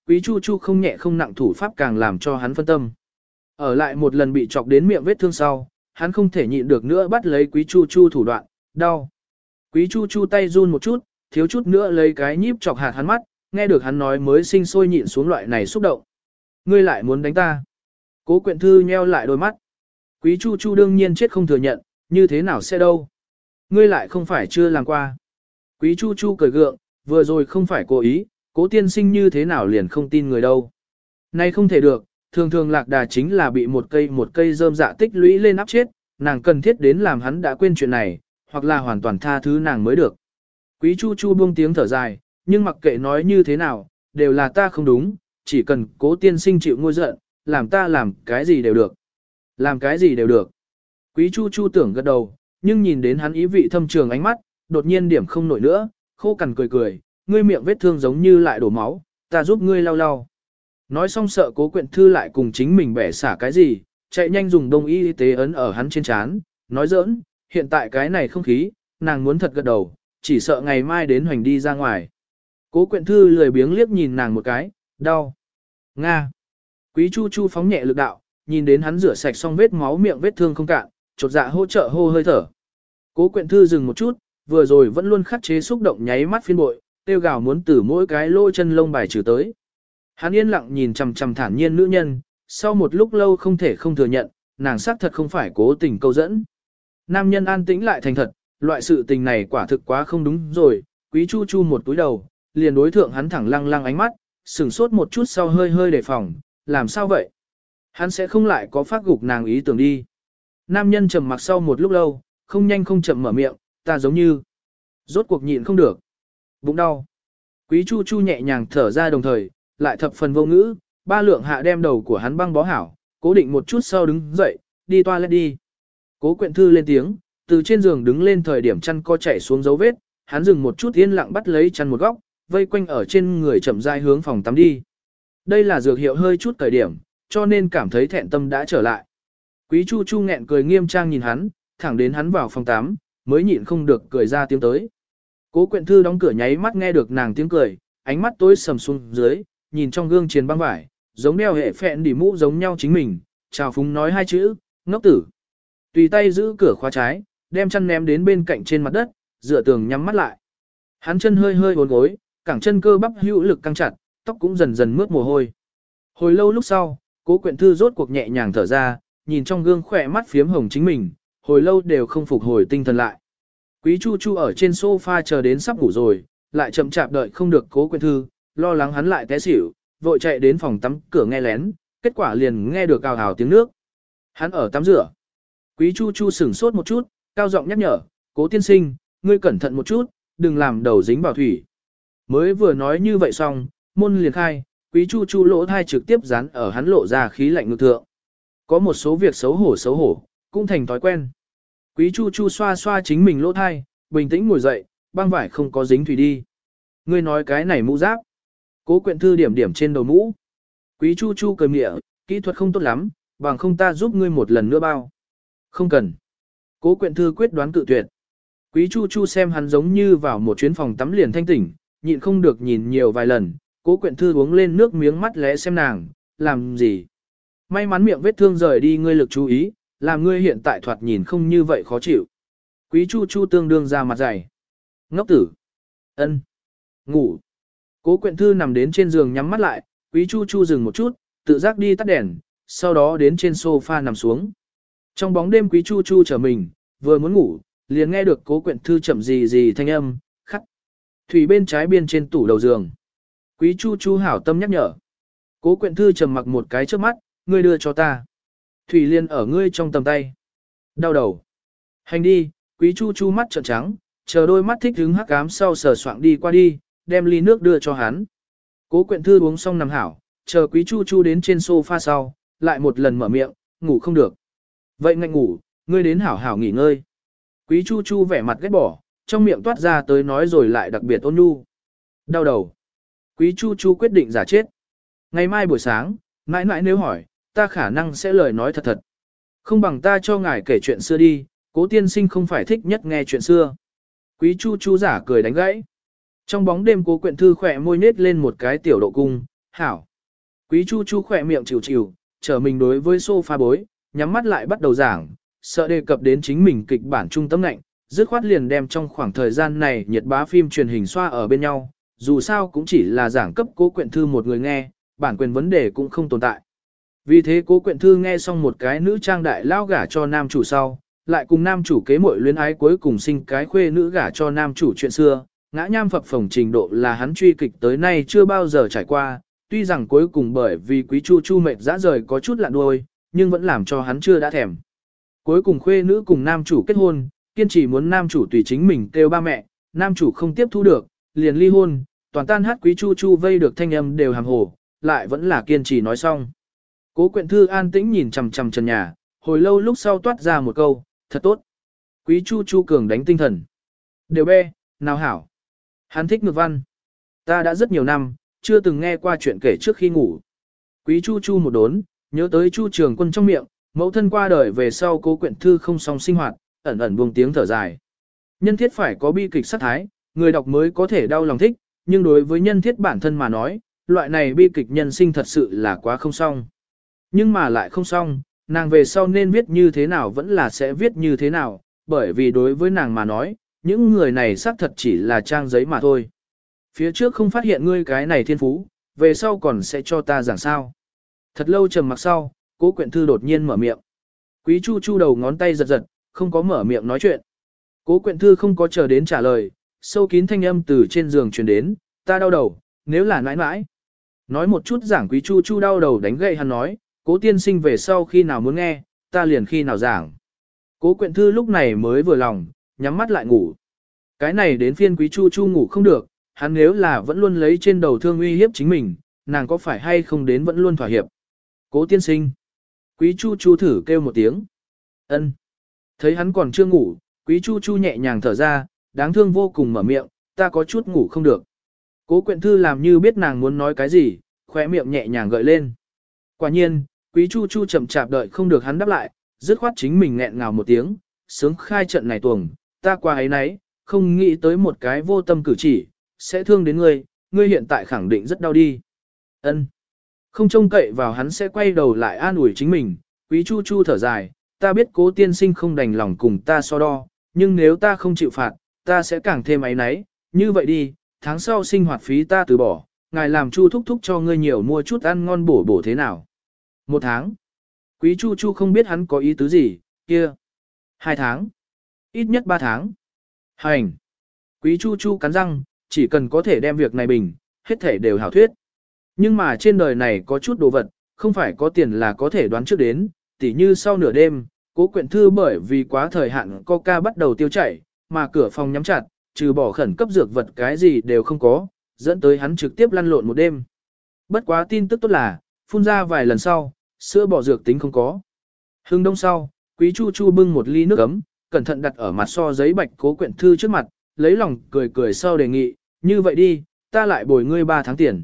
Speaker 1: Quý Chu Chu không nhẹ không nặng thủ pháp càng làm cho hắn phân tâm. Ở lại một lần bị chọc đến miệng vết thương sau, hắn không thể nhịn được nữa bắt lấy Quý Chu Chu thủ đoạn, đau. Quý Chu Chu tay run một chút, thiếu chút nữa lấy cái nhíp chọc hạt hắn mắt, nghe được hắn nói mới sinh sôi nhịn xuống loại này xúc động. Ngươi lại muốn đánh ta. Cố Quyện Thư nheo lại đôi mắt. Quý Chu Chu đương nhiên chết không thừa nhận, như thế nào sẽ đâu. Ngươi lại không phải chưa làm qua. Quý Chu Chu cười gượng, vừa rồi không phải cố ý, Cố tiên sinh như thế nào liền không tin người đâu. Nay không thể được, thường thường lạc đà chính là bị một cây rơm dạ tích lũy lên áp chết, nàng cần thiết đến làm hắn đã quên chuyện này, hoặc là hoàn toàn tha thứ nàng mới được. Quý Chu Chu buông tiếng thở dài, nhưng mặc kệ nói như thế nào, đều là ta không đúng, chỉ cần Cố tiên sinh chịu ngôi giận, làm ta làm cái gì đều được. Làm cái gì đều được. Quý Chu Chu tưởng gật đầu, nhưng nhìn đến hắn ý vị thâm trường ánh mắt, đột nhiên điểm không nổi nữa, khô cằn cười cười, ngươi miệng vết thương giống như lại đổ máu, ta giúp ngươi lau lau. Nói xong sợ Cố Quyện Thư lại cùng chính mình bẻ xả cái gì, chạy nhanh dùng đông y tế ấn ở hắn trên trán, nói giỡn, hiện tại cái này không khí, nàng muốn thật gật đầu, chỉ sợ ngày mai đến hoành đi ra ngoài. Cố Quyện Thư lười biếng liếc nhìn nàng một cái, đau. Nga. Quý Chu Chu phóng nhẹ lực đạo, nhìn đến hắn rửa sạch xong vết máu miệng vết thương không cạn, chột dạ hỗ trợ hô hơi thở. Cố Quyện Thư dừng một chút, vừa rồi vẫn luôn khắc chế xúc động nháy mắt phiên bội, tiêu gào muốn từ mỗi cái lỗ chân lông bài trừ tới. Hắn yên lặng nhìn chằm chằm thản nhiên nữ nhân, sau một lúc lâu không thể không thừa nhận, nàng xác thật không phải cố tình câu dẫn. Nam nhân an tĩnh lại thành thật, loại sự tình này quả thực quá không đúng rồi, Quý Chu Chu một túi đầu, liền đối thượng hắn thẳng lăng lăng ánh mắt, sửng sốt một chút sau hơi hơi đề phòng, làm sao vậy? Hắn sẽ không lại có phát gục nàng ý tưởng đi. Nam nhân trầm mặc sau một lúc lâu, không nhanh không chậm mở miệng, ta giống như rốt cuộc nhịn không được. Bụng đau. Quý Chu Chu nhẹ nhàng thở ra đồng thời, lại thập phần vô ngữ, ba lượng hạ đem đầu của hắn băng bó hảo, cố định một chút sau đứng dậy, đi toilet đi. Cố Quyện Thư lên tiếng, từ trên giường đứng lên thời điểm chăn co chảy xuống dấu vết, hắn dừng một chút yên lặng bắt lấy chăn một góc, vây quanh ở trên người chậm rãi hướng phòng tắm đi. Đây là dược hiệu hơi chút thời điểm, cho nên cảm thấy thẹn tâm đã trở lại. Quý Chu Chu nghẹn cười nghiêm trang nhìn hắn, thẳng đến hắn vào phòng tắm, mới nhịn không được cười ra tiếng tới. Cố Quyện Thư đóng cửa nháy mắt nghe được nàng tiếng cười, ánh mắt tối sầm xuống dưới, nhìn trong gương triền băng vải, giống đeo hệ phẹn đỉ mũ giống nhau chính mình, chào phúng nói hai chữ, ngốc tử. Tùy tay giữ cửa khóa trái, đem chăn ném đến bên cạnh trên mặt đất, dựa tường nhắm mắt lại. Hắn chân hơi hơi uốn gối, cẳng chân cơ bắp hữu lực căng chặt, tóc cũng dần dần mướt mồ hôi. Hồi lâu lúc sau, Cố Quyện Thư rốt cuộc nhẹ nhàng thở ra, nhìn trong gương khỏe mắt phiếm hồng chính mình, hồi lâu đều không phục hồi tinh thần lại. Quý Chu Chu ở trên sofa chờ đến sắp ngủ rồi, lại chậm chạp đợi không được Cố Quyện Thư, lo lắng hắn lại té xỉu, vội chạy đến phòng tắm cửa nghe lén, kết quả liền nghe được ào ào tiếng nước. Hắn ở tắm rửa. Quý Chu Chu sửng sốt một chút, cao giọng nhắc nhở, Cố tiên sinh, ngươi cẩn thận một chút, đừng làm đầu dính vào thủy. Mới vừa nói như vậy xong, môn liền khai, Quý Chu Chu lỗ thai trực tiếp dán ở hắn lộ ra khí lạnh ngực thượng. Có một số việc xấu hổ, cũng thành thói quen. Quý Chu Chu xoa xoa chính mình lỗ thai, bình tĩnh ngồi dậy, băng vải không có dính thủy đi. Ngươi nói cái này mũ giáp. Cố Quyện Thư điểm điểm trên đầu mũ. Quý Chu Chu cười mỉa, kỹ thuật không tốt lắm, bằng không ta giúp ngươi một lần nữa bao. Không cần. Cố Quyện Thư quyết đoán cự tuyệt. Quý Chu Chu xem hắn giống như vào một chuyến phòng tắm liền thanh tỉnh, nhịn không được nhìn nhiều vài lần, Cố Quyện Thư uống lên nước miếng mắt lẽ xem nàng, làm gì. May mắn miệng vết thương rời đi ngươi lực chú ý, làm ngươi hiện tại thoạt nhìn không như vậy khó chịu. Quý Chu Chu tương đương ra mặt dày. Ngốc tử. Ân. Ngủ. Cố Quyện Thư nằm đến trên giường nhắm mắt lại, Quý Chu Chu dừng một chút, tự giác đi tắt đèn, sau đó đến trên sofa nằm xuống. Trong bóng đêm Quý Chu Chu trở mình, vừa muốn ngủ, liền nghe được Cố Quyện Thư chậm gì thanh âm, khắc. Thủy bên trái biên trên tủ đầu giường. Quý Chu Chu hảo tâm nhắc nhở. Cố Quyện Thư trầm mặc một cái trước mắt, ngươi đưa cho ta. Thủy liên ở ngươi trong tầm tay. Đau đầu. Hành đi, Quý Chu Chu mắt trợn trắng, chờ đôi mắt thích hứng hắc ám sau sờ soạng đi qua đi, đem ly nước đưa cho hắn. Cố Quyện Thư uống xong nằm hảo, chờ Quý Chu Chu đến trên sofa sau, lại một lần mở miệng, ngủ không được. Vậy ngạnh ngủ, ngươi đến hảo hảo nghỉ ngơi. Quý Chu Chu vẻ mặt ghét bỏ, trong miệng toát ra tới nói rồi lại đặc biệt ôn nhu. Đau đầu. Quý Chu Chu quyết định giả chết. Ngày mai buổi sáng, mãi mãi nếu hỏi, ta khả năng sẽ lời nói thật thật. Không bằng ta cho ngài kể chuyện xưa đi, Cố tiên sinh không phải thích nhất nghe chuyện xưa. Quý Chu Chu giả cười đánh gãy. Trong bóng đêm Cố Quyện Thư khỏe môi nết lên một cái tiểu độ cung, Hảo. Quý Chu Chu khỏe miệng chịu chịu, trở mình đối với sofa bối, nhắm mắt lại bắt đầu giảng, sợ đề cập đến chính mình kịch bản trung tâm ngạnh, dứt khoát liền đem trong khoảng thời gian này nhiệt bá phim truyền hình xoa ở bên nhau, dù sao cũng chỉ là giảng cấp Cố Quyện Thư một người nghe, bản quyền vấn đề cũng không tồn tại. Vì thế Cố Quyện Thư nghe xong một cái nữ trang đại lao gả cho nam chủ sau, lại cùng nam chủ kế muội luyến ái cuối cùng sinh cái khuê nữ gả cho nam chủ chuyện xưa, ngã nham phập phồng trình độ là hắn truy kịch tới nay chưa bao giờ trải qua, tuy rằng cuối cùng bởi vì Quý Chu Chu mệt dã rời có chút lạ đuôi, nhưng vẫn làm cho hắn chưa đã thèm. Cuối cùng khuê nữ cùng nam chủ kết hôn, kiên trì muốn nam chủ tùy chính mình kêu ba mẹ, nam chủ không tiếp thu được, liền ly hôn, toàn tan hát Quý Chu Chu vây được thanh âm đều hàm hồ, lại vẫn là kiên trì nói xong. Cố Quyện Thư an tĩnh nhìn chằm chằm trần nhà, hồi lâu lúc sau toát ra một câu, thật tốt. Quý Chu Chu cường đánh tinh thần. Đều bê, nào hảo. Hắn thích ngược văn. Ta đã rất nhiều năm, chưa từng nghe qua chuyện kể trước khi ngủ. Quý Chu Chu một đốn, nhớ tới Chu Trường Quân trong miệng, mẫu thân qua đời về sau Cố Quyện Thư không song sinh hoạt, ẩn ẩn buông tiếng thở dài. Nhân thiết phải có bi kịch sát thái, người đọc mới có thể đau lòng thích, nhưng đối với nhân thiết bản thân mà nói, loại này bi kịch nhân sinh thật sự là quá không xong. Nhưng mà lại không xong, nàng về sau nên viết như thế nào vẫn là sẽ viết như thế nào, bởi vì đối với nàng mà nói, những người này xác thật chỉ là trang giấy mà thôi. Phía trước không phát hiện ngươi cái này thiên phú, về sau còn sẽ cho ta giảng sao. Thật lâu trầm mặc sau, Cố Quyện Thư đột nhiên mở miệng. Quý Chu Chu đầu ngón tay giật giật, không có mở miệng nói chuyện. Cố Quyện Thư không có chờ đến trả lời, sâu kín thanh âm từ trên giường truyền đến, ta đau đầu, nếu là nãi nãi. Nói một chút giảng Quý Chu Chu đau đầu đánh gậy hắn nói, Cố tiên sinh về sau khi nào muốn nghe, ta liền khi nào giảng. Cố Quyện Thư lúc này mới vừa lòng, nhắm mắt lại ngủ. Cái này đến phiên Quý Chu Chu ngủ không được, hắn nếu là vẫn luôn lấy trên đầu thương uy hiếp chính mình, nàng có phải hay không đến vẫn luôn thỏa hiệp. Cố tiên sinh. Quý Chu Chu thử kêu một tiếng. Ân. Thấy hắn còn chưa ngủ, Quý Chu Chu nhẹ nhàng thở ra, đáng thương vô cùng mở miệng, ta có chút ngủ không được. Cố Quyện Thư làm như biết nàng muốn nói cái gì, khóe miệng nhẹ nhàng gợi lên. Quả nhiên, Quý Chu Chu chậm chạp đợi không được hắn đáp lại, dứt khoát chính mình nghẹn ngào một tiếng, sướng khai trận này tuồng, ta qua ấy nấy, không nghĩ tới một cái vô tâm cử chỉ, sẽ thương đến ngươi, ngươi hiện tại khẳng định rất đau đi. Ân. Không trông cậy vào hắn sẽ quay đầu lại an ủi chính mình, Quý Chu Chu thở dài, ta biết Cố tiên sinh không đành lòng cùng ta so đo, nhưng nếu ta không chịu phạt, ta sẽ càng thêm áy náy, như vậy đi, tháng sau sinh hoạt phí ta từ bỏ, ngài làm Chu thúc thúc cho ngươi nhiều mua chút ăn ngon bổ bổ thế nào. 1 tháng. Quý Chu Chu không biết hắn có ý tứ gì, kia. 2 tháng. Ít nhất 3 tháng. Hành. Quý Chu Chu cắn răng, chỉ cần có thể đem việc này bình, hết thể đều hảo thuyết. Nhưng mà trên đời này có chút đồ vật, không phải có tiền là có thể đoán trước đến, tỉ như sau nửa đêm, Cố Quyện Thư bởi vì quá thời hạn coca bắt đầu tiêu chảy, mà cửa phòng nhắm chặt, trừ bỏ khẩn cấp dược vật cái gì đều không có, dẫn tới hắn trực tiếp lăn lộn một đêm. Bất quá tin tức tốt là, phun ra vài lần sau, sữa bò dược tính không có. Hưng đông sau, Quý Chu Chu bưng một ly nước ấm, cẩn thận đặt ở mặt so giấy bạch Cố Quyện Thư trước mặt, lấy lòng cười cười sau đề nghị, như vậy đi, ta lại bồi ngươi 3 tháng tiền.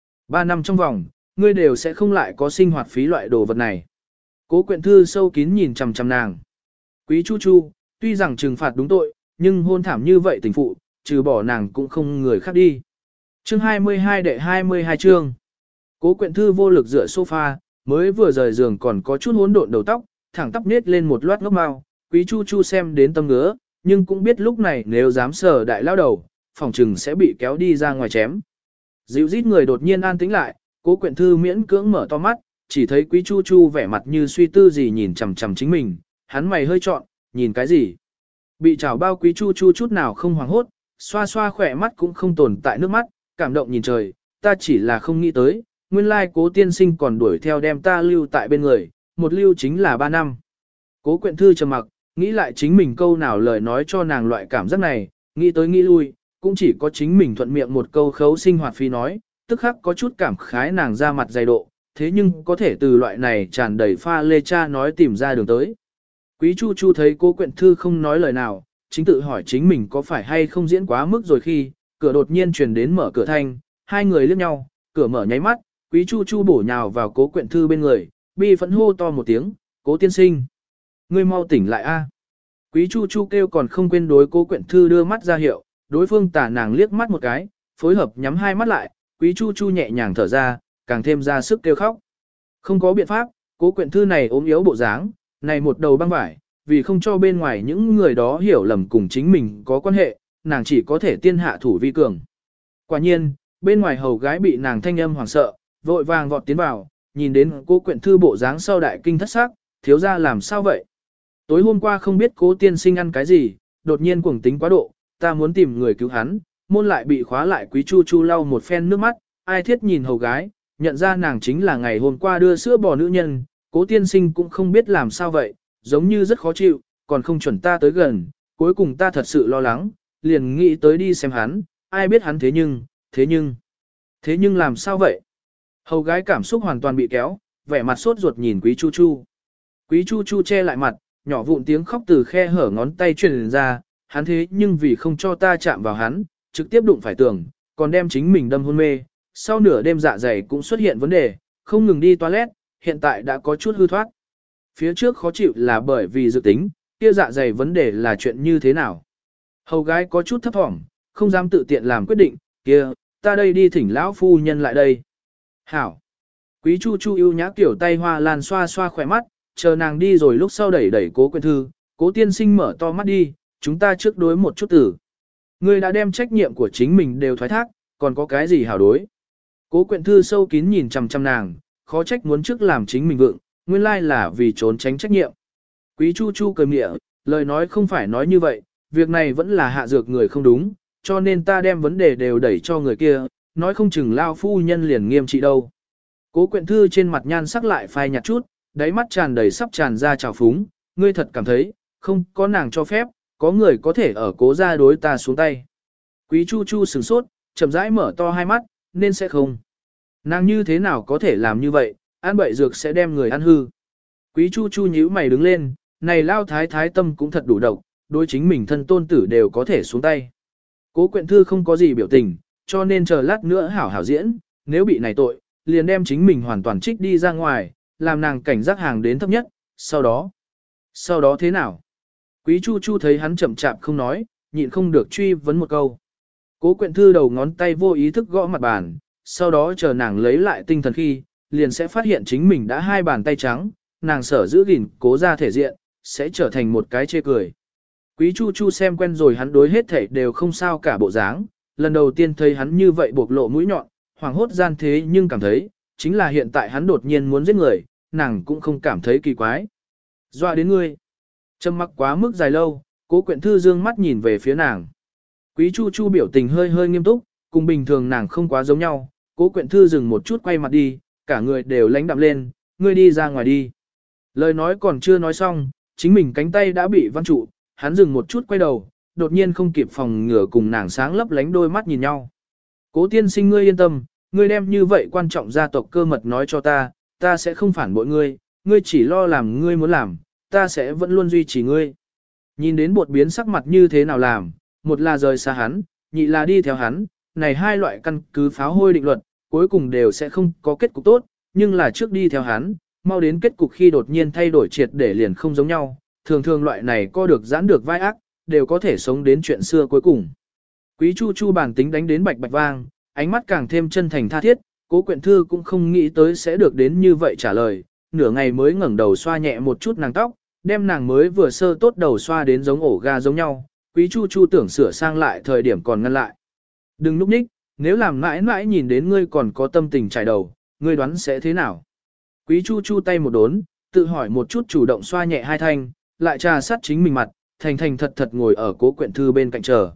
Speaker 1: 3 năm trong vòng, ngươi đều sẽ không lại có sinh hoạt phí loại đồ vật này. Cố Quyện Thư sâu kín nhìn chằm chằm nàng. Quý Chu Chu, tuy rằng trừng phạt đúng tội, nhưng hôn thảm như vậy tình phụ, trừ bỏ nàng cũng không người khác đi. Chương 22 đệ 22 chương. Cố Quyện Thư vô lực dựa sofa, mới vừa rời giường còn có chút hỗn độn đầu tóc, thẳng tóc nết lên một loát ngốc mao. Quý Chu Chu xem đến tâm ngứa, nhưng cũng biết lúc này nếu dám sờ đại lao đầu, phòng trừng sẽ bị kéo đi ra ngoài chém. Dịu rít người đột nhiên an tĩnh lại, Cố Quyện Thư miễn cưỡng mở to mắt, chỉ thấy Quý Chu Chu vẻ mặt như suy tư gì nhìn chằm chằm chính mình, hắn mày hơi trọn, nhìn cái gì? Bị chảo bao Quý Chu Chu chút nào không hoảng hốt, xoa xoa khỏe mắt cũng không tồn tại nước mắt, cảm động nhìn trời, ta chỉ là không nghĩ tới, nguyên lai Cố tiên sinh còn đuổi theo đem ta lưu tại bên người, một lưu chính là 3 năm. Cố Quyện Thư trầm mặc, nghĩ lại chính mình câu nào lời nói cho nàng loại cảm giác này, nghĩ tới nghĩ lui, cũng chỉ có chính mình thuận miệng một câu khấu sinh hoạt phí nói, tức khắc có chút cảm khái nàng ra mặt dày độ, thế nhưng có thể từ loại này tràn đầy pha lê cha nói tìm ra đường tới. Quý Chu Chu thấy Cố Quyện Thư không nói lời nào, chính tự hỏi chính mình có phải hay không diễn quá mức rồi khi, cửa đột nhiên truyền đến mở cửa thanh, hai người liếc nhau, cửa mở nháy mắt, Quý Chu Chu bổ nhào vào Cố Quyện Thư bên người, bi phẫn hô to một tiếng, Cố tiên sinh. Ngươi mau tỉnh lại a! Quý Chu Chu kêu còn không quên đối Cố Quyện Thư đưa mắt ra hiệu, đối phương tả nàng liếc mắt một cái, phối hợp nhắm hai mắt lại, Quý Chu Chu nhẹ nhàng thở ra, càng thêm ra sức kêu khóc. Không có biện pháp, Cố Quyện Thư này ốm yếu bộ dáng, này một đầu băng vải, vì không cho bên ngoài những người đó hiểu lầm cùng chính mình có quan hệ, nàng chỉ có thể tiên hạ thủ vi cường. Quả nhiên, bên ngoài hầu gái bị nàng thanh âm hoảng sợ, vội vàng vọt tiến vào, nhìn đến Cố Quyện Thư bộ dáng sau đại kinh thất sắc, thiếu ra làm sao vậy? Tối hôm qua không biết Cố tiên sinh ăn cái gì, đột nhiên cuồng tính quá độ, ta muốn tìm người cứu hắn, môn lại bị khóa lại. Quý Chu Chu lau một phen nước mắt, ai thiết nhìn hầu gái, nhận ra nàng chính là ngày hôm qua đưa sữa bò nữ nhân, Cố tiên sinh cũng không biết làm sao vậy, giống như rất khó chịu, còn không chuẩn ta tới gần, cuối cùng ta thật sự lo lắng, liền nghĩ tới đi xem hắn, ai biết hắn thế nhưng làm sao vậy? Hầu gái cảm xúc hoàn toàn bị kéo, vẻ mặt sốt ruột nhìn Quý Chu Chu. Quý Chu Chu che lại mặt, nhỏ vụn tiếng khóc từ khe hở ngón tay truyền ra, hắn thế nhưng vì không cho ta chạm vào hắn, trực tiếp đụng phải tường, còn đem chính mình đâm hôn mê, sau nửa đêm dạ dày cũng xuất hiện vấn đề, không ngừng đi toilet, hiện tại đã có chút hư thoát. Phía trước khó chịu là bởi vì dự tính, kia dạ dày vấn đề là chuyện như thế nào. Hầu gái có chút thấp thỏm, không dám tự tiện làm quyết định, kia, ta đây đi thỉnh lão phu nhân lại đây. Hảo. Quý Chu Chu ưu nhã kiểu tay hoa lan xoa xoa khỏe mắt, chờ nàng đi rồi lúc sau đẩy đẩy Cố Quyện Thư, Cố tiên sinh mở to mắt đi, chúng ta trước đối một chút tử. Ngươi đã đem trách nhiệm của chính mình đều thoái thác, còn có cái gì hảo đối. Cố Quyện Thư sâu kín nhìn chằm chằm nàng, khó trách muốn trước làm chính mình vượng, nguyên lai là vì trốn tránh trách nhiệm. Quý Chu Chu cười mỉa, lời nói không phải nói như vậy, việc này vẫn là hạ dược người không đúng, cho nên ta đem vấn đề đều đẩy cho người kia, nói không chừng lao phu nhân liền nghiêm trị đâu. Cố Quyện Thư trên mặt nhan sắc lại phai nhạt chút, đáy mắt tràn đầy sắp tràn ra trào phúng, ngươi thật cảm thấy, không có nàng cho phép, có người có thể ở Cố gia đối ta xuống tay. Quý Chu Chu sửng sốt, chậm rãi mở to hai mắt, nên sẽ không. Nàng như thế nào có thể làm như vậy, ăn bậy dược sẽ đem người ăn hư. Quý Chu Chu nhíu mày đứng lên, này lao thái thái tâm cũng thật đủ độc, đối chính mình thân tôn tử đều có thể xuống tay. Cố Quyện Thư không có gì biểu tình, cho nên chờ lát nữa hảo hảo diễn, nếu bị này tội, liền đem chính mình hoàn toàn trích đi ra ngoài, làm nàng cảnh giác hàng đến thấp nhất, sau đó thế nào? Quý Chu Chu thấy hắn chậm chạp không nói, nhịn không được truy vấn một câu. Cố Quyện Thư đầu ngón tay vô ý thức gõ mặt bàn, sau đó chờ nàng lấy lại tinh thần khi, liền sẽ phát hiện chính mình đã hai bàn tay trắng, nàng sở giữ gìn Cố ra thể diện, sẽ trở thành một cái chê cười. Quý Chu Chu xem quen rồi hắn đối hết thảy đều không sao cả bộ dáng, lần đầu tiên thấy hắn như vậy bộc lộ mũi nhọn, hoảng hốt gian thế nhưng cảm thấy, chính là hiện tại hắn đột nhiên muốn giết người, nàng cũng không cảm thấy kỳ quái. Dọa đến ngươi. Trầm mặc quá mức dài lâu, Cố Quyện Thư dương mắt nhìn về phía nàng. Quý Chu Chu biểu tình hơi hơi nghiêm túc, cùng bình thường nàng không quá giống nhau, Cố Quyện Thư dừng một chút quay mặt đi, cả người đều lãnh đạm lên, ngươi đi ra ngoài đi. Lời nói còn chưa nói xong, chính mình cánh tay đã bị văn trụ, hắn dừng một chút quay đầu, đột nhiên không kịp phòng ngừa cùng nàng sáng lấp lánh đôi mắt nhìn nhau. Cố tiên sinh ngươi yên tâm, ngươi đem như vậy quan trọng gia tộc cơ mật nói cho ta, ta sẽ không phản bội ngươi, ngươi chỉ lo làm ngươi muốn làm, ta sẽ vẫn luôn duy trì ngươi. Nhìn đến bột biến sắc mặt như thế nào làm, một là rời xa hắn, nhị là đi theo hắn, này hai loại căn cứ pháo hôi định luật, cuối cùng đều sẽ không có kết cục tốt, nhưng là trước đi theo hắn, mau đến kết cục khi đột nhiên thay đổi triệt để liền không giống nhau, thường thường loại này co được giãn được vai ác, đều có thể sống đến chuyện xưa cuối cùng. Quý Chu Chu bản tính đánh đến bạch bạch vang, ánh mắt càng thêm chân thành tha thiết, Cố Quyện Thư cũng không nghĩ tới sẽ được đến như vậy trả lời, nửa ngày mới ngẩng đầu xoa nhẹ một chút nàng tóc, đem nàng mới vừa sơ tốt đầu xoa đến giống ổ ga giống nhau, Quý Chu Chu tưởng sửa sang lại thời điểm còn ngăn lại. Đừng núp ních, nếu làm mãi mãi nhìn đến ngươi còn có tâm tình trải đầu, ngươi đoán sẽ thế nào? Quý Chu Chu tay một đốn, tự hỏi một chút chủ động xoa nhẹ hai thanh, lại trà sát chính mình mặt, thành thành thật thật ngồi ở Cố Quyện Thư bên cạnh chờ.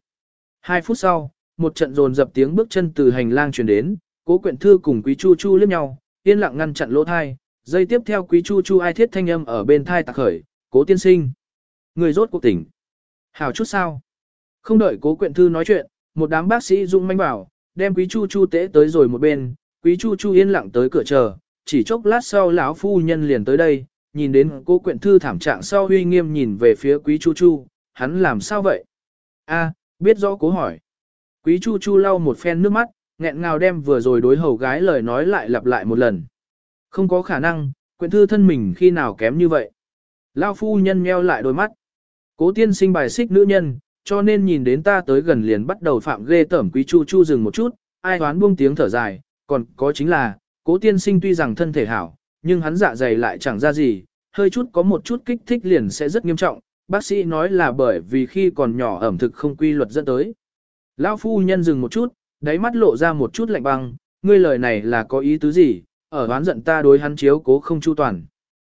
Speaker 1: 2 phút sau, một trận dồn dập tiếng bước chân từ hành lang truyền đến, Cố Quyện Thư cùng Quý Chu Chu liếc nhau, yên lặng ngăn chặn lỗ thai, giây tiếp theo Quý Chu Chu ai thiết thanh âm ở bên thai tạc khởi, Cố tiên sinh. Người rốt cuộc tỉnh. Hảo chút sao. Không đợi Cố Quyện Thư nói chuyện, một đám bác sĩ rung manh bảo, đem Quý Chu Chu tễ tới rồi một bên, Quý Chu Chu yên lặng tới cửa chờ, chỉ chốc lát sau lão phu nhân liền tới đây, nhìn đến Cố Quyện Thư thảm trạng sau uy nghiêm nhìn về phía Quý Chu Chu, hắn làm sao vậy? A, biết rõ Cố hỏi. Quý Chu Chu lau một phen nước mắt, nghẹn ngào đem vừa rồi đối hầu gái lời nói lại lặp lại một lần. Không có khả năng, Quyện Thư thân mình khi nào kém như vậy. Lão phu nhân nheo lại đôi mắt. Cố tiên sinh bài xích nữ nhân, cho nên nhìn đến ta tới gần liền bắt đầu phạm ghê tởm. Quý Chu Chu dừng một chút, ai hoán buông tiếng thở dài, còn có chính là, Cố tiên sinh tuy rằng thân thể hảo, nhưng hắn dạ dày lại chẳng ra gì, hơi chút có một chút kích thích liền sẽ rất nghiêm trọng, bác sĩ nói là bởi vì khi còn nhỏ ẩm thực không quy luật dẫn tới. Lão phu nhân dừng một chút, đáy mắt lộ ra một chút lạnh băng, ngươi lời này là có ý tứ gì, ở oán giận ta đối hắn chiếu cố không chu toàn.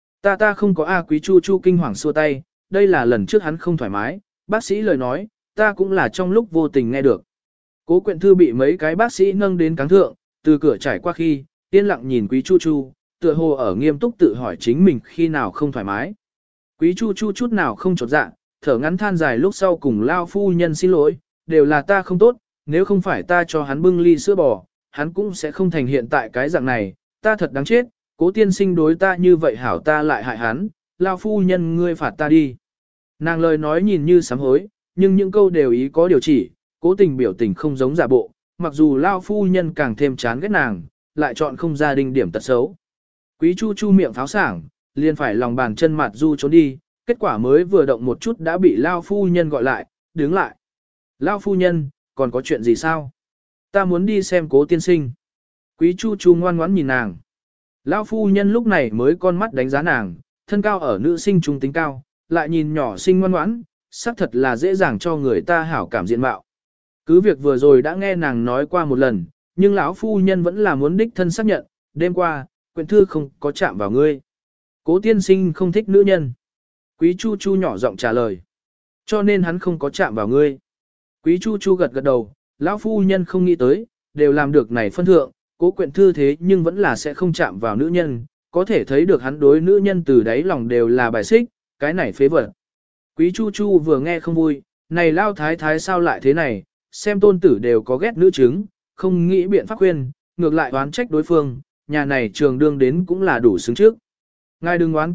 Speaker 1: Ta không có Quý Chu Chu kinh hoàng xua tay, đây là lần trước hắn không thoải mái, bác sĩ lời nói, ta cũng là trong lúc vô tình nghe được. Cố Quyện Thư bị mấy cái bác sĩ nâng đến cáng thượng, từ cửa trải qua khi, yên lặng nhìn Quý Chu Chu, tựa hồ ở nghiêm túc tự hỏi chính mình khi nào không thoải mái. Quý Chu Chu chút nào không chột dạ, thở ngắn than dài lúc sau cùng lao phu nhân xin lỗi, đều là ta không tốt, nếu không phải ta cho hắn bưng ly sữa bò, hắn cũng sẽ không thành hiện tại cái dạng này, ta thật đáng chết, Cố tiên sinh đối ta như vậy hảo ta lại hại hắn, lao phu nhân ngươi phạt ta đi. Nàng lời nói nhìn như sám hối, nhưng những câu đều ý có điều chỉ, cố tình biểu tình không giống giả bộ, mặc dù lao phu nhân càng thêm chán ghét nàng, lại chọn không gia đình điểm tật xấu. Quý Chu Chu miệng pháo sảng, liền phải lòng bàn chân mặt du trốn đi, kết quả mới vừa động một chút đã bị lao phu nhân gọi lại, đứng lại. Lao phu nhân, còn có chuyện gì sao? Ta muốn đi xem Cố tiên sinh. Quý Chu Chu ngoan ngoãn nhìn nàng. Lão phu nhân lúc này mới con mắt đánh giá nàng, thân cao ở nữ sinh trung tính cao, lại nhìn nhỏ xinh ngoan ngoãn, xác thật là dễ dàng cho người ta hảo cảm diện mạo. Cứ việc vừa rồi đã nghe nàng nói qua một lần, nhưng lão phu nhân vẫn là muốn đích thân xác nhận, đêm qua, Quyện Thư không có chạm vào ngươi. Cố tiên sinh không thích nữ nhân. Quý Chu Chu nhỏ giọng trả lời. Cho nên hắn không có chạm vào ngươi. Quý Chu Chu gật gật đầu, lão phu nhân không nghĩ tới, đều làm được này phân thượng, Cố Quyện Thư thế nhưng vẫn là sẽ không chạm vào nữ nhân, có thể thấy được hắn đối nữ nhân từ đáy lòng đều là bài xích, cái này phế vật. Quý Chu Chu vừa nghe không vui, này lao thái thái sao lại thế này, xem tôn tử đều có ghét nữ chứng, không nghĩ biện pháp khuyên, ngược lại oán trách đối phương, nhà này trường đương đến cũng là đủ xứng trước. Ngài đừng oán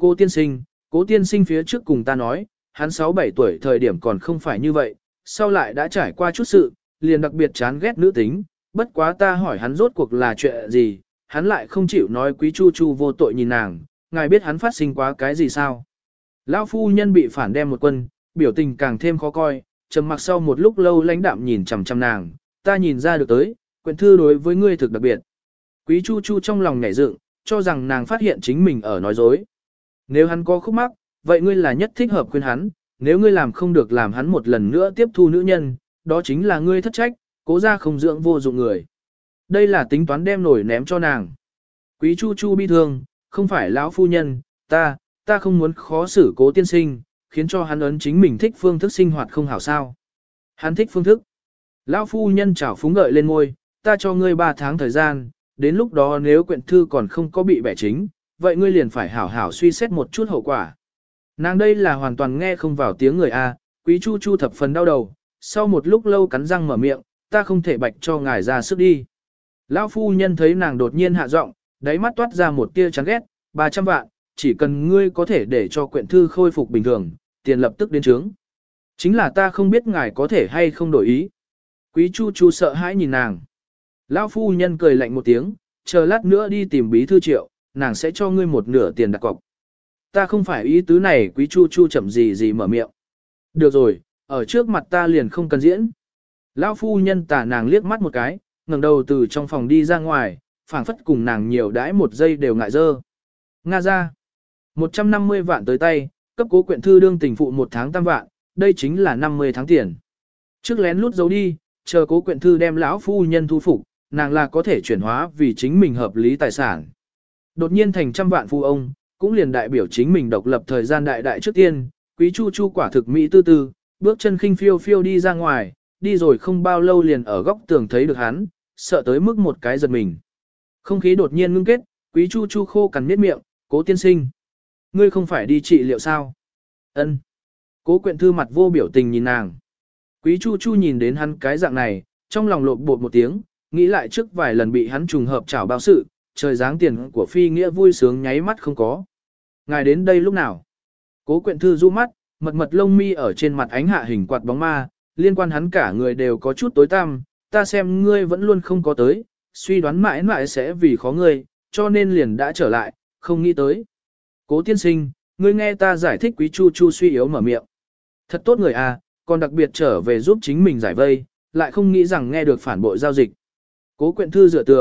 Speaker 1: Cố tiên sinh phía trước cùng ta nói, hắn 6-7 tuổi thời điểm còn không phải như vậy, sau lại đã trải qua chút sự, liền đặc biệt chán ghét nữ tính, bất quá ta hỏi hắn rốt cuộc là chuyện gì, hắn lại không chịu nói. Quý Chu Chu vô tội nhìn nàng, ngài biết hắn phát sinh quá cái gì sao? Lão phu nhân bị phản đem một quân, biểu tình càng thêm khó coi, trầm mặc sau một lúc lâu lãnh đạm nhìn chằm chằm nàng, ta nhìn ra được tới, Quyện Thư đối với ngươi thực đặc biệt. Quý Chu Chu trong lòng nhảy dựng, cho rằng nàng phát hiện chính mình ở nói dối. Nếu hắn có khúc mắc, vậy ngươi là nhất thích hợp khuyên hắn, nếu ngươi làm không được làm hắn một lần nữa tiếp thu nữ nhân, đó chính là ngươi thất trách, Cố ra không dưỡng vô dụng người. Đây là tính toán đem nổi ném cho nàng. Quý Chu Chu bi thương, không phải lão phu nhân, ta không muốn khó xử Cố tiên sinh, khiến cho hắn ấn chính mình thích phương thức sinh hoạt không hảo sao. Hắn thích phương thức. Lão phu nhân chảo phúng gợi lên môi, ta cho ngươi 3 tháng thời gian, đến lúc đó nếu Quyện Thư còn không có bị bẻ chính, vậy ngươi liền phải hảo hảo suy xét một chút hậu quả. Nàng đây là hoàn toàn nghe không vào tiếng người A, Quý Chu Chu thập phần đau đầu, sau một lúc lâu cắn răng mở miệng, ta không thể bạch cho ngài ra sức đi. Lão phu nhân thấy nàng đột nhiên hạ giọng, đáy mắt toát ra một tia chán ghét, 300 vạn, chỉ cần ngươi có thể để cho Quyện Thư khôi phục bình thường, tiền lập tức đến trướng. Chính là ta không biết ngài có thể hay không đổi ý. Quý Chu Chu sợ hãi nhìn nàng. Lão phu nhân cười lạnh một tiếng, chờ lát nữa đi tìm bí thư Triệu, nàng sẽ cho ngươi một nửa tiền đặt cọc. Ta không phải ý tứ này. Quý Chu Chu chậm gì mở miệng. Được rồi, ở trước mặt ta liền không cần diễn. Lão phu nhân tả nàng liếc mắt một cái, ngẩng đầu từ trong phòng đi ra ngoài, phảng phất cùng nàng nhiều đãi một giây đều ngại dơ. Nga ra. 150 vạn tới tay, cấp Cố Quyện Thư đương tình phụ 1 tháng 8 vạn, đây chính là 50 tháng tiền. Trước lén lút giấu đi, chờ Cố Quyện Thư đem lão phu nhân thu phục, nàng là có thể chuyển hóa vì chính mình hợp lý tài sản. Đột nhiên thành 100 vạn phu ông, cũng liền đại biểu chính mình độc lập thời gian đại trước tiên, Quý Chu Chu quả thực mỹ tư tư, bước chân khinh phiêu phiêu đi ra ngoài, đi rồi không bao lâu liền ở góc tường thấy được hắn, sợ tới mức một cái giật mình. Không khí đột nhiên ngưng kết, Quý Chu Chu khô cằn miết miệng, Cố tiên sinh. Ngươi không phải đi trị liệu sao? Ân. Cố Quyện Thư mặt vô biểu tình nhìn nàng. Quý Chu Chu nhìn đến hắn cái dạng này, trong lòng lộn bột một tiếng, nghĩ lại trước vài lần bị hắn trùng hợp chảo bao sự, trời giáng tiền của phi nghĩa vui sướng nháy mắt không có. Ngài đến đây lúc nào? Cố Quyện Thư du mắt, mật lông mi ở trên mặt ánh hạ hình quạt bóng ma, liên quan hắn cả người đều có chút tối tăm, ta xem ngươi vẫn luôn không có tới, suy đoán mãi mãi sẽ vì khó ngươi, cho nên liền đã trở lại, không nghĩ tới. Cố tiên sinh, ngươi nghe ta giải thích. Quý Chu Chu suy yếu mở miệng. Thật tốt người à, còn đặc biệt trở về giúp chính mình giải vây, lại không nghĩ rằng nghe được phản bội giao dịch. Cố Quyện Thư dựa tường,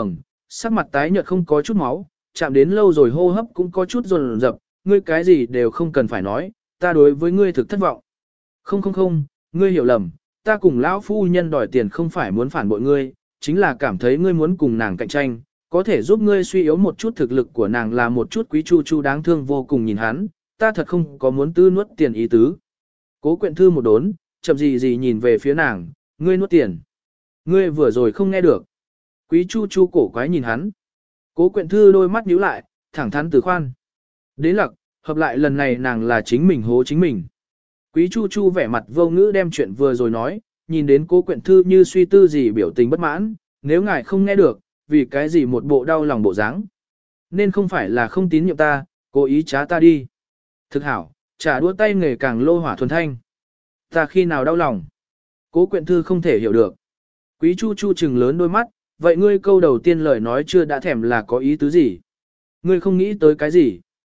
Speaker 1: sắc mặt tái nhợt không có chút máu, chạm đến lâu rồi hô hấp cũng có chút dồn dập, ngươi cái gì đều không cần phải nói, ta đối với ngươi thực thất vọng. Không không không, ngươi hiểu lầm, ta cùng lão phu nhân đòi tiền không phải muốn phản bội ngươi, chính là cảm thấy ngươi muốn cùng nàng cạnh tranh, có thể giúp ngươi suy yếu một chút thực lực của nàng là một chút Quý Chu Chu đáng thương vô cùng nhìn hắn, ta thật không có muốn tư nuốt tiền ý tứ. Cố Quyện Thư một đốn, chậm gì gì nhìn về phía nàng, ngươi nuốt tiền. Ngươi vừa rồi không nghe được. Quý Chu Chu cổ quái nhìn hắn. Cố Quyện Thư đôi mắt nhíu lại, thẳng thắn từ khoan. Đến lặc, hợp lại lần này nàng là chính mình hố chính mình. Quý Chu Chu vẻ mặt vô ngữ đem chuyện vừa rồi nói, nhìn đến Cố Quyện Thư như suy tư gì biểu tình bất mãn, nếu ngài không nghe được, vì cái gì một bộ đau lòng bộ dáng, nên không phải là không tín nhiệm ta, cố ý trá ta đi. Thực hảo, trả đũa tay nghề càng lô hỏa thuần thanh. Ta khi nào đau lòng? Cố Quyện Thư không thể hiểu được. Quý Chu Chu trừng lớn đôi mắt, vậy ngươi câu đầu tiên lời nói chưa đã thèm là có ý tứ gì? Ngươi không nghĩ tới cái gì?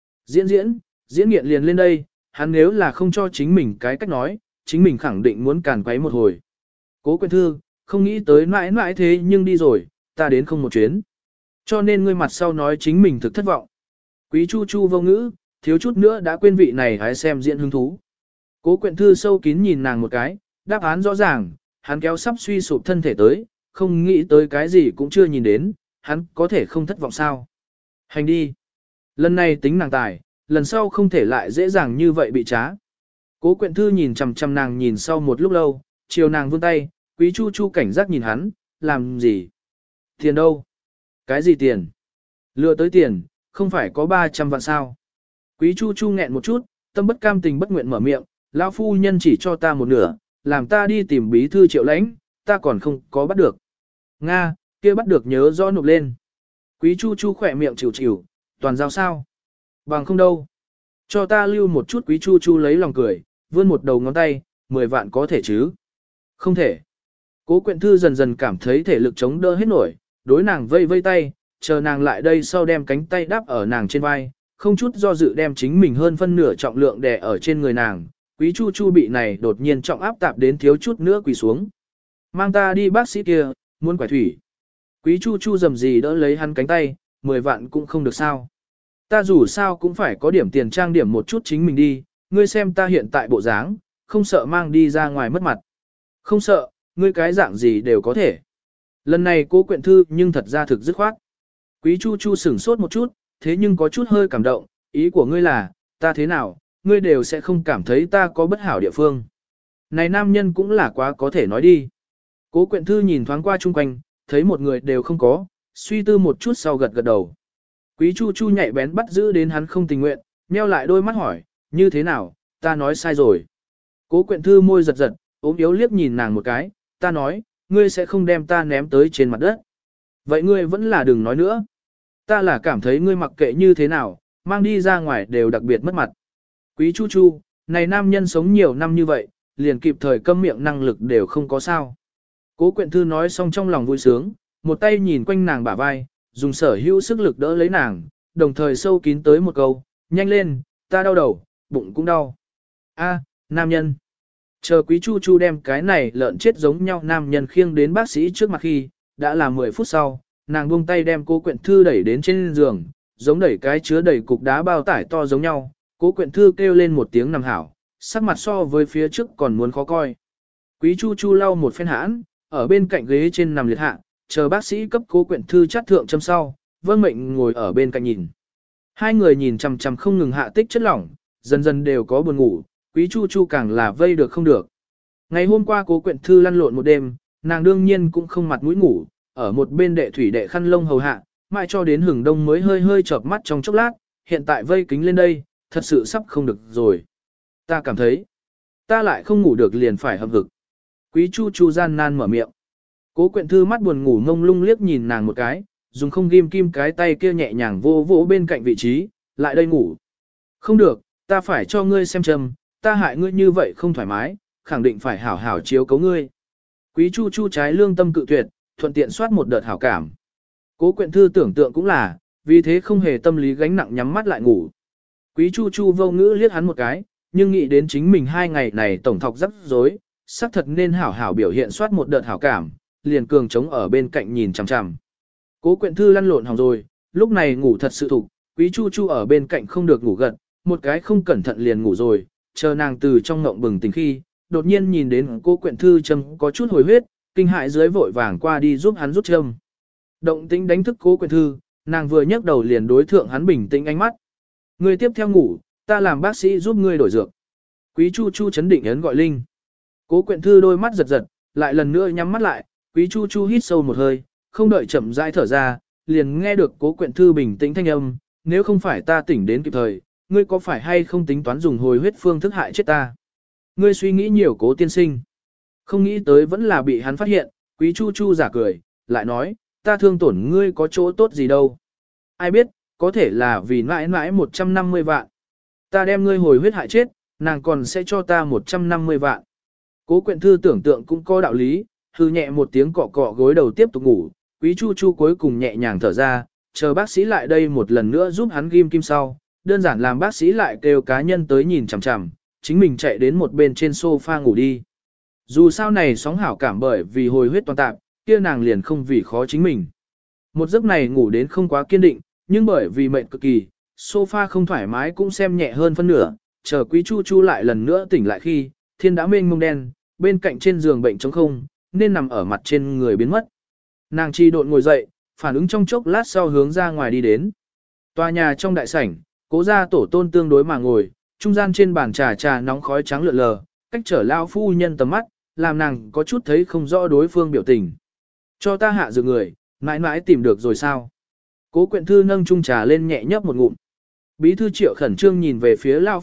Speaker 1: Diễn nghiện liền lên đây, hắn nếu là không cho chính mình cái cách nói, chính mình khẳng định muốn càn quấy một hồi. Cố Quyện Thư, không nghĩ tới mãi mãi thế nhưng đi rồi, ta đến không một chuyến. Cho nên ngươi mặt sau nói chính mình thực thất vọng. Quý Chu Chu vô ngữ, thiếu chút nữa đã quên vị này hãy xem diễn hứng thú. Cố Quyện Thư sâu kín nhìn nàng một cái, đáp án rõ ràng, hắn kéo sắp suy sụp thân thể tới, không nghĩ tới cái gì cũng chưa nhìn đến, hắn có thể không thất vọng sao. Hành đi. Lần này tính nàng tài, lần sau không thể lại dễ dàng như vậy bị trá. Cố Quyện Thư nhìn chằm chằm nàng nhìn sau một lúc lâu, chiều nàng vươn tay, Quý Chu Chu cảnh giác nhìn hắn, làm gì? Tiền đâu? Cái gì tiền? Lừa tới tiền, không phải có 300 vạn sao? Quý Chu Chu nghẹn một chút, tâm bất cam tình bất nguyện mở miệng, lão phu nhân chỉ cho ta một nửa, làm ta đi tìm bí thư Triệu Lãnh, ta còn không có bắt được. Nga, kia bắt được nhớ rõ nộp lên. Quý Chu Chu khỏe miệng chịu chịu, toàn giao sao? Bằng không đâu. Cho ta lưu một chút. Quý Chu Chu lấy lòng cười, vươn một đầu ngón tay, 10 vạn có thể chứ? Không thể. Cố Quyện Thư dần dần cảm thấy thể lực chống đỡ hết nổi, đối nàng vây vây tay, chờ nàng lại đây sau đem cánh tay đáp ở nàng trên vai, không chút do dự đem chính mình hơn phân nửa trọng lượng đè ở trên người nàng. Quý Chu Chu bị này đột nhiên trọng áp tạp đến thiếu chút nữa quỳ xuống. Mang ta đi bác sĩ kia, muốn quải thủy. Quý Chu Chu dầm gì đỡ lấy hắn cánh tay, 10 vạn cũng không được sao. Ta dù sao cũng phải có điểm tiền trang điểm một chút chính mình đi, ngươi xem ta hiện tại bộ dáng, không sợ mang đi ra ngoài mất mặt. Không sợ, ngươi cái dạng gì đều có thể. Lần này Cố Quyện Thư nhưng thật ra thực dứt khoát. Quý Chu Chu sửng sốt một chút, thế nhưng có chút hơi cảm động, ý của ngươi là, ta thế nào, ngươi đều sẽ không cảm thấy ta có bất hảo địa phương. Này nam nhân cũng là quá có thể nói đi. Cố Quyện Thư nhìn thoáng qua chung quanh, thấy một người đều không có, suy tư một chút sau gật gật đầu. Quý Chu Chu nhạy bén bắt giữ đến hắn không tình nguyện, nheo lại đôi mắt hỏi, như thế nào, ta nói sai rồi. Cố Quyện Thư môi giật giật, ốm yếu liếc nhìn nàng một cái, ta nói, ngươi sẽ không đem ta ném tới trên mặt đất. Vậy ngươi vẫn là đừng nói nữa. Ta là cảm thấy ngươi mặc kệ như thế nào, mang đi ra ngoài đều đặc biệt mất mặt. Quý Chu Chu, này nam nhân sống nhiều năm như vậy, liền kịp thời câm miệng năng lực đều không có sao. Cố Quyện Thư nói xong trong lòng vui sướng, một tay nhìn quanh nàng bả vai, dùng sở hữu sức lực đỡ lấy nàng, đồng thời sâu kín tới một câu, nhanh lên, ta đau đầu, bụng cũng đau. A, nam nhân. Chờ Quý Chu Chu đem cái này lợn chết giống nhau nam nhân khiêng đến bác sĩ trước mặt khi, đã là 10 phút sau, nàng buông tay đem Cố Quyện Thư đẩy đến trên giường, giống đẩy cái chứa đầy cục đá bao tải to giống nhau. Cố Quyện Thư kêu lên một tiếng nằm hảo, sắc mặt so với phía trước còn muốn khó coi. Quý Chu Chu lau một phen hãn, ở bên cạnh ghế trên nằm liệt hạ, chờ bác sĩ cấp Cố Quyện Thư chát thượng châm sau, vâng mệnh ngồi ở bên cạnh nhìn. Hai người nhìn chằm chằm không ngừng hạ tích chất lỏng, dần dần đều có buồn ngủ, Quý Chu Chu càng là vây được không được. Ngày hôm qua Cố Quyện Thư lăn lộn một đêm, nàng đương nhiên cũng không mặt mũi ngủ, ở một bên đệ thủy đệ khăn lông hầu hạ, mãi cho đến hừng đông mới hơi hơi chợp mắt trong chốc lát, hiện tại vây kính lên đây, thật sự sắp không được rồi. Ta cảm thấy, ta lại không ngủ được liền phải hậm hực. Quý Chu Chu gian nan mở miệng. Cố Quyện Thư mắt buồn ngủ ngông lung liếc nhìn nàng một cái, dùng không ghim kim cái tay kia nhẹ nhàng vô vỗ bên cạnh vị trí, lại đây ngủ. Không được, ta phải cho ngươi xem châm, ta hại ngươi như vậy không thoải mái, khẳng định phải hảo hảo chiếu cấu ngươi. Quý Chu Chu trái lương tâm cự tuyệt, thuận tiện soát một đợt hảo cảm. Cố Quyện Thư tưởng tượng cũng là, vì thế không hề tâm lý gánh nặng nhắm mắt lại ngủ. Quý Chu Chu vô ngữ liếc hắn một cái, nhưng nghĩ đến chính mình 2 ngày này tổng thọc rắc rối, xác thật nên hảo hảo biểu hiện soát một đợt hảo cảm, liền cường trống ở bên cạnh nhìn chằm chằm. Cố Quyện Thư lăn lộn hỏng rồi, lúc này ngủ thật sự thục, Quý Chu Chu ở bên cạnh không được ngủ gật, một cái không cẩn thận liền ngủ rồi, chờ nàng từ trong ngộng bừng tỉnh khi, đột nhiên nhìn đến Cố Quyện Thư châm có chút hồi huyết, kinh hại dưới vội vàng qua đi giúp hắn rút châm. Động tĩnh đánh thức Cố Quyện Thư, nàng vừa nhấc đầu liền đối thượng hắn bình tĩnh ánh mắt. Ngươi tiếp theo ngủ, ta làm bác sĩ giúp ngươi đổi dược. Quý Chu Chu chấn định ấn gọi Linh. Cố Quyện Thư đôi mắt giật giật, lại lần nữa nhắm mắt lại, Quý Chu Chu hít sâu một hơi, không đợi chậm rãi thở ra, liền nghe được Cố Quyện Thư bình tĩnh thanh âm, nếu không phải ta tỉnh đến kịp thời, ngươi có phải hay không tính toán dùng hồi huyết phương thức hại chết ta? Ngươi suy nghĩ nhiều Cố tiên sinh. Không nghĩ tới vẫn là bị hắn phát hiện, Quý Chu Chu giả cười, lại nói, ta thương tổn ngươi có chỗ tốt gì đâu. Ai biết, có thể là vì mãi mãi 150 vạn. Ta đem ngươi hồi huyết hại chết, nàng còn sẽ cho ta 150 vạn. Cố Quyện Thư tưởng tượng cũng có đạo lý, hư nhẹ một tiếng cọ cọ gối đầu tiếp tục ngủ, Quý Chu Chu cuối cùng nhẹ nhàng thở ra, chờ bác sĩ lại đây một lần nữa giúp hắn ghim kim sau, đơn giản làm bác sĩ lại kêu cá nhân tới nhìn chằm chằm, chính mình chạy đến một bên trên sofa ngủ đi. Dù sao này sóng hảo cảm bởi vì hồi huyết toàn tạp, kia nàng liền không vì khó chính mình. Một giấc này ngủ đến không quá kiên định, nhưng bởi vì mệt cực kỳ, sofa không thoải mái cũng xem nhẹ hơn phân nửa, chờ Quý Chu Chu lại lần nữa tỉnh lại khi, thiên đã mênh mông đen, bên cạnh trên giường bệnh trống không, nên nằm ở mặt trên người biến mất. Nàng chi độn ngồi dậy, phản ứng trong chốc lát sau hướng ra ngoài đi đến. Tòa nhà trong đại sảnh, Cố gia tổ tôn tương đối mà ngồi, trung gian trên bàn trà nóng khói trắng lượn lờ, cách trở lao phu nhân tầm mắt, làm nàng có chút thấy không rõ đối phương biểu tình. Cho ta hạ dược người, mãi mãi tìm được rồi sao? Cố Quyện Thư nâng chung trà lên nhẹ nhấp một ngụm. Bí thư Triệu khẩn trương nhìn về phía lão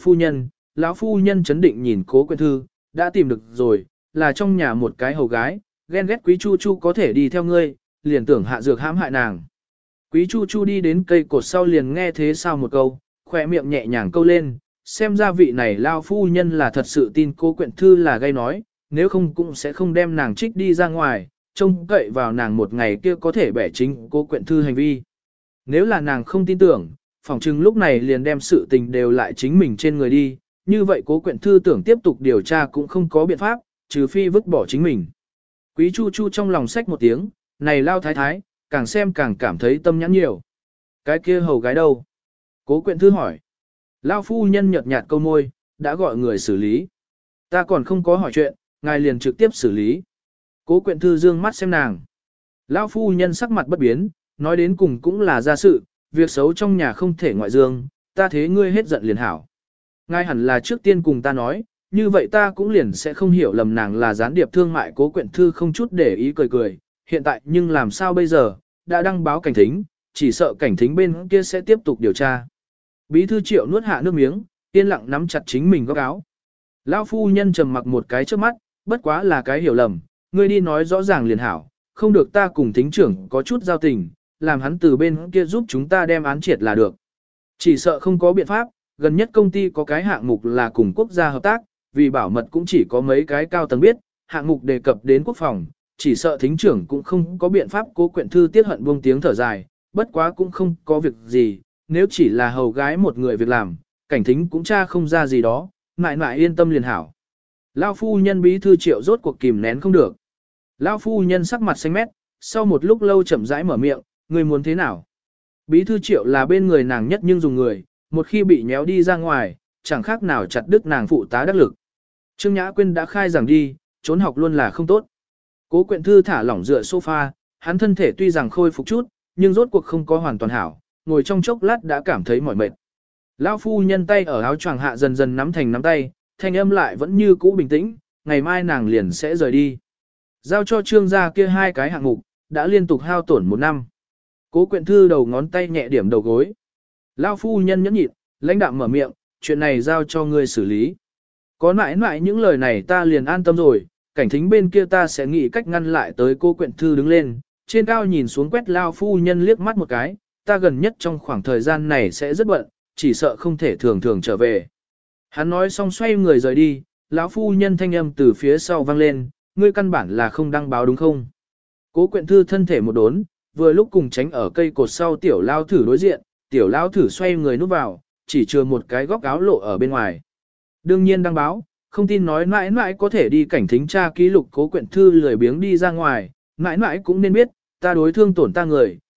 Speaker 1: phu nhân chấn định nhìn Cố Quyện Thư, đã tìm được rồi, là trong nhà một cái hầu gái, ghen ghét Quý Chu Chu có thể đi theo ngươi, liền tưởng hạ dược hãm hại nàng. Quý Chu Chu đi đến cây cột sau liền nghe thế sao một câu, khỏe miệng nhẹ nhàng câu lên, xem ra vị này lao phu nhân là thật sự tin Cố Quyện Thư là gây nói, nếu không cũng sẽ không đem nàng trích đi ra ngoài, trông cậy vào nàng một ngày kia có thể bẻ chính Cố Quyện Thư hành vi. Nếu là nàng không tin tưởng, phỏng chừng lúc này liền đem sự tình đều lại chính mình trên người đi, như vậy Cố Quyện Thư tưởng tiếp tục điều tra cũng không có biện pháp, trừ phi vứt bỏ chính mình. Quý Chu Chu trong lòng xách một tiếng, này lao thái thái, càng xem càng cảm thấy tâm nhãn nhiều. Cái kia hầu gái đâu? Cố Quyện Thư hỏi. Lao phu nhân nhợt nhạt câu môi, đã gọi người xử lý. Ta còn không có hỏi chuyện, ngài liền trực tiếp xử lý. Cố Quyện Thư dương mắt xem nàng. Lao phu nhân sắc mặt bất biến, nói đến cùng cũng là gia sự, việc xấu trong nhà không thể ngoại dương, ta thế ngươi hết giận liền hảo. Ngài hẳn là trước tiên cùng ta nói, như vậy ta cũng liền sẽ không hiểu lầm nàng là gián điệp thương mại. Cố Quyện Thư không chút để ý cười cười, hiện tại nhưng làm sao bây giờ, đã đăng báo cảnh thính, chỉ sợ cảnh thính bên kia sẽ tiếp tục điều tra. Bí thư Triệu nuốt hạ nước miếng, yên lặng nắm chặt chính mình góc áo. Lão phu nhân trầm mặc một cái trước mắt, bất quá là cái hiểu lầm, ngươi đi nói rõ ràng liền hảo, không được ta cùng thính trưởng có chút giao tình, làm hắn từ bên kia giúp chúng ta đem án triệt là được. Chỉ sợ không có biện pháp, gần nhất công ty có cái hạng mục là cùng quốc gia hợp tác, vì bảo mật cũng chỉ có mấy cái cao tầng biết, hạng mục đề cập đến quốc phòng, chỉ sợ thính trưởng cũng không có biện pháp. Cố Quyện Thư tiết hận buông tiếng thở dài, bất quá cũng không có việc gì, nếu chỉ là hầu gái một người việc làm, cảnh thính cũng tra không ra gì đó, mãi mãi yên tâm liền hảo. Lão phu nhân bí thư Triệu rốt cuộc kìm nén không được. Lão phu nhân sắc mặt xanh mét, sau một lúc lâu chậm rãi mở miệng, ngươi muốn thế nào? Bí thư Triệu là bên người nàng nhất nhưng dùng người, một khi bị nhéo đi ra ngoài, chẳng khác nào chặt đứt nàng phụ tá đắc lực. Trương Nhã Quyên đã khai giảng đi, trốn học luôn là không tốt. Cố Quyện Thư thả lỏng dựa sofa, hắn thân thể tuy rằng khôi phục chút, nhưng rốt cuộc không có hoàn toàn hảo, ngồi trong chốc lát đã cảm thấy mỏi mệt. Lão phu nhân tay ở áo choàng hạ dần dần nắm thành nắm tay, thanh âm lại vẫn như cũ bình tĩnh, ngày mai nàng liền sẽ rời đi. Giao cho Trương gia kia hai cái hạng mục, đã liên tục hao tổn 1 năm. Cố Quyện Thư đầu ngón tay nhẹ điểm đầu gối. Lão phu nhân nhẫn nhịn, lãnh đạm mở miệng, chuyện này giao cho ngươi xử lý. Có mãi mãi những lời này ta liền an tâm rồi, cảnh thính bên kia ta sẽ nghĩ cách ngăn lại. Tới. Cô Quyện Thư đứng lên, trên cao nhìn xuống quét Lão phu nhân liếc mắt một cái, ta gần nhất trong khoảng thời gian này sẽ rất bận, chỉ sợ không thể thường thường trở về. Hắn nói xong xoay người rời đi, lão phu nhân thanh âm từ phía sau vang lên, ngươi căn bản là không đăng báo đúng không? Cố Quyện Thư thân thể một đốn, vừa lúc cùng tránh ở cây cột sau tiểu lao thử đối diện, tiểu lao thử xoay người núp vào, chỉ chừa một cái góc áo lộ ở bên ngoài. Đương nhiên đăng báo, không tin nói mãi mãi có thể đi cảnh thính tra ký lục. Cố Quyện Thư lười biếng đi ra ngoài, mãi mãi cũng nên biết, ta đối thương tổn ta người,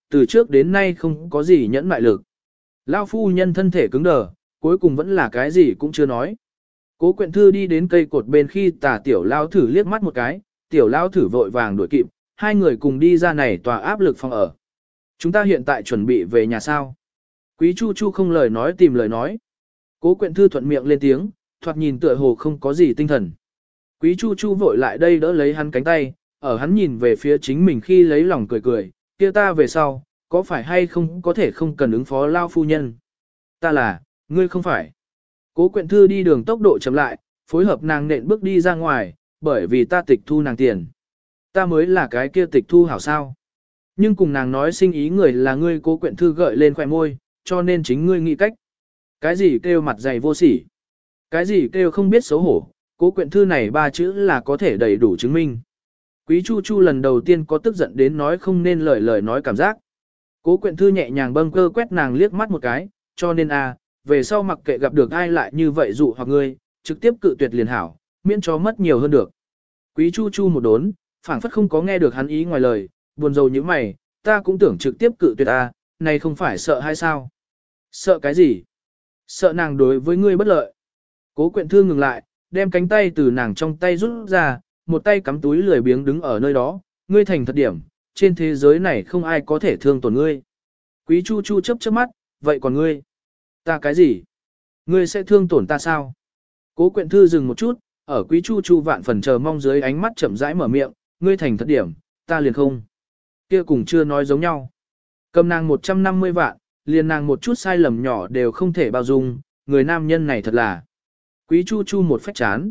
Speaker 1: từ trước đến nay không có gì nhẫn mại lực. Lao phu nhân thân thể cứng đờ, cuối cùng vẫn là cái gì cũng chưa nói. Cố Quyện Thư đi đến cây cột bên khi tà tiểu lao thử liếc mắt một cái, tiểu lao thử vội vàng đuổi kịp, hai người cùng đi ra này tòa áp lực phòng ở. Chúng ta hiện tại chuẩn bị về nhà sao? Quý Chu Chu không lời nói tìm lời nói. Cố Quyện Thư thuận miệng lên tiếng, thoạt nhìn tựa hồ không có gì tinh thần. Quý Chu Chu vội lại đây đỡ lấy hắn cánh tay, ở hắn nhìn về phía chính mình khi lấy lòng cười cười, kia ta về sau, có phải hay không có thể không cần ứng phó lao phu nhân? Ta là, ngươi không phải. Cố Quyện Thư đi đường tốc độ chậm lại, phối hợp nàng nện bước đi ra ngoài, bởi vì ta tịch thu nàng tiền. Ta mới là cái kia tịch thu hảo sao. Nhưng cùng nàng nói sinh ý người là ngươi. Cố Quyện Thư gợi lên khóe môi, cho nên chính ngươi nghĩ cách. Cái gì kêu mặt dày vô sỉ? Cái gì kêu không biết xấu hổ? Cố Quyện Thư này ba chữ là có thể đầy đủ chứng minh. Quý Chu Chu lần đầu tiên có tức giận đến nói không nên lời nói cảm giác. Cố Quyện Thư nhẹ nhàng bâng cơ quét nàng liếc mắt một cái, cho nên về sau mặc kệ gặp được ai lại như vậy dụ hoặc ngươi, trực tiếp cự tuyệt liền hảo, miễn cho mất nhiều hơn được. Quý Chu Chu một đốn, phảng phất không có nghe được hắn ý ngoài lời, buồn rầu như mày, ta cũng tưởng trực tiếp cự tuyệt này không phải sợ hay sao? Sợ cái gì? Sợ nàng đối với ngươi bất lợi. Cố Quyện Thư ngừng lại, đem cánh tay từ nàng trong tay rút ra, một tay cắm túi lười biếng đứng ở nơi đó, ngươi thành thật điểm, trên thế giới này không ai có thể thương tổn ngươi. Quý Chu Chu chớp chớp mắt, vậy còn ngươi? Ta cái gì? Ngươi sẽ thương tổn ta sao? Cố Quyện Thư dừng một chút, ở Quý Chu Chu vạn phần chờ mong dưới ánh mắt chậm rãi mở miệng, ngươi thành thật điểm, ta liền không. Kia cùng chưa nói giống nhau. Cầm nàng 150 vạn, liền nàng một chút sai lầm nhỏ đều không thể bao dung, người nam nhân này thật là. Quý Chu Chu một phách chán,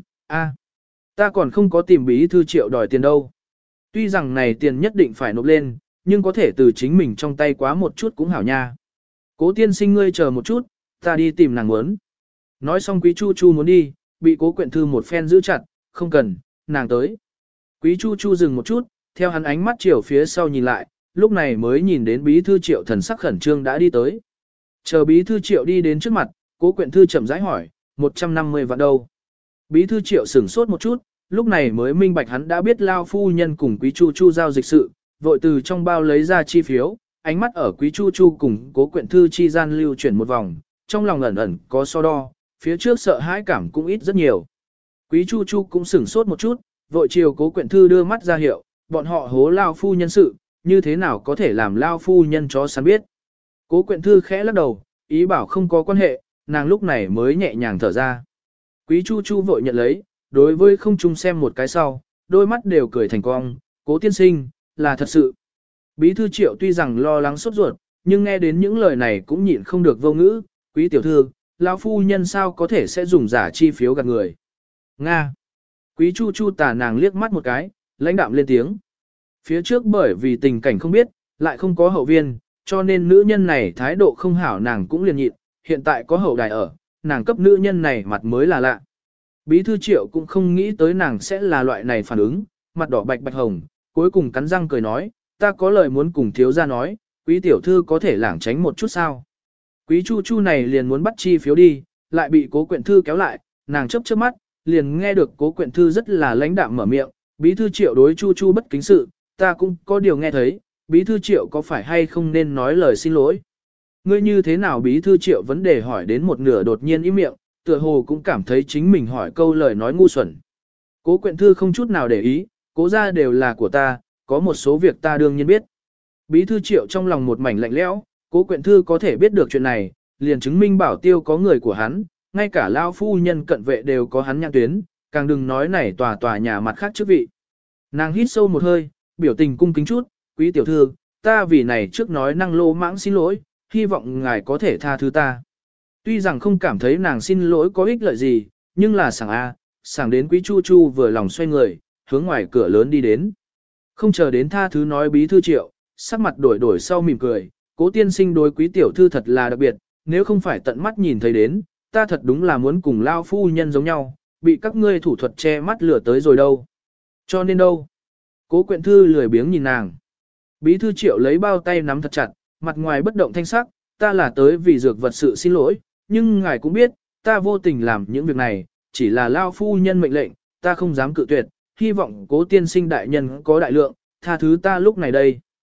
Speaker 1: ta còn không có tìm bí thư Triệu đòi tiền đâu. Tuy rằng này tiền nhất định phải nộp lên, nhưng có thể từ chính mình trong tay quá một chút cũng hảo nha. Cố tiên sinh ngươi chờ một chút, ta đi tìm nàng muốn. Nói xong Quý Chu Chu muốn đi, bị Cố Quyện Thư một phen giữ chặt, không cần, nàng tới. Quý Chu Chu dừng một chút, theo hắn ánh mắt chiều phía sau nhìn lại, lúc này mới nhìn đến bí thư Triệu thần sắc khẩn trương đã đi tới. Chờ bí thư Triệu đi đến trước mặt, Cố Quyện Thư chậm rãi hỏi, 150 vạn đâu? Bí thư Triệu sửng sốt một chút, lúc này mới minh bạch hắn đã biết Lao phu nhân cùng Quý Chu Chu giao dịch sự, vội từ trong bao lấy ra chi phiếu, ánh mắt ở Quý Chu Chu cùng Cố Quyện Thư chi gian lưu chuyển một vòng, trong lòng ẩn ẩn có so đo, phía trước sợ hãi cảm cũng ít rất nhiều. Quý Chu Chu cũng sửng sốt một chút, vội chiều Cố Quyện Thư đưa mắt ra hiệu, bọn họ hố Lao phu nhân sự, như thế nào có thể làm Lao phu nhân chó săn biết. Cố Quyện Thư khẽ lắc đầu, ý bảo không có quan hệ, nàng lúc này mới nhẹ nhàng thở ra. Quý Chu Chu vội nhận lấy, đối với không chung xem một cái sau, đôi mắt đều cười thành cong, Cố tiên sinh, là thật sự. Bí thư Triệu tuy rằng lo lắng sốt ruột, nhưng nghe đến những lời này cũng nhịn không được vô ngữ, Quý tiểu thư, lão phu nhân sao có thể sẽ dùng giả chi phiếu gạt người. Nga. Quý Chu Chu tà nàng liếc mắt một cái, lãnh đạm lên tiếng. Phía trước bởi vì tình cảnh không biết, lại không có hậu viên, cho nên nữ nhân này thái độ không hảo nàng cũng liền nhịn, hiện tại có hậu đài ở, nàng cấp nữ nhân này mặt mới là lạ. Bí thư Triệu cũng không nghĩ tới nàng sẽ là loại này phản ứng, mặt đỏ bạch bạch hồng, cuối cùng cắn răng cười nói, ta có lời muốn cùng thiếu gia nói, Quý tiểu thư có thể lảng tránh một chút sao. Quý Chu Chu này liền muốn bắt chi phiếu đi, lại bị Cố Quyện Thư kéo lại, nàng chớp chớp mắt, liền nghe được Cố Quyện Thư rất là lãnh đạm mở miệng, bí thư Triệu đối Chu Chu bất kính sự, ta cũng có điều nghe thấy, bí thư Triệu có phải hay không nên nói lời xin lỗi. Ngươi như thế nào bí thư Triệu vấn đề hỏi đến một nửa đột nhiên im miệng, tựa hồ cũng cảm thấy chính mình hỏi câu lời nói ngu xuẩn. Cố Quyện Thư không chút nào để ý, Cố gia đều là của ta, có một số việc ta đương nhiên biết. Bí thư Triệu trong lòng một mảnh lạnh lẽo, Cố Quyện Thư có thể biết được chuyện này, liền chứng minh Bảo Tiêu có người của hắn, ngay cả lão phu nhân cận vệ đều có hắn nhãn tuyến, càng đừng nói này tòa nhà mặt khác chức vị. Nàng hít sâu một hơi, biểu tình cung kính chút, Quý tiểu thư, ta vì này trước nói năng lô mãng xin lỗi, hy vọng ngài có thể tha thứ ta. Tuy rằng không cảm thấy nàng xin lỗi có ích lợi gì, nhưng là sảng đến Quý Chu Chu vừa lòng xoay người, hướng ngoài cửa lớn đi đến. Không chờ đến tha thứ nói bí thư Triệu, sắc mặt đổi sau mỉm cười, Cố tiên sinh đối Quý tiểu thư thật là đặc biệt, nếu không phải tận mắt nhìn thấy đến, ta thật đúng là muốn cùng lao phu nhân giống nhau, bị các ngươi thủ thuật che mắt lửa tới rồi đâu. Cho nên đâu? Cố Quyện Thư lười biếng nhìn nàng. Bí thư Triệu lấy bao tay nắm thật chặt, mặt ngoài bất động thanh sắc, ta là tới vì dược vật sự xin lỗi, nhưng ngài cũng biết, ta vô tình làm những việc này, chỉ là lao phu nhân mệnh lệnh, ta không dám cự tuyệt, hy vọng Cố tiên sinh đại nhân có đại lượng, tha thứ ta lúc này đây.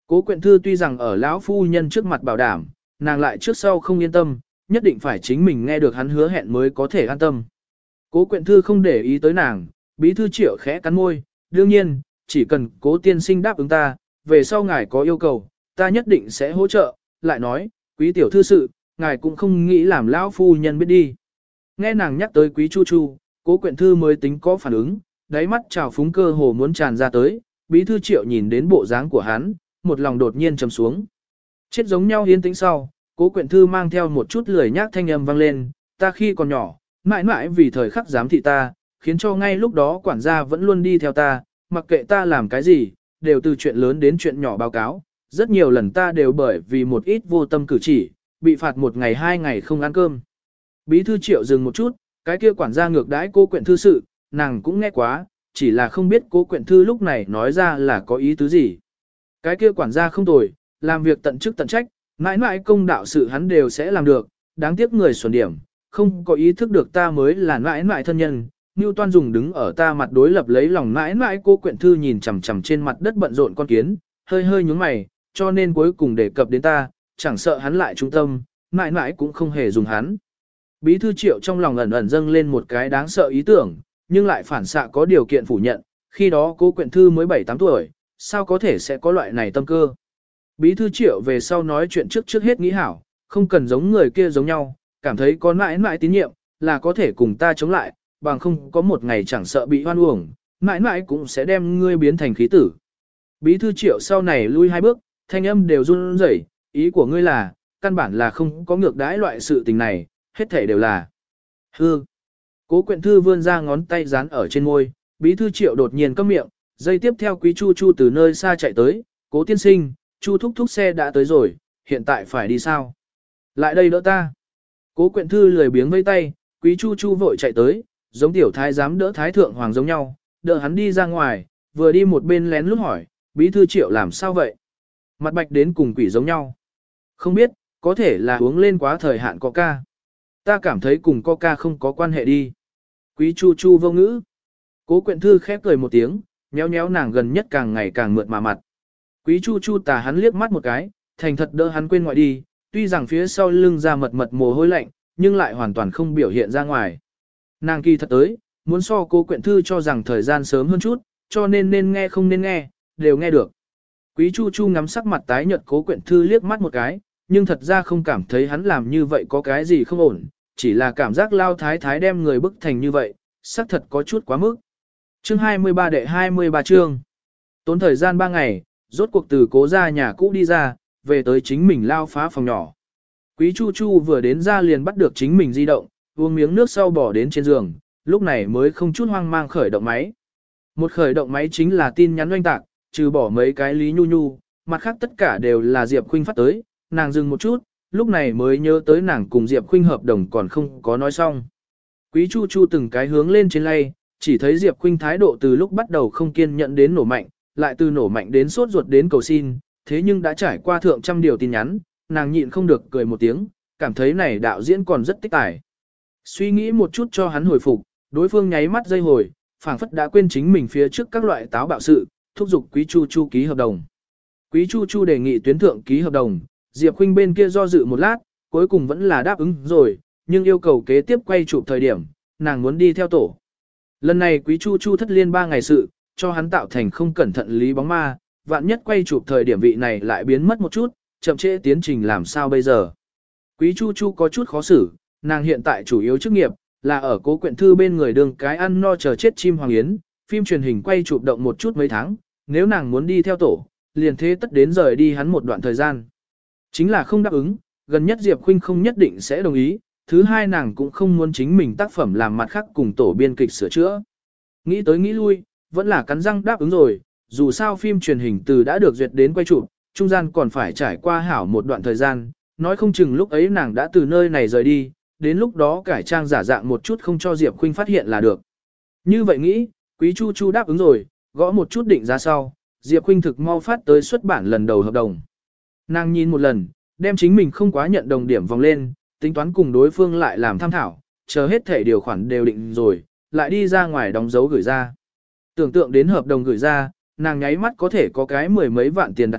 Speaker 1: Cố Quyện Thư tuy rằng ở lão phu nhân trước mặt bảo đảm, nàng lại trước sau không yên tâm, nhất định phải chính mình nghe được hắn hứa hẹn mới có thể an tâm. Cố Quyện Thư không để ý tới nàng, bí thư Triệu khẽ cắn môi, đương nhiên, chỉ cần Cố tiên sinh đáp ứng ta, về sau ngài có yêu cầu, ta nhất định sẽ hỗ trợ, lại nói, quý tiểu thư sự, ngài cũng không nghĩ làm lão phu nhân biết đi. Nghe nàng nhắc tới quý Chu Chu, Cố Quyện Thư mới tính có phản ứng, đáy mắt trào phúng cơ hồ muốn tràn ra tới, bí thư Triệu nhìn đến bộ dáng của hắn, một lòng đột nhiên trầm xuống. Chết giống nhau yên tĩnh sau, Cố Quyện Thư mang theo một chút lười nhác thanh âm vang lên, ta khi còn nhỏ, mãi mãi vì thời khắc giám thị ta, khiến cho ngay lúc đó quản gia vẫn luôn đi theo ta, mặc kệ ta làm cái gì, đều từ chuyện lớn đến chuyện nhỏ báo cáo. Rất nhiều lần ta đều bởi vì một ít vô tâm cử chỉ, bị phạt 1 ngày 2 ngày không ăn cơm. Bí thư Triệu dừng một chút, cái kia quản gia ngược đãi Cố Quyện Thư sự, nàng cũng nghe quá, chỉ là không biết Cố Quyện Thư lúc này nói ra là có ý tứ gì. Cái kia quản gia không tồi, làm việc tận chức tận trách, mãi mãi công đạo sự hắn đều sẽ làm được, đáng tiếc người xuẩn điểm, không có ý thức được ta mới là mãi mãi thân nhân. Ngưu Toan dùng đứng ở ta mặt đối lập lấy lòng mãi mãi. Cố Quyện Thư nhìn chằm chằm trên mặt đất bận rộn con kiến, hơi hơi nhướng mày, cho nên cuối cùng đề cập đến ta, chẳng sợ hắn lại trung tâm, mãi mãi cũng không hề dùng hắn. Bí thư Triệu trong lòng ẩn ẩn dâng lên một cái đáng sợ ý tưởng, nhưng lại phản xạ có điều kiện phủ nhận, khi đó Cố Quyện Thư mới 7-8 tuổi, sao có thể sẽ có loại này tâm cơ. Bí thư Triệu về sau nói chuyện trước hết nghĩ hảo, không cần giống người kia giống nhau, cảm thấy có mãi mãi tín nhiệm, là có thể cùng ta chống lại, bằng không có một ngày chẳng sợ bị hoan uổng, mãi mãi cũng sẽ đem ngươi biến thành khí tử. Bí thư Triệu sau này lui 2 bước, thanh âm đều run rẩy, ý của ngươi là, căn bản là không có ngược đãi loại sự tình này, hết thể đều là hư. Cố Quyện Thư vươn ra ngón tay dán ở trên môi, bí thư Triệu đột nhiên câm miệng, giây tiếp theo quý Chu Chu từ nơi xa chạy tới, Cố tiên sinh, Chu thúc thúc xe đã tới rồi, hiện tại phải đi sao? Lại đây đỡ ta. Cố Quyện Thư lười biếng vây tay, quý Chu Chu vội chạy tới, giống tiểu thái giám đỡ thái thượng hoàng giống nhau, đỡ hắn đi ra ngoài, vừa đi một bên lén lút hỏi, bí thư Triệu làm sao vậy? Mặt bạch đến cùng quỷ giống nhau. Không biết, có thể là uống lên quá thời hạn coca. Ta cảm thấy cùng coca không có quan hệ đi. Quý Chu Chu vô ngữ. Cố Quyện Thư khép cười một tiếng, nhéo nhéo nàng gần nhất càng ngày càng mượt mà mặt. Quý Chu Chu tà hắn liếc mắt một cái, thành thật đỡ hắn quên ngoại đi, tuy rằng phía sau lưng ra mật mật mồ hôi lạnh, nhưng lại hoàn toàn không biểu hiện ra ngoài. Nàng kỳ thật tới, muốn so Cố Quyện Thư cho rằng thời gian sớm hơn chút, cho nên nghe không nên nghe, đều nghe được. Quý Chu Chu ngắm sắc mặt tái nhợt Cố Quyện Thư liếc mắt một cái, nhưng thật ra không cảm thấy hắn làm như vậy có cái gì không ổn, chỉ là cảm giác lao thái thái đem người bức thành như vậy, xác thật có chút quá mức. Chương 23 đệ 23 chương. Tốn thời gian 3 ngày, rốt cuộc từ Cố ra nhà cũ đi ra, về tới chính mình lao phá phòng nhỏ. Quý Chu Chu vừa đến ra liền bắt được chính mình di động, uống miếng nước sau bỏ đến trên giường, lúc này mới không chút hoang mang khởi động máy. Một khởi động máy chính là tin nhắn oanh tạc, trừ bỏ mấy cái Lý Nhu Nhu, mặt khác tất cả đều là Diệp Khuynh phát tới, nàng dừng một chút, lúc này mới nhớ tới nàng cùng Diệp Khuynh hợp đồng còn không có nói xong. Quý Chu Chu từng cái hướng lên trên lay, chỉ thấy Diệp Khuynh thái độ từ lúc bắt đầu không kiên nhẫn đến nổ mạnh, lại từ nổ mạnh đến sốt ruột đến cầu xin, thế nhưng đã trải qua thượng trăm điều tin nhắn, nàng nhịn không được cười một tiếng, cảm thấy này đạo diễn còn rất tích tài. Suy nghĩ một chút cho hắn hồi phục, đối phương nháy mắt dây hồi, phảng phất đã quên chính mình phía trước các loại táo bạo sự, thúc giục Quý Chu Chu ký hợp đồng. Quý Chu Chu đề nghị tuyến thượng ký hợp đồng, Diệp Khuynh bên kia do dự một lát, cuối cùng vẫn là đáp ứng rồi, nhưng yêu cầu kế tiếp quay chụp thời điểm, nàng muốn đi theo tổ. Lần này Quý Chu Chu thất liên 3 ngày sự, cho hắn tạo thành không cẩn thận lý bóng ma, vạn nhất quay chụp thời điểm vị này lại biến mất một chút, chậm trễ tiến trình làm sao bây giờ. Quý Chu Chu có chút khó xử, nàng hiện tại chủ yếu chức nghiệp, là ở Cố Quyện Thư bên người đường cái ăn no chờ chết chim hoàng yến, phim truyền hình quay chụp động một chút mấy tháng, nếu nàng muốn đi theo tổ, liền thế tất đến rời đi hắn một đoạn thời gian. Chính là không đáp ứng, gần nhất Diệp Khuynh không nhất định sẽ đồng ý, thứ hai nàng cũng không muốn chính mình tác phẩm làm mặt khác cùng tổ biên kịch sửa chữa. Nghĩ tới nghĩ lui, vẫn là cắn răng đáp ứng rồi, dù sao phim truyền hình từ đã được duyệt đến quay chụp, trung gian còn phải trải qua hảo một đoạn thời gian, nói không chừng lúc ấy nàng đã từ nơi này rời đi, đến lúc đó cải trang giả dạng một chút không cho Diệp Khuynh phát hiện là được. Như vậy nghĩ, Quý Chu Chu đáp ứng rồi, gõ một chút định ra sau, Diệp Khuynh thực mau phát tới xuất bản lần đầu hợp đồng. Nàng nhìn một lần, đem chính mình không quá nhận đồng điểm vòng lên, tính toán cùng đối phương lại làm tham thảo, chờ hết thể điều khoản đều định rồi, lại đi ra ngoài đóng dấu gửi ra. Tưởng tượng đến hợp đồng gửi ra, nàng nháy mắt có thể có cái 10 mấy vạn tiền đặt cọc,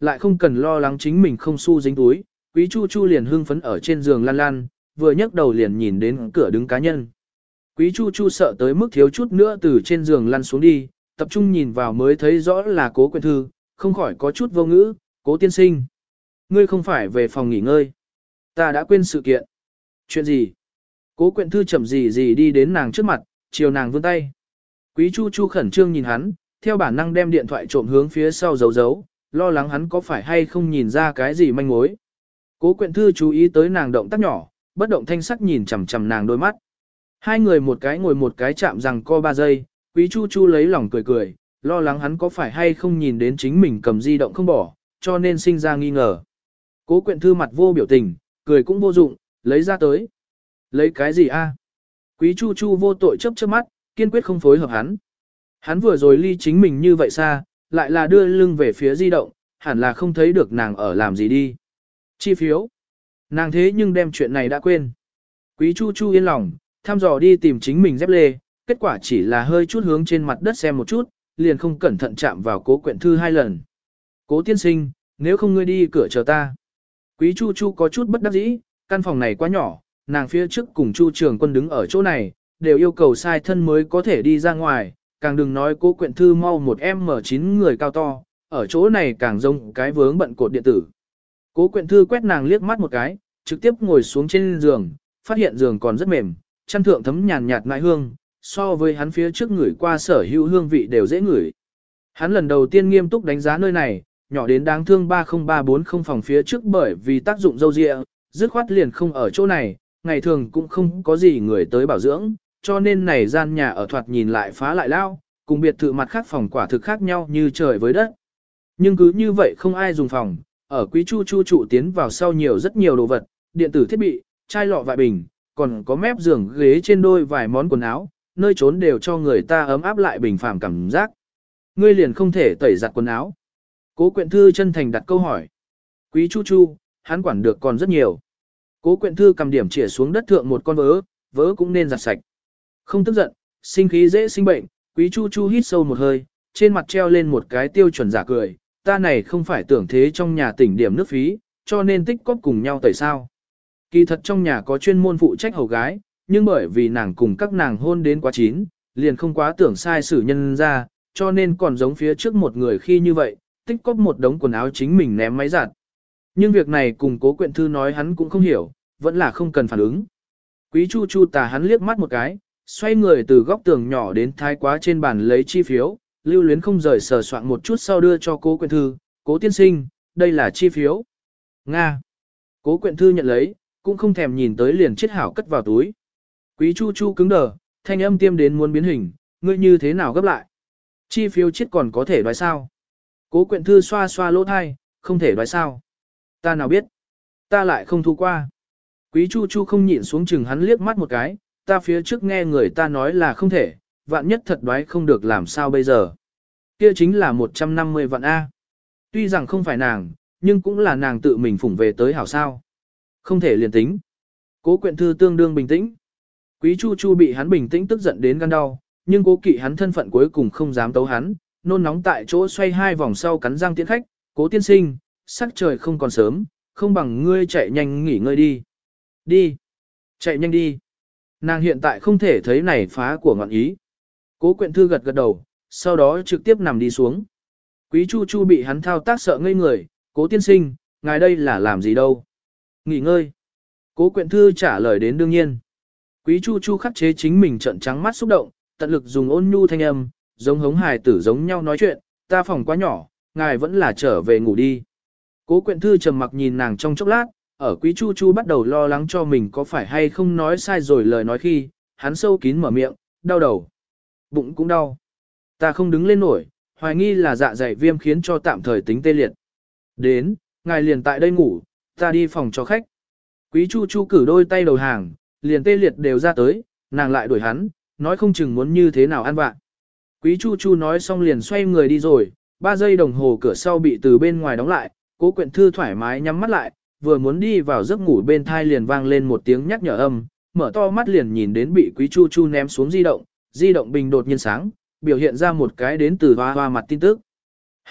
Speaker 1: lại không cần lo lắng chính mình không xu dính túi, Quý Chu Chu liền hưng phấn ở trên giường lăn lăn, vừa nhấc đầu liền nhìn đến cửa đứng cá nhân. Quý Chu Chu sợ tới mức thiếu chút nữa từ trên giường lăn xuống đi, tập trung nhìn vào mới thấy rõ là Cố Quyện Thư, không khỏi có chút vô ngữ, Cố tiên sinh. Ngươi không phải về phòng nghỉ ngơi. Ta đã quên sự kiện. Chuyện gì? Cố Quyện Thư chậm gì đi đến nàng trước mặt, chiều nàng vươn tay. Quý Chu Chu khẩn trương nhìn hắn, theo bản năng đem điện thoại trộm hướng phía sau giấu, lo lắng hắn có phải hay không nhìn ra cái gì manh mối. Cố Quyện Thư chú ý tới nàng động tác nhỏ, bất động thanh sắc nhìn chằm chằm nàng đôi mắt. Hai người một cái ngồi một cái chạm rằng co 3 giây, Quý Chu Chu lấy lòng cười, lo lắng hắn có phải hay không nhìn đến chính mình cầm di động không bỏ, cho nên sinh ra nghi ngờ. Cố Quyện Thư mặt vô biểu tình, cười cũng vô dụng, lấy ra tới. Lấy cái gì a? Quý Chu Chu vô tội chớp mắt, kiên quyết không phối hợp hắn. Hắn vừa rồi ly chính mình như vậy xa, lại là đưa lưng về phía di động, hẳn là không thấy được nàng ở làm gì đi. Chi phiếu. Nàng thế nhưng đem chuyện này đã quên. Quý Chu Chu yên lòng, thăm dò đi tìm chính mình dép lê, kết quả chỉ là hơi chút hướng trên mặt đất xem một chút, liền không cẩn thận chạm vào Cố Quyện Thư 2 lần. Cố tiên sinh, nếu không ngươi đi cửa chờ ta. Quý Chu Chu có chút bất đắc dĩ, căn phòng này quá nhỏ, nàng phía trước cùng Chu Trường Quân đứng ở chỗ này, đều yêu cầu sai thân mới có thể đi ra ngoài, càng đừng nói Cố Quyện Thư mau một M9 người cao to, ở chỗ này càng giống cái vướng bận cột điện tử. Cố Quyện Thư quét nàng liếc mắt một cái, trực tiếp ngồi xuống trên giường, phát hiện giường còn rất mềm, chăn thượng thấm nhàn nhạt ngại hương, so với hắn phía trước ngửi qua sở hữu hương vị đều dễ ngửi. Hắn lần đầu tiên nghiêm túc đánh giá nơi này, nhỏ đến đáng thương 30340 phòng phía trước bởi vì tác dụng dâu dịa, dứt khoát liền không ở chỗ này, ngày thường cũng không có gì người tới bảo dưỡng, cho nên này gian nhà ở thoạt nhìn lại phá lại lao, cùng biệt thự mặt khác phòng quả thực khác nhau như trời với đất. Nhưng cứ như vậy không ai dùng phòng, ở Quý Chu Chu trụ tiến vào sau rất nhiều đồ vật, điện tử thiết bị, chai lọ vại bình, còn có mép giường ghế trên đôi vài món quần áo, nơi trốn đều cho người ta ấm áp lại bình phàm cảm giác. Ngươi liền không thể tẩy giặt quần áo. Cố Quyện Thư chân thành đặt câu hỏi. Quý Chu Chu, hắn quản được còn rất nhiều. Cố Quyện Thư cầm điểm chĩa xuống đất thượng một con vớ cũng nên giặt sạch. Không tức giận, sinh khí dễ sinh bệnh, Quý Chu Chu hít sâu một hơi, trên mặt treo lên một cái tiêu chuẩn giả cười, ta này không phải tưởng thế trong nhà tỉnh điểm nước phí, cho nên tích cóp cùng nhau tẩy sao. Kỳ thật trong nhà có chuyên môn phụ trách hầu gái, nhưng bởi vì nàng cùng các nàng hôn đến quá chín, liền không quá tưởng sai xử nhân ra, cho nên còn giống phía trước một người khi như vậy, tích cóp một đống quần áo chính mình ném máy giặt. Nhưng việc này cùng Cố Quyện Thư nói hắn cũng không hiểu, vẫn là không cần phản ứng. Quý Chu Chu tà hắn liếc mắt một cái, xoay người từ góc tường nhỏ đến thái quá trên bàn lấy chi phiếu, lưu luyến không rời sờ soạn một chút sau đưa cho Cố Quyện Thư, Cố tiên sinh, đây là chi phiếu. Nga. Cố Quyện Thư nhận lấy, cũng không thèm nhìn tới liền chiết hảo cất vào túi. Quý Chu Chu cứng đờ, thanh âm tiêm đến muốn biến hình, ngươi như thế nào gấp lại? Chi phiếu chiết còn có thể đoái sao? Cố Quyện Thư xoa xoa lỗ thai, không thể đoái sao? Ta nào biết? Ta lại không thu qua. Quý Chu Chu không nhịn xuống chừng hắn liếc mắt một cái, ta phía trước nghe người ta nói là không thể, vạn nhất thật đoái không được làm sao bây giờ? Kia chính là 150 vạn A. Tuy rằng không phải nàng, nhưng cũng là nàng tự mình phủng về tới hảo sao. Không thể liền tính. Cố Quyện Thư tương đương bình tĩnh. Quý Chu Chu bị hắn bình tĩnh tức giận đến gan đau, nhưng Cố kỵ hắn thân phận cuối cùng không dám tấu hắn, nôn nóng tại chỗ xoay 2 vòng sau cắn răng tiễn khách, Cố tiên sinh, sắc trời không còn sớm, không bằng ngươi chạy nhanh nghỉ ngơi đi. Đi. Chạy nhanh đi. Nàng hiện tại không thể thấy này phá của ngọn ý. Cố Quyện Thư gật gật đầu, sau đó trực tiếp nằm đi xuống. Quý Chu Chu bị hắn thao tác sợ ngây người, Cố tiên sinh, ngài đây là làm gì đâu? Nghỉ ngơi. Cố Quyện Thư trả lời đến đương nhiên. Quý Chu Chu khắc chế chính mình trợn trắng mắt xúc động, tận lực dùng ôn nhu thanh âm, giống hống hài tử giống nhau nói chuyện, ta phòng quá nhỏ, ngài vẫn là trở về ngủ đi. Cố Quyện Thư trầm mặc nhìn nàng trong chốc lát, ở Quý Chu Chu bắt đầu lo lắng cho mình có phải hay không nói sai rồi lời nói khi, hắn sâu kín mở miệng, đau đầu. Bụng cũng đau. Ta không đứng lên nổi, hoài nghi là dạ dày viêm khiến cho tạm thời tính tê liệt. Đến, ngài liền tại đây ngủ, ta đi phòng cho khách. Quý Chu Chu cử đôi tay đầu hàng, liền tê liệt đều ra tới, nàng lại đuổi hắn, nói không chừng muốn như thế nào ăn vạ. Quý Chu Chu nói xong liền xoay người đi rồi, 3 giây đồng hồ cửa sau bị từ bên ngoài đóng lại, Cố Quyện Thư thoải mái nhắm mắt lại, vừa muốn đi vào giấc ngủ bên thai liền vang lên một tiếng nhắc nhở âm, mở to mắt liền nhìn đến bị Quý Chu Chu ném xuống di động bình đột nhiên sáng, biểu hiện ra một cái đến từ hoa hoa mặt tin tức. Hảo,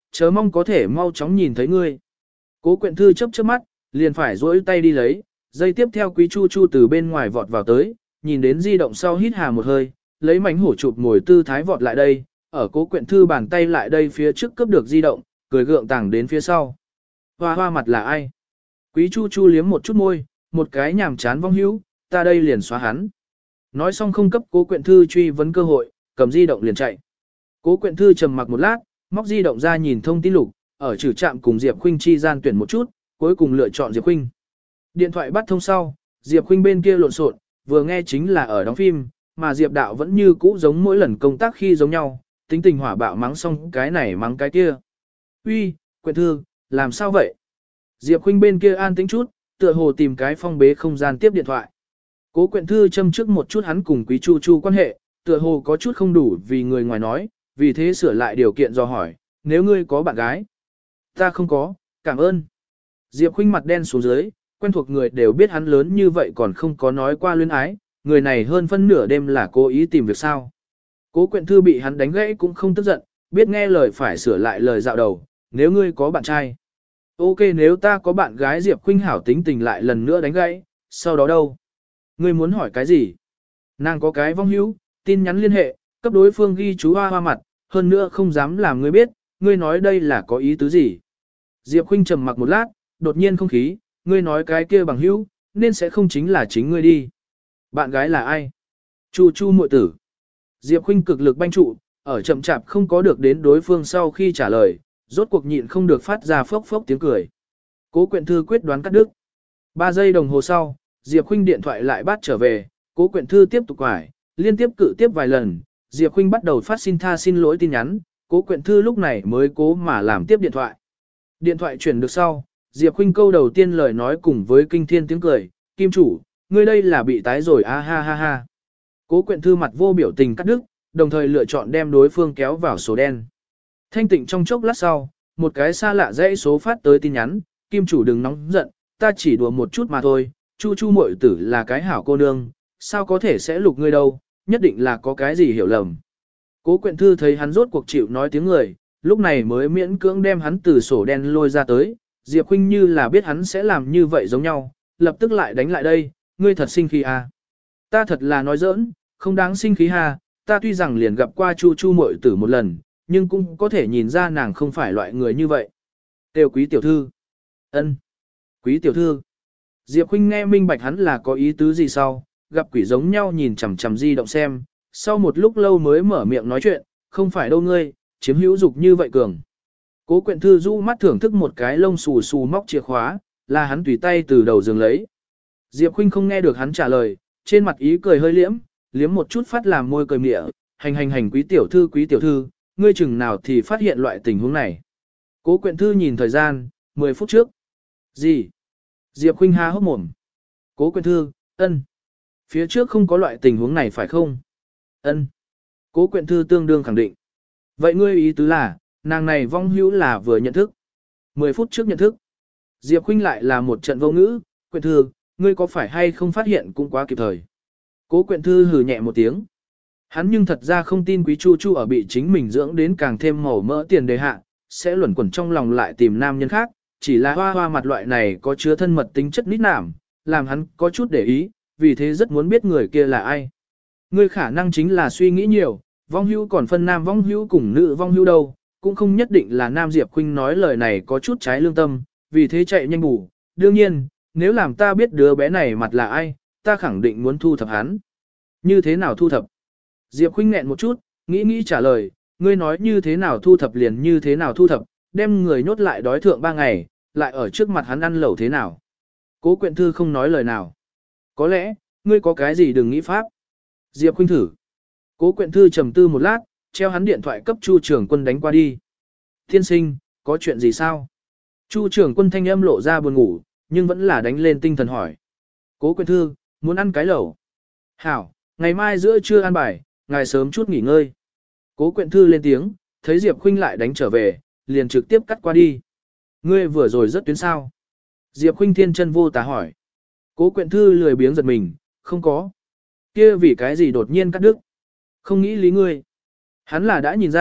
Speaker 1: chớ mong có thể mau chóng nhìn thấy ngươi. Cố Quyện Thư chớp chớp mắt, liền phải duỗi tay đi lấy, giây tiếp theo Quý Chu Chu từ bên ngoài vọt vào tới, nhìn đến di động sau hít hà một hơi, lấy mảnh hổ chụp ngồi tư thái vọt lại đây, ở Cố Quyện Thư bàn tay lại đây phía trước cướp được di động, cười gượng tàng đến phía sau. Hoa hoa mặt là ai? Quý Chu Chu liếm một chút môi, một cái nhàm chán vong hữu, ta đây liền xóa hắn. Nói xong không cấp Cố Quyện Thư truy vấn cơ hội, cầm di động liền chạy. Cố Quyện Thư trầm mặc một lát, móc di động ra nhìn thông tin lục, ở trừ trạm cùng Diệp Khuynh chi gian tuyển một chút, cuối cùng lựa chọn Diệp Khuynh. Điện thoại bắt thông sau, Diệp Khuynh bên kia lộn xộn, vừa nghe chính là ở đóng phim, mà Diệp Đạo vẫn như cũ giống mỗi lần công tác khi giống nhau, tính tình hỏa bạo mắng xong cái này mắng cái kia. Uy, Quyện Thư, làm sao vậy? Diệp Khuynh bên kia an tĩnh chút, tựa hồ tìm cái phong bế không gian tiếp điện thoại. Cố Quyện Thư châm trước một chút hắn cùng Quý Chu Chu quan hệ, tựa hồ có chút không đủ vì người ngoài nói, vì thế sửa lại điều kiện do hỏi, nếu ngươi có bạn gái. Ta không có, cảm ơn. Diệp Khuynh mặt đen xuống dưới, quen thuộc người đều biết hắn lớn như vậy còn không có nói qua luyến ái, người này hơn phân nửa đêm là cố ý tìm việc sao. Cố Quyện Thư bị hắn đánh gãy cũng không tức giận, biết nghe lời phải sửa lại lời dạo đầu, nếu ngươi có bạn trai. Ok, nếu ta có bạn gái. Diệp Khuynh hảo tính tình lại lần nữa đánh gãy, sau đó đâu? Ngươi muốn hỏi cái gì? Nàng có cái vong hữu, tin nhắn liên hệ, cấp đối phương ghi chú hoa hoa mặt, hơn nữa không dám làm ngươi biết, ngươi nói đây là có ý tứ gì? Diệp Khuynh trầm mặc một lát, đột nhiên không khí, ngươi nói cái kia bằng hữu, nên sẽ không chính là chính ngươi đi. Bạn gái là ai? Chu Chu muội tử. Diệp Khuynh cực lực banh trụ, ở chậm chạp không có được đến đối phương sau khi trả lời, rốt cuộc nhịn không được phát ra phốc phốc tiếng cười. Cố Quyện Thư quyết đoán cắt đứt. 3 giây đồng hồ sau, Diệp Khuynh điện thoại lại bắt trở về, Cố Quyện Thư tiếp tục quải, liên tiếp cự tiếp vài lần, Diệp Khuynh bắt đầu phát xin lỗi tin nhắn, Cố Quyện Thư lúc này mới cố mà làm tiếp điện thoại. Điện thoại chuyển được sau, Diệp Khuynh câu đầu tiên lời nói cùng với kinh thiên tiếng cười, Kim chủ, ngươi đây là bị tái rồi a ha ha ha. Cố Quyện Thư mặt vô biểu tình cắt đứt, đồng thời lựa chọn đem đối phương kéo vào số đen. Thanh tịnh trong chốc lát sau, một cái xa lạ dãy số phát tới tin nhắn, Kim chủ đừng nóng giận, ta chỉ đùa một chút mà thôi, Chu Chu muội tử là cái hảo cô nương, sao có thể sẽ lục ngươi đâu, nhất định là có cái gì hiểu lầm. Cố Quyện Thư thấy hắn rốt cuộc chịu nói tiếng người, lúc này mới miễn cưỡng đem hắn từ sổ đen lôi ra tới, Diệp Khuynh như là biết hắn sẽ làm như vậy giống nhau, lập tức lại đánh lại đây, ngươi thật sinh khí à. Ta thật là nói giỡn, không đáng sinh khí ha, ta tuy rằng liền gặp qua Chu Chu muội tử một lần, nhưng cũng có thể nhìn ra nàng không phải loại người như vậy. Tiêu Quý tiểu thư. Ân. Quý tiểu thư. Diệp Khuynh nghe minh bạch hắn là có ý tứ gì sau, gặp quỷ giống nhau nhìn chằm chằm di động xem, sau một lúc lâu mới mở miệng nói chuyện, không phải đâu ngươi, chiếm hữu dục như vậy cường. Cố Quyện Thư rũ mắt thưởng thức một cái lông xù xù móc chìa khóa, là hắn tùy tay từ đầu giường lấy. Diệp Khuynh không nghe được hắn trả lời, trên mặt ý cười hơi liếm một chút phát làm môi cười mỉa, hành quý tiểu thư, ngươi chừng nào thì phát hiện loại tình huống này. Cố Quyện Thư nhìn thời gian, 10 phút trước. Gì? Diệp Khuynh há hốc mồm. Cố Quyện Thư, ân. Phía trước không có loại tình huống này phải không? Ân. Cố Quyện Thư tương đương khẳng định. Vậy ngươi ý tứ là, nàng này vong hữu là vừa nhận thức. 10 phút trước nhận thức. Diệp Khuynh lại là một trận vô ngữ, Quyện Thư, ngươi có phải hay không phát hiện cũng quá kịp thời. Cố Quyện Thư hừ nhẹ một tiếng. Hắn nhưng thật ra không tin Quý Chu Chu ở bị chính mình dưỡng đến càng thêm màu mỡ tiền đề hạ, sẽ luẩn quẩn trong lòng lại tìm nam nhân khác, chỉ là hoa hoa mặt loại này có chứa thân mật tính chất nít nảm, làm hắn có chút để ý, vì thế rất muốn biết người kia là ai. Ngươi khả năng chính là suy nghĩ nhiều, vong hữu còn phân nam vong hữu cùng nữ vong hữu đâu, cũng không nhất định là nam. Diệp Khuynh nói lời này có chút trái lương tâm, vì thế chạy nhanh bù, đương nhiên, nếu làm ta biết đứa bé này mặt là ai, ta khẳng định muốn thu thập hắn. Như thế nào thu thập? Diệp Khuynh nghẹn một chút, nghĩ trả lời, ngươi nói như thế nào thu thập liền như thế nào thu thập, đem người nhốt lại đói thượng 3 ngày, lại ở trước mặt hắn ăn lẩu thế nào. Cố Quyện Thư không nói lời nào. Có lẽ, ngươi có cái gì đừng nghĩ pháp. Diệp Khuynh thử. Cố Quyện Thư trầm tư một lát, treo hắn điện thoại cấp Chu Trường Quân đánh qua đi. Tiên sinh, có chuyện gì sao? Chu Trường Quân thanh âm lộ ra buồn ngủ, nhưng vẫn là đánh lên tinh thần hỏi. Cố Quyện Thư, muốn ăn cái lẩu. Hảo, ngày mai giữa trưa ăn bài, ngài sớm chút nghỉ ngơi. Cố Quyện Thư lên tiếng, thấy Diệp Khuynh lại đánh trở về, liền trực tiếp cắt qua đi. Ngươi vừa rồi rất tuyến sao? Diệp Khuynh thiên chân vô tà hỏi. Cố Quyện Thư lười biếng giật mình, không có. Kia vì cái gì đột nhiên cắt đứt? Không nghĩ lý ngươi. Hắn là đã nhìn ra,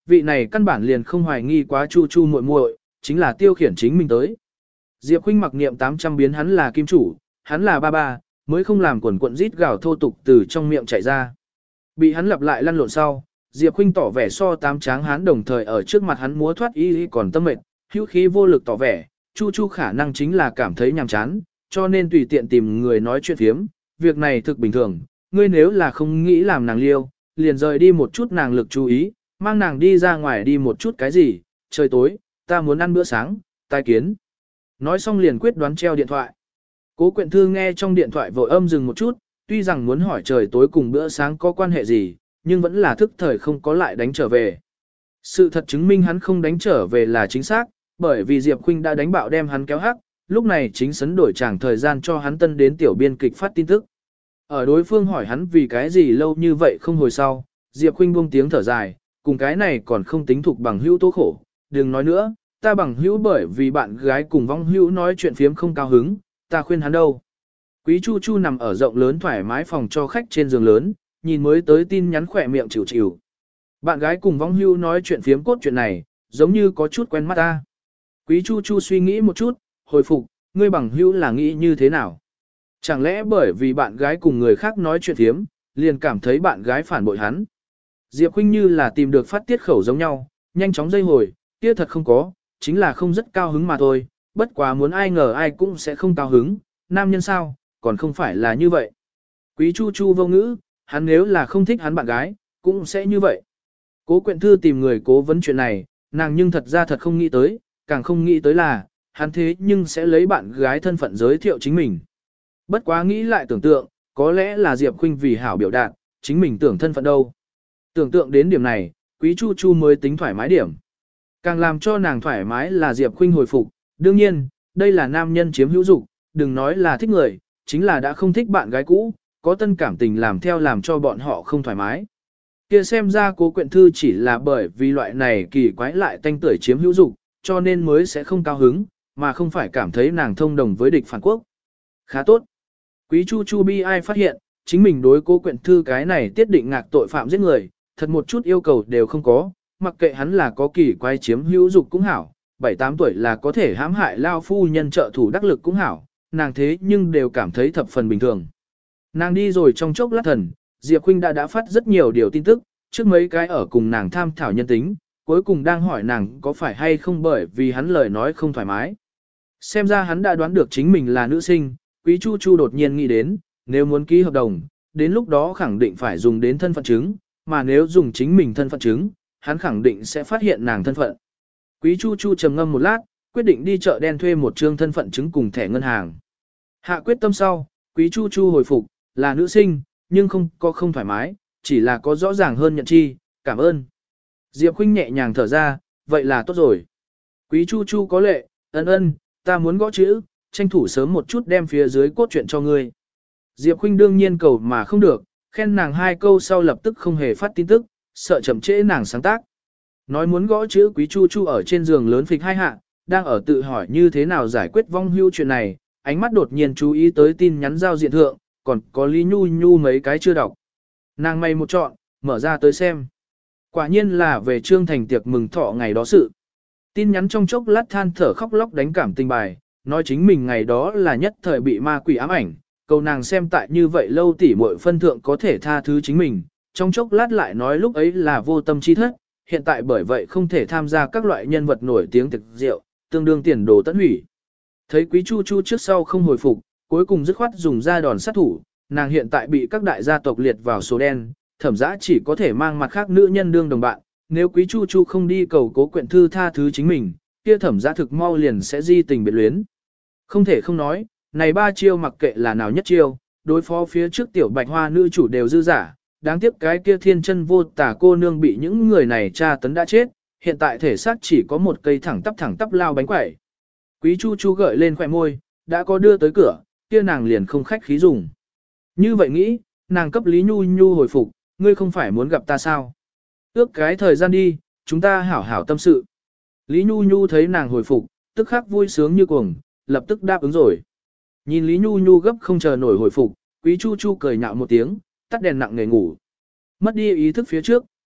Speaker 1: vị này căn bản liền không hoài nghi quá Chu Chu muội muội, chính là tiêu khiển chính mình tới. Diệp Khuynh mặc niệm 800 biến hắn là kim chủ, hắn là ba ba, mới không làm quần quận rít gào thô tục từ trong miệng chạy ra. Bị hắn lặp lại lăn lộn sau, Diệp Khuynh tỏ vẻ so tám tráng hắn đồng thời ở trước mặt hắn múa thoát y còn tâm mệt, hữu khí vô lực tỏ vẻ, Chu Chu khả năng chính là cảm thấy nhàm chán, cho nên tùy tiện tìm người nói chuyện phiếm, việc này thực bình thường, ngươi nếu là không nghĩ làm nàng liêu, liền rời đi một chút nàng lực chú ý, mang nàng đi ra ngoài đi một chút cái gì, trời tối, ta muốn ăn bữa sáng, tai kiến. Nói xong liền quyết đoán treo điện thoại. Cố Quyện Thư nghe trong điện thoại vội âm dừng một chút, tuy rằng muốn hỏi trời tối cùng bữa sáng có quan hệ gì, nhưng vẫn là thức thời không có lại đánh trở về. Sự thật chứng minh hắn không đánh trở về là chính xác, bởi vì Diệp Khuynh đã đánh bạo đem hắn kéo hắc, lúc này chính sấn đổi chàng thời gian cho hắn tân đến tiểu biên kịch phát tin tức. Ở đối phương hỏi hắn vì cái gì lâu như vậy không hồi sau, Diệp Khuynh buông tiếng thở dài, cùng cái này còn không tính thuộc bằng hữu tố khổ, đừng nói nữa, ta bằng hữu bởi vì bạn gái cùng vong hữu nói chuyện phiếm không cao hứng, ta khuyên hắn đâu. Quý Chu Chu nằm ở rộng lớn thoải mái phòng cho khách trên giường lớn, nhìn mới tới tin nhắn khỏe miệng chịu chịu. Bạn gái cùng vong hữu nói chuyện phiếm cốt chuyện này, giống như có chút quen mắt ta. Quý Chu Chu suy nghĩ một chút, hồi phục, ngươi bằng hữu là nghĩ như thế nào? Chẳng lẽ bởi vì bạn gái cùng người khác nói chuyện phiếm, liền cảm thấy bạn gái phản bội hắn? Diệp Khuynh như là tìm được phát tiết khẩu giống nhau, nhanh chóng dây hồi, kia thật không có, chính là không rất cao hứng mà thôi, bất quá muốn ai ngờ ai cũng sẽ không cao hứng, nam nhân sao, còn không phải là như vậy. Quý Chu Chu vô ngữ, hắn nếu là không thích hắn bạn gái, cũng sẽ như vậy. Cố Quyện Thư tìm người cố vấn chuyện này, nàng nhưng thật ra thật không nghĩ tới, càng không nghĩ tới là, hắn thế nhưng sẽ lấy bạn gái thân phận giới thiệu chính mình. Bất quá nghĩ lại tưởng tượng, có lẽ là Diệp Khuynh vì hảo biểu đạt, chính mình tưởng thân phận đâu. Tưởng tượng đến điểm này, Quý Chu Chu mới tính thoải mái điểm. Càng làm cho nàng thoải mái là Diệp Khuynh hồi phục, đương nhiên, đây là nam nhân chiếm hữu dục, đừng nói là thích người, chính là đã không thích bạn gái cũ, có tân cảm tình làm theo làm cho bọn họ không thoải mái. Kia xem ra Cố Quyện Thư chỉ là bởi vì loại này kỳ quái lại tanh tưởi chiếm hữu dục, cho nên mới sẽ không cao hứng, mà không phải cảm thấy nàng thông đồng với địch phản quốc. Khá tốt. Quý Chu Chu bi ai phát hiện, chính mình đối Cố Quyện Thư cái này tiết định ngạc tội phạm giết người, thật một chút yêu cầu đều không có, mặc kệ hắn là có kỳ quái chiếm hữu dục cũng hảo, 7-8 tuổi là có thể hãm hại lao phu nhân trợ thủ đắc lực cũng hảo, nàng thế nhưng đều cảm thấy thập phần bình thường. Nàng đi rồi trong chốc lát thần, Diệp Khuynh đã phát rất nhiều điều tin tức, trước mấy cái ở cùng nàng tham thảo nhân tính, cuối cùng đang hỏi nàng có phải hay không bởi vì hắn lời nói không thoải mái. Xem ra hắn đã đoán được chính mình là nữ sinh, Quý Chu Chu đột nhiên nghĩ đến, nếu muốn ký hợp đồng, đến lúc đó khẳng định phải dùng đến thân phận chứng, mà nếu dùng chính mình thân phận chứng, hắn khẳng định sẽ phát hiện nàng thân phận. Quý Chu Chu trầm ngâm một lát, quyết định đi chợ đen thuê một trương thân phận chứng cùng thẻ ngân hàng. Hạ quyết tâm sau, Quý Chu Chu hồi phục, là nữ sinh, nhưng không có không thoải mái, chỉ là có rõ ràng hơn nhận chi, cảm ơn. Diệp Khuynh nhẹ nhàng thở ra, vậy là tốt rồi. Quý Chu Chu có lệ, ân, ta muốn gõ chữ, tranh thủ sớm một chút đem phía dưới cốt truyện cho ngươi. Diệp Khuynh đương nhiên cầu mà không được, khen nàng 2 câu sau lập tức không hề phát tin tức, sợ chậm trễ nàng sáng tác. Nói muốn gõ chữ Quý Chu Chu ở trên giường lớn phịch 2 hạ, đang ở tự hỏi như thế nào giải quyết vong hưu chuyện này, ánh mắt đột nhiên chú ý tới tin nhắn giao diện thượng, còn có Lý Nhu Nhu mấy cái chưa đọc. Nàng may một chọn, mở ra tới xem. Quả nhiên là về Trương Thành tiệc mừng thọ ngày đó sự. Tin nhắn trong chốc lát than thở khóc lóc đánh cảm tình bài, nói chính mình ngày đó là nhất thời bị ma quỷ ám ảnh, cầu nàng xem tại như vậy lâu tỉ muội phân thượng có thể tha thứ chính mình, trong chốc lát lại nói lúc ấy là vô tâm chi thất, hiện tại bởi vậy không thể tham gia các loại nhân vật nổi tiếng tiệc rượu, tương đương tiền đồ tận hủy. Thấy Quý Chu Chu trước sau không hồi phục, cuối cùng dứt khoát dùng ra đòn sát thủ, nàng hiện tại bị các đại gia tộc liệt vào số đen, thẩm dã chỉ có thể mang mặt khác nữ nhân đương đồng bạn, nếu Quý Chu Chu không đi cầu Cố Quyện Thư tha thứ chính mình, kia thẩm dã thực mau liền sẽ di tình biệt luyến. Không thể không nói, này 3 chiêu mặc kệ là nào nhất chiêu, đối phó phía trước tiểu bạch hoa nữ chủ đều dư giả, đáng tiếc cái kia thiên chân vô tả cô nương bị những người này tra tấn đã chết, hiện tại thể xác chỉ có một cây thẳng tắp lao bánh quẩy. Quý Chu Chu gợi lên khóe môi, đã có đưa tới cửa, kia nàng liền không khách khí dùng. Như vậy nghĩ, nàng cấp Lý Nhu Nhu hồi phục, ngươi không phải muốn gặp ta sao? Ước cái thời gian đi, chúng ta hảo hảo tâm sự. Lý Nhu Nhu thấy nàng hồi phục, tức khắc vui sướng như cuồng, lập tức đáp ứng rồi. Nhìn Lý Nhu Nhu gấp không chờ nổi hồi phục, Quý Chu Chu cười nhạo một tiếng, tắt đèn nặng nề ngủ. Mất đi ý thức phía trước,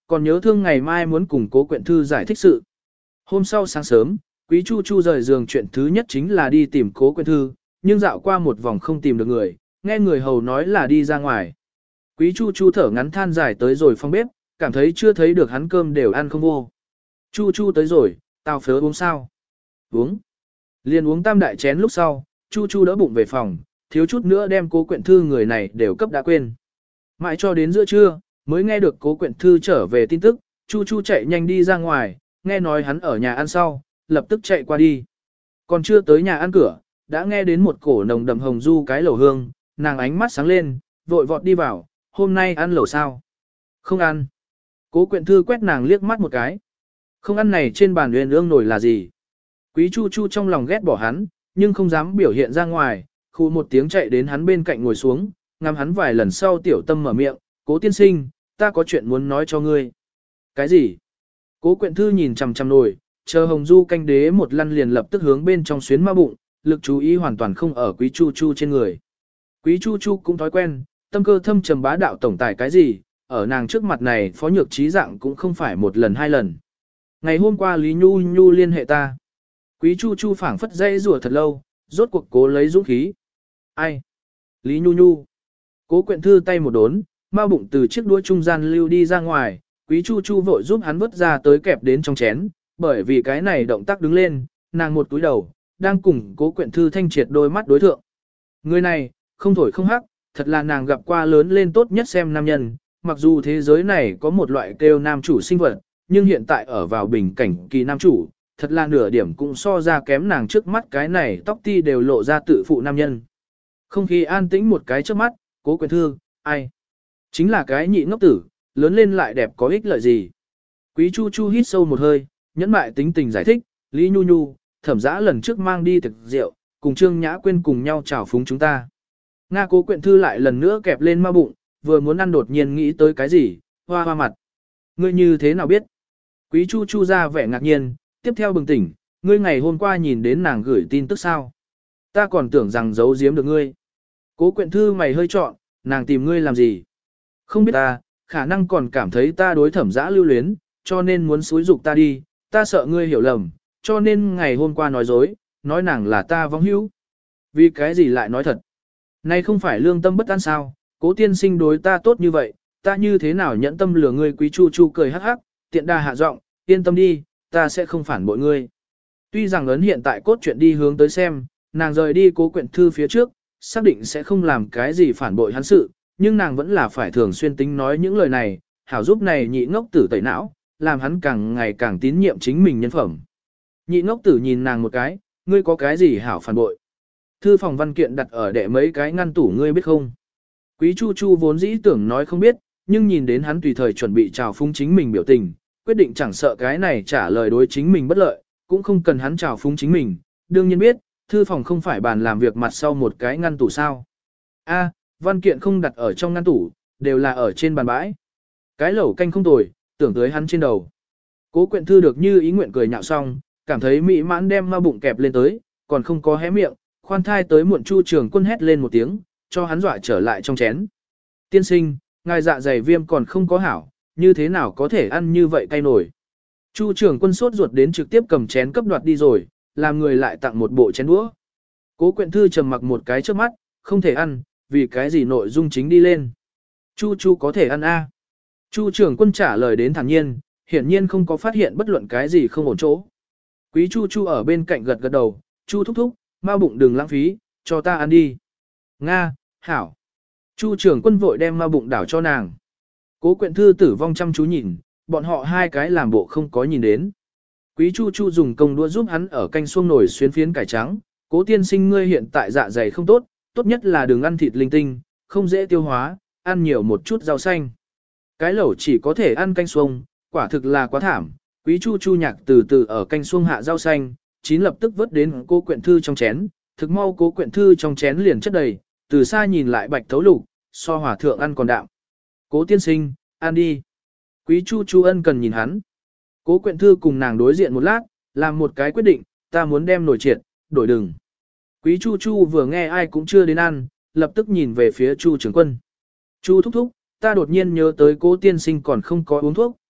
Speaker 1: Còn nhớ thương ngày mai muốn cùng Cố Quyện Thư giải thích sự. Hôm sau sáng sớm, Quý Chu Chu rời giường chuyện thứ nhất chính là đi tìm Cố Quyện Thư, nhưng dạo qua một vòng không tìm được người, nghe người hầu nói là đi ra ngoài. Quý Chu Chu thở ngắn than dài tới rồi phòng bếp, cảm thấy chưa thấy được hắn cơm đều ăn không vô. Chu Chu tới rồi, tao phớ uống sao? Uống. Liền uống tam đại chén lúc sau, Chu Chu đỡ bụng về phòng, thiếu chút nữa đem Cố Quyện Thư người này đều cấp đã quên. Mãi cho đến giữa trưa, mới nghe được Cố Quyện Thư trở về tin tức, Chu Chu chạy nhanh đi ra ngoài, nghe nói hắn ở nhà ăn sau, lập tức chạy qua đi. Còn chưa tới nhà ăn cửa, đã nghe đến một cổ nồng đậm hồng du cái lẩu hương, nàng ánh mắt sáng lên, vội vọt đi vào, hôm nay ăn lẩu sao? Không ăn. Cố Quyện Thư quét nàng liếc mắt một cái. Không ăn này trên bàn uyên ương nổi là gì? Quý Chu Chu trong lòng ghét bỏ hắn, nhưng không dám biểu hiện ra ngoài, khu một tiếng chạy đến hắn bên cạnh ngồi xuống, ngắm hắn vài lần sau tiểu tâm mở miệng, Cố tiên sinh, ta có chuyện muốn nói cho ngươi. Cái gì? Cố Quyện Thư nhìn chằm chằm nồi, chờ hồng du canh đế một lăn liền lập tức hướng bên trong xuyến ma bụng, lực chú ý hoàn toàn không ở Quý Chu Chu trên người. Quý Chu Chu cũng thói quen, tâm cơ thâm trầm bá đạo tổng tài cái gì, ở nàng trước mặt này phó nhược trí dạng cũng không phải một lần hai lần. Ngày hôm qua Lý Nhu Nhu liên hệ ta. Quý Chu Chu phảng phất dây rùa thật lâu, rốt cuộc cố lấy dũng khí. Ai? Lý Nhu Nhu. Cố Quyện Thư tay một đốn, ma bụng từ chiếc đũa trung gian lưu đi ra ngoài, Quý Chu Chu vội giúp hắn vớt ra tới kẹp đến trong chén, bởi vì cái này động tác đứng lên, nàng một túi đầu, đang cùng Cố Quyện Thư thanh triệt đôi mắt đối thượng. Người này, không thổi không hắc, thật là nàng gặp qua lớn lên tốt nhất xem nam nhân, mặc dù thế giới này có một loại kêu nam chủ sinh vật, nhưng hiện tại ở vào bình cảnh kỳ nam chủ, thật là nửa điểm cũng so ra kém nàng trước mắt cái này tóc ti đều lộ ra tự phụ nam nhân. Không khí an tĩnh một cái trước mắt, Cố Quyện Thư, ai? Chính là cái nhị ngốc tử, lớn lên lại đẹp có ích lợi gì? Quý Chu Chu hít sâu một hơi, nhẫn mại tính tình giải thích, Lý Nhu Nhu, Thẩm Dã lần trước mang đi thực rượu, cùng Trương Nhã Quyên cùng nhau chào phúng chúng ta. Nga. Cố Quyện Thư lại lần nữa kẹp lên ma bụng, vừa muốn ăn đột nhiên nghĩ tới cái gì, hoa hoa mặt. Ngươi như thế nào biết? Quý Chu Chu ra vẻ ngạc nhiên, tiếp theo bừng tỉnh, ngươi ngày hôm qua nhìn đến nàng gửi tin tức sao? Ta còn tưởng rằng giấu giếm được ngươi. Cố Quyện Thư mày hơi trọn, nàng tìm ngươi làm gì? Không biết ta, khả năng còn cảm thấy ta đối Thẩm Dã lưu luyến, cho nên muốn xúi dục ta đi, ta sợ ngươi hiểu lầm, cho nên ngày hôm qua nói dối, nói nàng là ta vong hữu. Vì cái gì lại nói thật? Này không phải lương tâm bất an sao, Cố tiên sinh đối ta tốt như vậy, ta như thế nào nhẫn tâm lừa ngươi? Quý Chu Chu cười hắc hắc, tiện đà hạ giọng, yên tâm đi, ta sẽ không phản bội ngươi. Tuy rằng ấn hiện tại cốt truyện đi hướng tới xem, nàng rời đi Cố Quyện Thư phía trước, xác định sẽ không làm cái gì phản bội hắn sự, nhưng nàng vẫn là phải thường xuyên tính nói những lời này, hảo giúp này nhị ngốc tử tẩy não, làm hắn càng ngày càng tín nhiệm chính mình nhân phẩm. Nhị ngốc tử nhìn nàng một cái, ngươi có cái gì hảo phản bội? Thư phòng văn kiện đặt ở đệ mấy cái ngăn tủ ngươi biết không? Quý Chu Chu vốn dĩ tưởng nói không biết, nhưng nhìn đến hắn tùy thời chuẩn bị chào phúng chính mình biểu tình, quyết định chẳng sợ cái này trả lời đối chính mình bất lợi, cũng không cần hắn chào phúng chính mình. Đương nhiên biết, thư phòng không phải bàn làm việc mặt sau một cái ngăn tủ sao. A, văn kiện không đặt ở trong ngăn tủ, đều là ở trên bàn bãi. Cái lẩu canh không tồi, tưởng tới hắn trên đầu. Cố Quyện Thư được như ý nguyện cười nhạo xong, cảm thấy mỹ mãn đem ma bụng kẹp lên tới, còn không có hé miệng, khoan thai tới muộn Chu Trường Quân hét lên một tiếng, cho hắn dọa trở lại trong chén. Tiên sinh, ngài dạ dày viêm còn không có hảo, như thế nào có thể ăn như vậy cay nổi. Chu Trường Quân sốt ruột đến trực tiếp cầm chén cấp đoạt đi rồi, làm người lại tặng một bộ chén đũa. Cố Quyện Thư trầm mặc một cái trước mắt, không thể ăn, vì cái gì nội dung chính đi lên. Chu có thể ăn a. Chu Trường Quân trả lời đến thản nhiên, hiển nhiên không có phát hiện bất luận cái gì không ổn chỗ. Quý Chu ở bên cạnh gật gật đầu, Chu thúc thúc, ma bụng đừng lãng phí, cho ta ăn đi. Nga, hảo. Chu Trường Quân vội đem ma bụng đảo cho nàng. Cố Quyện Thư tử vong chăm chú nhìn, bọn họ hai cái làm bộ không có nhìn đến. Quý Chu dùng công đũa giúp hắn ở canh xuông nổi xuyến phiến cải trắng. Cố tiên sinh ngươi hiện tại dạ dày không tốt, tốt nhất là đừng ăn thịt linh tinh, không dễ tiêu hóa, ăn nhiều một chút rau xanh. Cái lẩu chỉ có thể ăn canh xuông, quả thực là quá thảm. Quý Chu nhạc từ từ ở canh xuông hạ rau xanh, chín lập tức vớt đến Cố Quyện Thư trong chén, thực mau Cố Quyện Thư trong chén liền chất đầy, từ xa nhìn lại bạch thấu lục, so hòa thượng ăn còn đạm. Cố tiên sinh, ăn đi. Quý Chu ân cần nhìn hắn. Cố Quyện Thư cùng nàng đối diện một lát, làm một cái quyết định, ta muốn đem nồi triệt, đổi đừng. Quý Chu vừa nghe ai cũng chưa đến ăn, lập tức nhìn về phía Chu Trường Quân. Chu thúc thúc, ta đột nhiên nhớ tới Cố tiên sinh còn không có uống thuốc,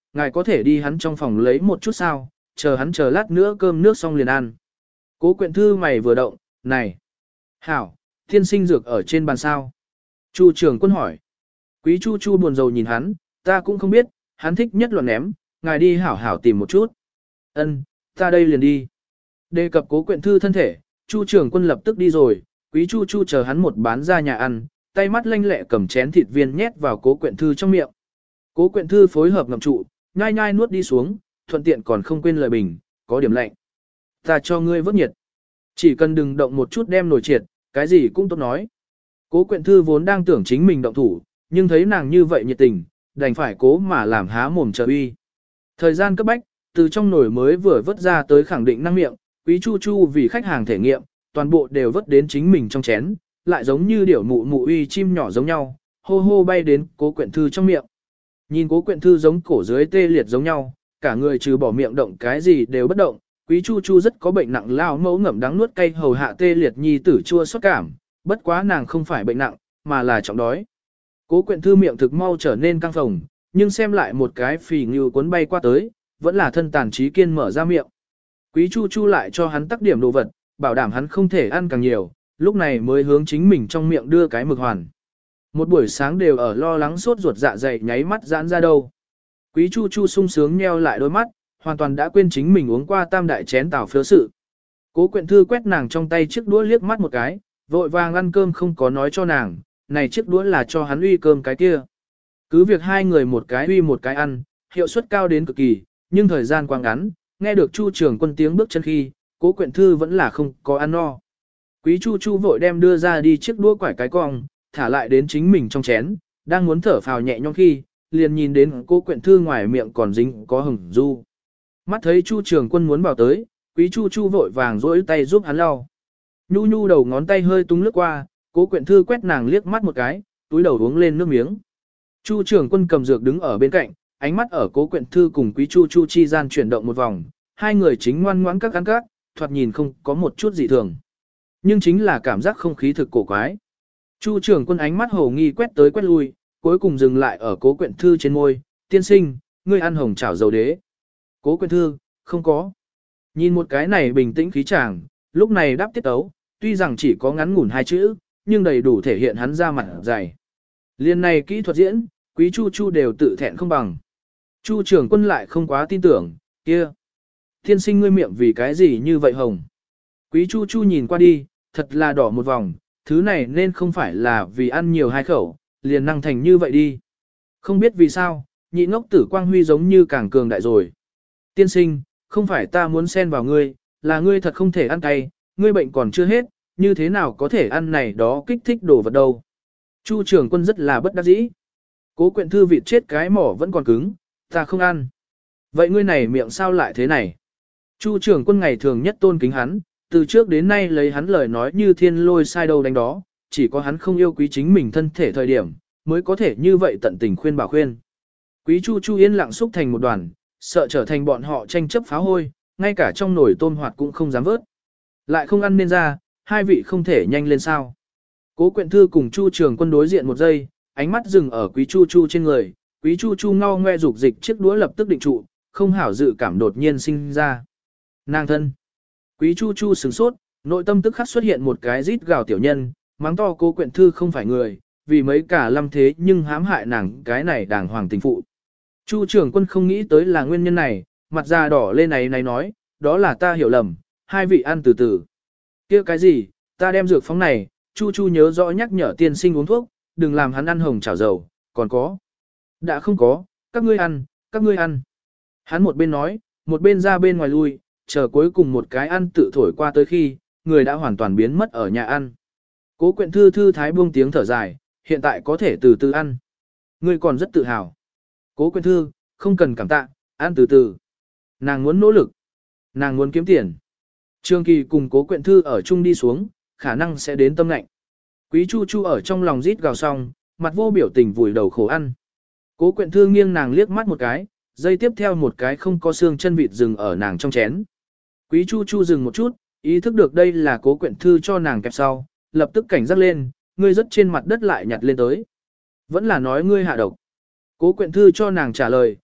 Speaker 1: ngài có thể đi hắn trong phòng lấy một chút sao, chờ lát nữa cơm nước xong liền ăn. Cố Quyện Thư mày vừa động, này. Hảo, tiên sinh dược ở trên bàn sao. Chu Trường Quân hỏi. Quý Chu Chu buồn rầu nhìn hắn, ta cũng không biết, hắn thích nhất loạn ném, ngài đi hảo hảo tìm một chút. Ân, ta đây liền đi. Đề cập Cố Quyện Thư thân thể, Chu Trường Quân lập tức đi rồi, Quý Chu Chu chờ hắn một bán ra nhà ăn, tay mắt lanh lẹ cầm chén thịt viên nhét vào Cố Quyện Thư trong miệng. Cố Quyện Thư phối hợp ngậm trụ, nhai nhai nuốt đi xuống, thuận tiện còn không quên lời bình, có điểm lạnh. Ta cho ngươi vớt nhiệt. Chỉ cần đừng động một chút đem nổi triệt, cái gì cũng tốt nói. Cố Quyện Thư vốn đang tưởng chính mình động thủ, nhưng thấy nàng như vậy nhiệt tình, đành phải cố mà làm há mồm chờ uy. Thời gian cấp bách, từ trong nồi mới vừa vớt ra tới khẳng định năng miệng, Quý Chu Chu vì khách hàng thể nghiệm, toàn bộ đều vớt đến chính mình trong chén, lại giống như điểu mụ mụ uy chim nhỏ giống nhau, hô hô bay đến Cố Quyện Thư trong miệng. Nhìn Cố Quyện Thư giống cổ dưới tê liệt giống nhau, cả người trừ bỏ miệng động cái gì đều bất động, Quý Chu Chu rất có bệnh nặng lao mẫu ngậm đắng nuốt cay hầu hạ tê liệt nhi tử chua xót cảm, bất quá nàng không phải bệnh nặng, mà là trọng đói. Cố Quyện Thư miệng thực mau trở nên căng phồng, nhưng xem lại một cái phì ngưu cuốn bay qua tới, vẫn là thân tàn trí kiên mở ra miệng. Quý Chu Chu lại cho hắn tắc điểm đồ vật, bảo đảm hắn không thể ăn càng nhiều, lúc này mới hướng chính mình trong miệng đưa cái mực hoàn. Một buổi sáng đều ở lo lắng sốt ruột dạ dày nháy mắt giãn ra đâu. Quý Chu Chu sung sướng nheo lại đôi mắt, hoàn toàn đã quên chính mình uống qua tam đại chén tảo phiếu sự. Cố Quyện Thư quét nàng trong tay chiếc đũa liếc mắt một cái, vội vàng ăn cơm không có nói cho nàng, này chiếc đũa là cho hắn uy cơm cái kia. Cứ việc hai người một cái uy một cái ăn, hiệu suất cao đến cực kỳ, nhưng thời gian quá ngắn, nghe được Chu Trường Quân tiếng bước chân khi, Cố Quyện Thư vẫn là không có ăn no. Quý Chu Chu vội đem đưa ra đi chiếc đũa quải cái cong, thả lại đến chính mình trong chén, đang muốn thở phào nhẹ nhõm khi, liền nhìn đến Cố Quyện Thư ngoài miệng còn dính có hừng du. Mắt thấy Chu Trường Quân muốn vào tới, Quý Chu Chu vội vàng rỗi tay giúp hắn lau. Nhu nhu đầu ngón tay hơi túng lướt qua, Cố Quyện Thư quét nàng liếc mắt một cái, túi đầu uống lên nước miếng. Chu Trường Quân cầm dược đứng ở bên cạnh, ánh mắt ở Cố Quyện Thư cùng Quý Chu Chu chi gian chuyển động một vòng, hai người chính ngoan ngoãn các ăn các, thoạt nhìn không có một chút gì thường. Nhưng chính là cảm giác không khí thực cổ quái. Chu Trường Quân ánh mắt hồ nghi quét tới quét lui, cuối cùng dừng lại ở Cố Quyện Thư trên môi, tiên sinh, ngươi ăn hồng chảo dầu đế. Cố Quyện Thư, không có. Nhìn một cái này bình tĩnh khí chàng, lúc này đáp tiết tấu, tuy rằng chỉ có ngắn ngủn hai chữ, nhưng đầy đủ thể hiện hắn ra mặt dày. Liên này kỹ thuật diễn, Quý Chu Chu đều tự thẹn không bằng. Chu Trường Quân lại không quá tin tưởng, kia. Tiên sinh ngươi miệng vì cái gì như vậy hồng. Quý Chu Chu nhìn qua đi, thật là đỏ một vòng, thứ này nên không phải là vì ăn nhiều hai khẩu, liền năng thành như vậy đi. Không biết vì sao, nhị ngốc tử quang huy giống như càng cường đại rồi. Tiên sinh, không phải ta muốn xen vào ngươi, là ngươi thật không thể ăn cay, ngươi bệnh còn chưa hết, như thế nào có thể ăn này đó kích thích đồ vật đâu. Chu Trường Quân rất là bất đắc dĩ. Cố Quyện Thư vịt chết cái mỏ vẫn còn cứng, ta không ăn. Vậy ngươi này miệng sao lại thế này? Chu Trường Quân ngày thường nhất tôn kính hắn, từ trước đến nay lấy hắn lời nói như thiên lôi sai đâu đánh đó, chỉ có hắn không yêu quý chính mình thân thể thời điểm, mới có thể như vậy tận tình khuyên bảo khuyên. Quý Chu Chu yên lặng xúc thành một đoàn, sợ trở thành bọn họ tranh chấp phá hôi, ngay cả trong nồi tôm hoạt cũng không dám vớt. Lại không ăn nên ra, hai vị không thể nhanh lên sao. Cố Quyện Thư cùng Chu Trường Quân đối diện một giây, ánh mắt dừng ở Quý Chu Chu trên người, Quý Chu Chu ngao ngoe dục dịch chiếc đũa lập tức định trụ, không hảo dự cảm đột nhiên sinh ra. Nàng thân. Quý Chu Chu sửng sốt, nội tâm tức khắc xuất hiện một cái rít gào tiểu nhân, mắng to Cố Quyện Thư không phải người, vì mấy cả lâm thế nhưng hãm hại nàng cái này đàng hoàng tình phụ. Chu Trường Quân không nghĩ tới là nguyên nhân này, mặt da đỏ lên này nói, đó là ta hiểu lầm, hai vị ăn từ từ. Kia cái gì, ta đem dược phóng này, Chu Chu nhớ rõ nhắc nhở tiên sinh uống thuốc, đừng làm hắn ăn hồng chảo dầu, còn có. Đã không có, các ngươi ăn, các ngươi ăn. Hắn một bên nói, một bên ra bên ngoài lui, chờ cuối cùng một cái ăn tự thổi qua tới khi, người đã hoàn toàn biến mất ở nhà ăn. Cố Quyện Thư thư thái buông tiếng thở dài, hiện tại có thể từ từ ăn. Ngươi còn rất tự hào. Cố Quyện Thư, không cần cảm tạ, ăn từ từ. Nàng muốn nỗ lực. Nàng muốn kiếm tiền. Trương Kỳ cùng Cố Quyện Thư ở chung đi xuống, khả năng sẽ đến tâm lạnh. Quý Chu Chu ở trong lòng rít gào xong, mặt vô biểu tình vùi đầu khổ ăn. Cố Quyện Thư nghiêng nàng liếc mắt một cái, dây tiếp theo một cái không có xương chân vịt dừng ở nàng trong chén. Quý Chu Chu dừng một chút, ý thức được đây là Cố Quyện Thư cho nàng kẹp sau, lập tức cảnh giác lên, ngươi rất trên mặt đất lại nhặt lên tới. Vẫn là nói ngươi hạ độc. Cố Quyện Thư cho nàng trả lời,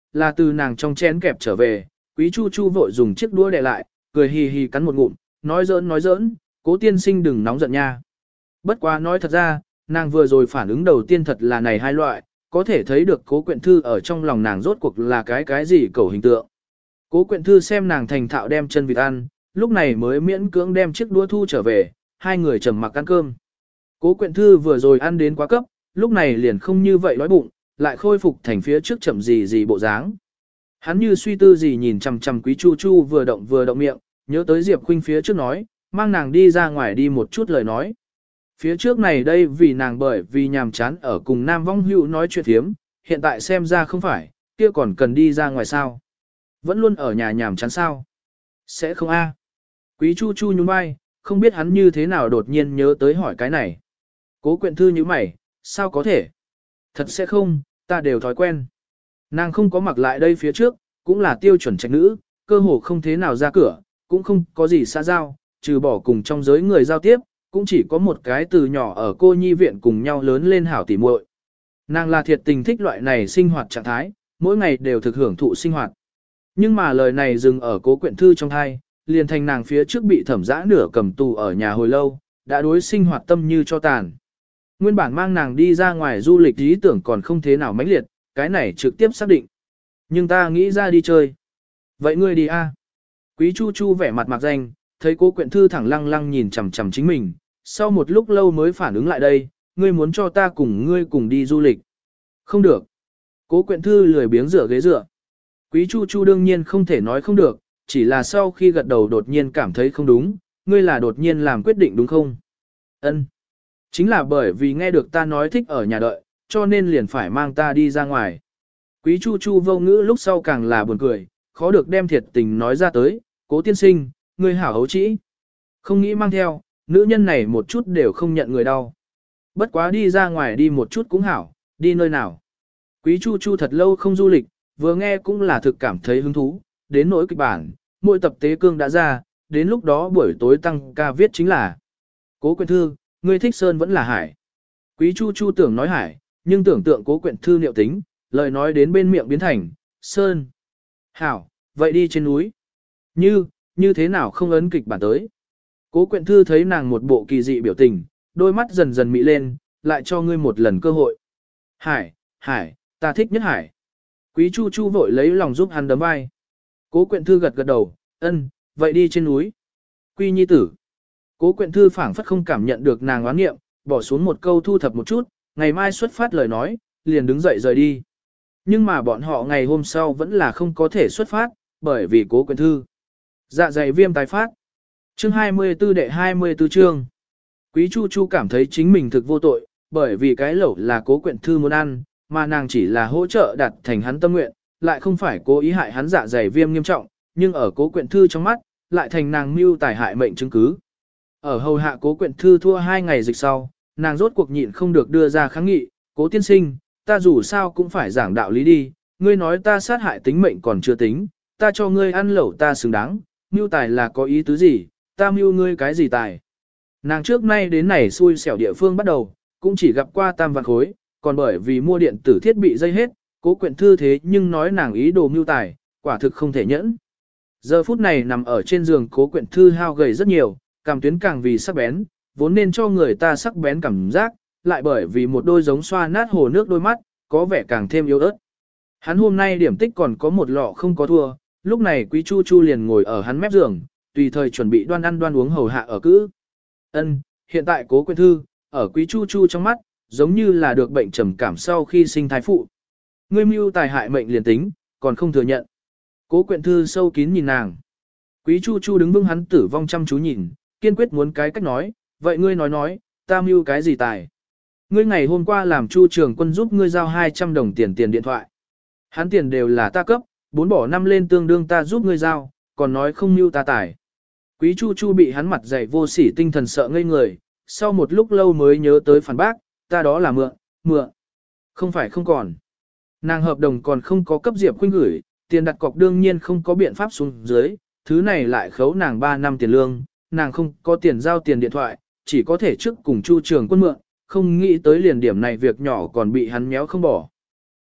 Speaker 1: là từ nàng trong chén kẹp trở về, Quý Chu Chu vội dùng chiếc đũa đè lại, cười hì hì cắn một ngụm, nói giỡn, Cố tiên sinh đừng nóng giận nha. Bất quá nói thật ra, nàng vừa rồi phản ứng đầu tiên thật là này hai loại, có thể thấy được Cố Quyện Thư ở trong lòng nàng rốt cuộc là cái gì cầu hình tượng. Cố Quyện Thư xem nàng thành thạo đem chân vịt ăn, lúc này mới miễn cưỡng đem chiếc đũa thu trở về, hai người trầm mặc ăn cơm. Cố Quyện Thư vừa rồi ăn đến quá cấp, lúc này liền không như vậy đói bụng, lại khôi phục thành phía trước chậm gì bộ dáng. Hắn như suy tư gì nhìn chằm chằm Quý Chu Chu vừa động miệng, nhớ tới Diệp Khuynh phía trước nói, mang nàng đi ra ngoài đi một chút lời nói. Phía trước này đây vì nàng bởi vì nhàm chán ở cùng Nam Vong Hữu nói chuyện thiếm, hiện tại xem ra không phải, kia còn cần đi ra ngoài sao? Vẫn luôn ở nhà nhàm chán sao? Sẽ không a? Quý Chu Chu nhún vai, không biết hắn như thế nào đột nhiên nhớ tới hỏi cái này. Cố Quyện Thư nhíu mày, sao có thể? Thật sẽ không, ta đều thói quen. Nàng không có mặc lại đây phía trước, cũng là tiêu chuẩn trạch nữ, cơ hồ không thế nào ra cửa, cũng không có gì xã giao, trừ bỏ cùng trong giới người giao tiếp, cũng chỉ có một cái từ nhỏ ở cô nhi viện cùng nhau lớn lên hảo tỉ muội. Nàng là thiệt tình thích loại này sinh hoạt trạng thái, mỗi ngày đều thực hưởng thụ sinh hoạt. Nhưng mà lời này dừng ở Cố Quyện Thư trong thai, liền thành nàng phía trước bị thẩm dã nửa cầm tù ở nhà hồi lâu, đã đối sinh hoạt tâm như cho tàn. Nguyên bản mang nàng đi ra ngoài du lịch ý tưởng còn không thế nào mãnh liệt, cái này trực tiếp xác định. Nhưng ta nghĩ ra đi chơi. Vậy ngươi đi a? Quý Chu Chu vẻ mặt mạc danh, thấy Cố Quyện Thư thẳng lăng lăng nhìn chằm chằm chính mình, sau một lúc lâu mới phản ứng lại đây, ngươi muốn cho ta cùng ngươi cùng đi du lịch. Không được. Cố Quyện Thư lười biếng rửa ghế dựa. Quý Chu Chu đương nhiên không thể nói không được, chỉ là sau khi gật đầu đột nhiên cảm thấy không đúng, ngươi là đột nhiên làm quyết định đúng không? Ân. Chính là bởi vì nghe được ta nói thích ở nhà đợi, cho nên liền phải mang ta đi ra ngoài. Quý Chu Chu vô ngữ lúc sau càng là buồn cười, khó được đem thiệt tình nói ra tới, Cố tiên sinh, ngươi hảo hấu trĩ. Không nghĩ mang theo, nữ nhân này một chút đều không nhận người đau. Bất quá đi ra ngoài đi một chút cũng hảo, đi nơi nào. Quý Chu Chu thật lâu không du lịch, vừa nghe cũng là thực cảm thấy hứng thú, đến nỗi kịch bản, mỗi tập tế cương đã ra, đến lúc đó buổi tối tăng ca viết chính là Cố Quyện Thư, ngươi thích sơn vẫn là hải. Quý Chu Chu tưởng nói hải, nhưng tưởng tượng Cố Quyện Thư liệu tính, lời nói đến bên miệng biến thành sơn. Hảo, vậy đi trên núi. Như thế nào không ấn kịch bản tới. Cố Quyện Thư thấy nàng một bộ kỳ dị biểu tình, đôi mắt dần dần mị lên, lại cho ngươi một lần cơ hội. Hải, ta thích nhất hải. Quý Chu Chu vội lấy lòng giúp hắn đấm vai. Cố Quyện Thư gật đầu, ân, vậy đi trên núi. Quy nhi tử. Cố Quyện Thư phảng phất không cảm nhận được nàng oán nghiệm, bỏ xuống một câu thu thập một chút, ngày mai xuất phát lời nói, liền đứng dậy rời đi. Nhưng mà bọn họ ngày hôm sau vẫn là không có thể xuất phát, bởi vì Cố Quyện Thư dạ dày viêm tái phát. Chương 24 đệ 24 chương. Quý Chu Chu cảm thấy chính mình thực vô tội, bởi vì cái lẩu là Cố Quyện Thư muốn ăn, mà nàng chỉ là hỗ trợ đạt thành hắn tâm nguyện, lại không phải cố ý hại hắn dạ dày viêm nghiêm trọng, nhưng ở Cố Quyện Thư trong mắt, lại thành nàng mưu tài hại mệnh chứng cứ. Ở hầu hạ Cố Quyện Thư thua 2 ngày dịch sau, nàng rốt cuộc nhịn không được đưa ra kháng nghị, Cố tiên sinh, ta dù sao cũng phải giảng đạo lý đi, ngươi nói ta sát hại tính mệnh còn chưa tính, ta cho ngươi ăn lẩu ta xứng đáng, mưu tài là có ý tứ gì, ta mưu ngươi cái gì tài. Nàng trước nay đến này xui xẻo địa phương bắt đầu, cũng chỉ gặp qua tam vạn khối, còn bởi vì mua điện tử thiết bị dây hết, Cố Quyện Thư thế nhưng nói nàng ý đồ mưu tài, quả thực không thể nhẫn. Giờ phút này nằm ở trên giường Cố Quyện Thư hao gầy rất nhiều, cảm tuyến càng vì sắc bén, vốn nên cho người ta sắc bén cảm giác, lại bởi vì một đôi giống xoa nát hồ nước đôi mắt, có vẻ càng thêm yếu ớt. Hắn hôm nay điểm tích còn có một lọ không có thua, lúc này Quý Chu Chu liền ngồi ở hắn mép giường, tùy thời chuẩn bị đoan ăn đoan uống hầu hạ ở cữ. Ân, hiện tại Cố Quyện Thư, ở Quý Chu Chu trong mắt, giống như là được bệnh trầm cảm sau khi sinh thai phụ. Ngươi mưu tài hại mệnh liền tính, còn không thừa nhận. Cố Quyện Thư sâu kín nhìn nàng. Quý Chu Chu đứng vững hắn tử vong chăm chú nhìn, kiên quyết muốn cái cách nói, vậy ngươi nói, ta mưu cái gì tài? Ngươi ngày hôm qua làm Chu Trường Quân giúp ngươi giao 200 đồng tiền điện thoại. Hắn tiền đều là ta cấp, 4 bỏ 5 lên tương đương ta giúp ngươi giao, còn nói không mưu ta tài. Quý Chu Chu bị hắn mặt dày vô sỉ tinh thần sợ ngây người, sau một lúc lâu mới nhớ tới phản bác, ta đó là mượn. Không phải không còn. Nàng hợp đồng còn không có cấp Diệp Khuynh gửi, tiền đặt cọc đương nhiên không có biện pháp xuống dưới, thứ này lại khấu nàng 3 năm tiền lương, nàng không có tiền giao tiền điện thoại, chỉ có thể trước cùng Chu Trường Quân mượn, không nghĩ tới liền điểm này việc nhỏ còn bị hắn méo không bỏ.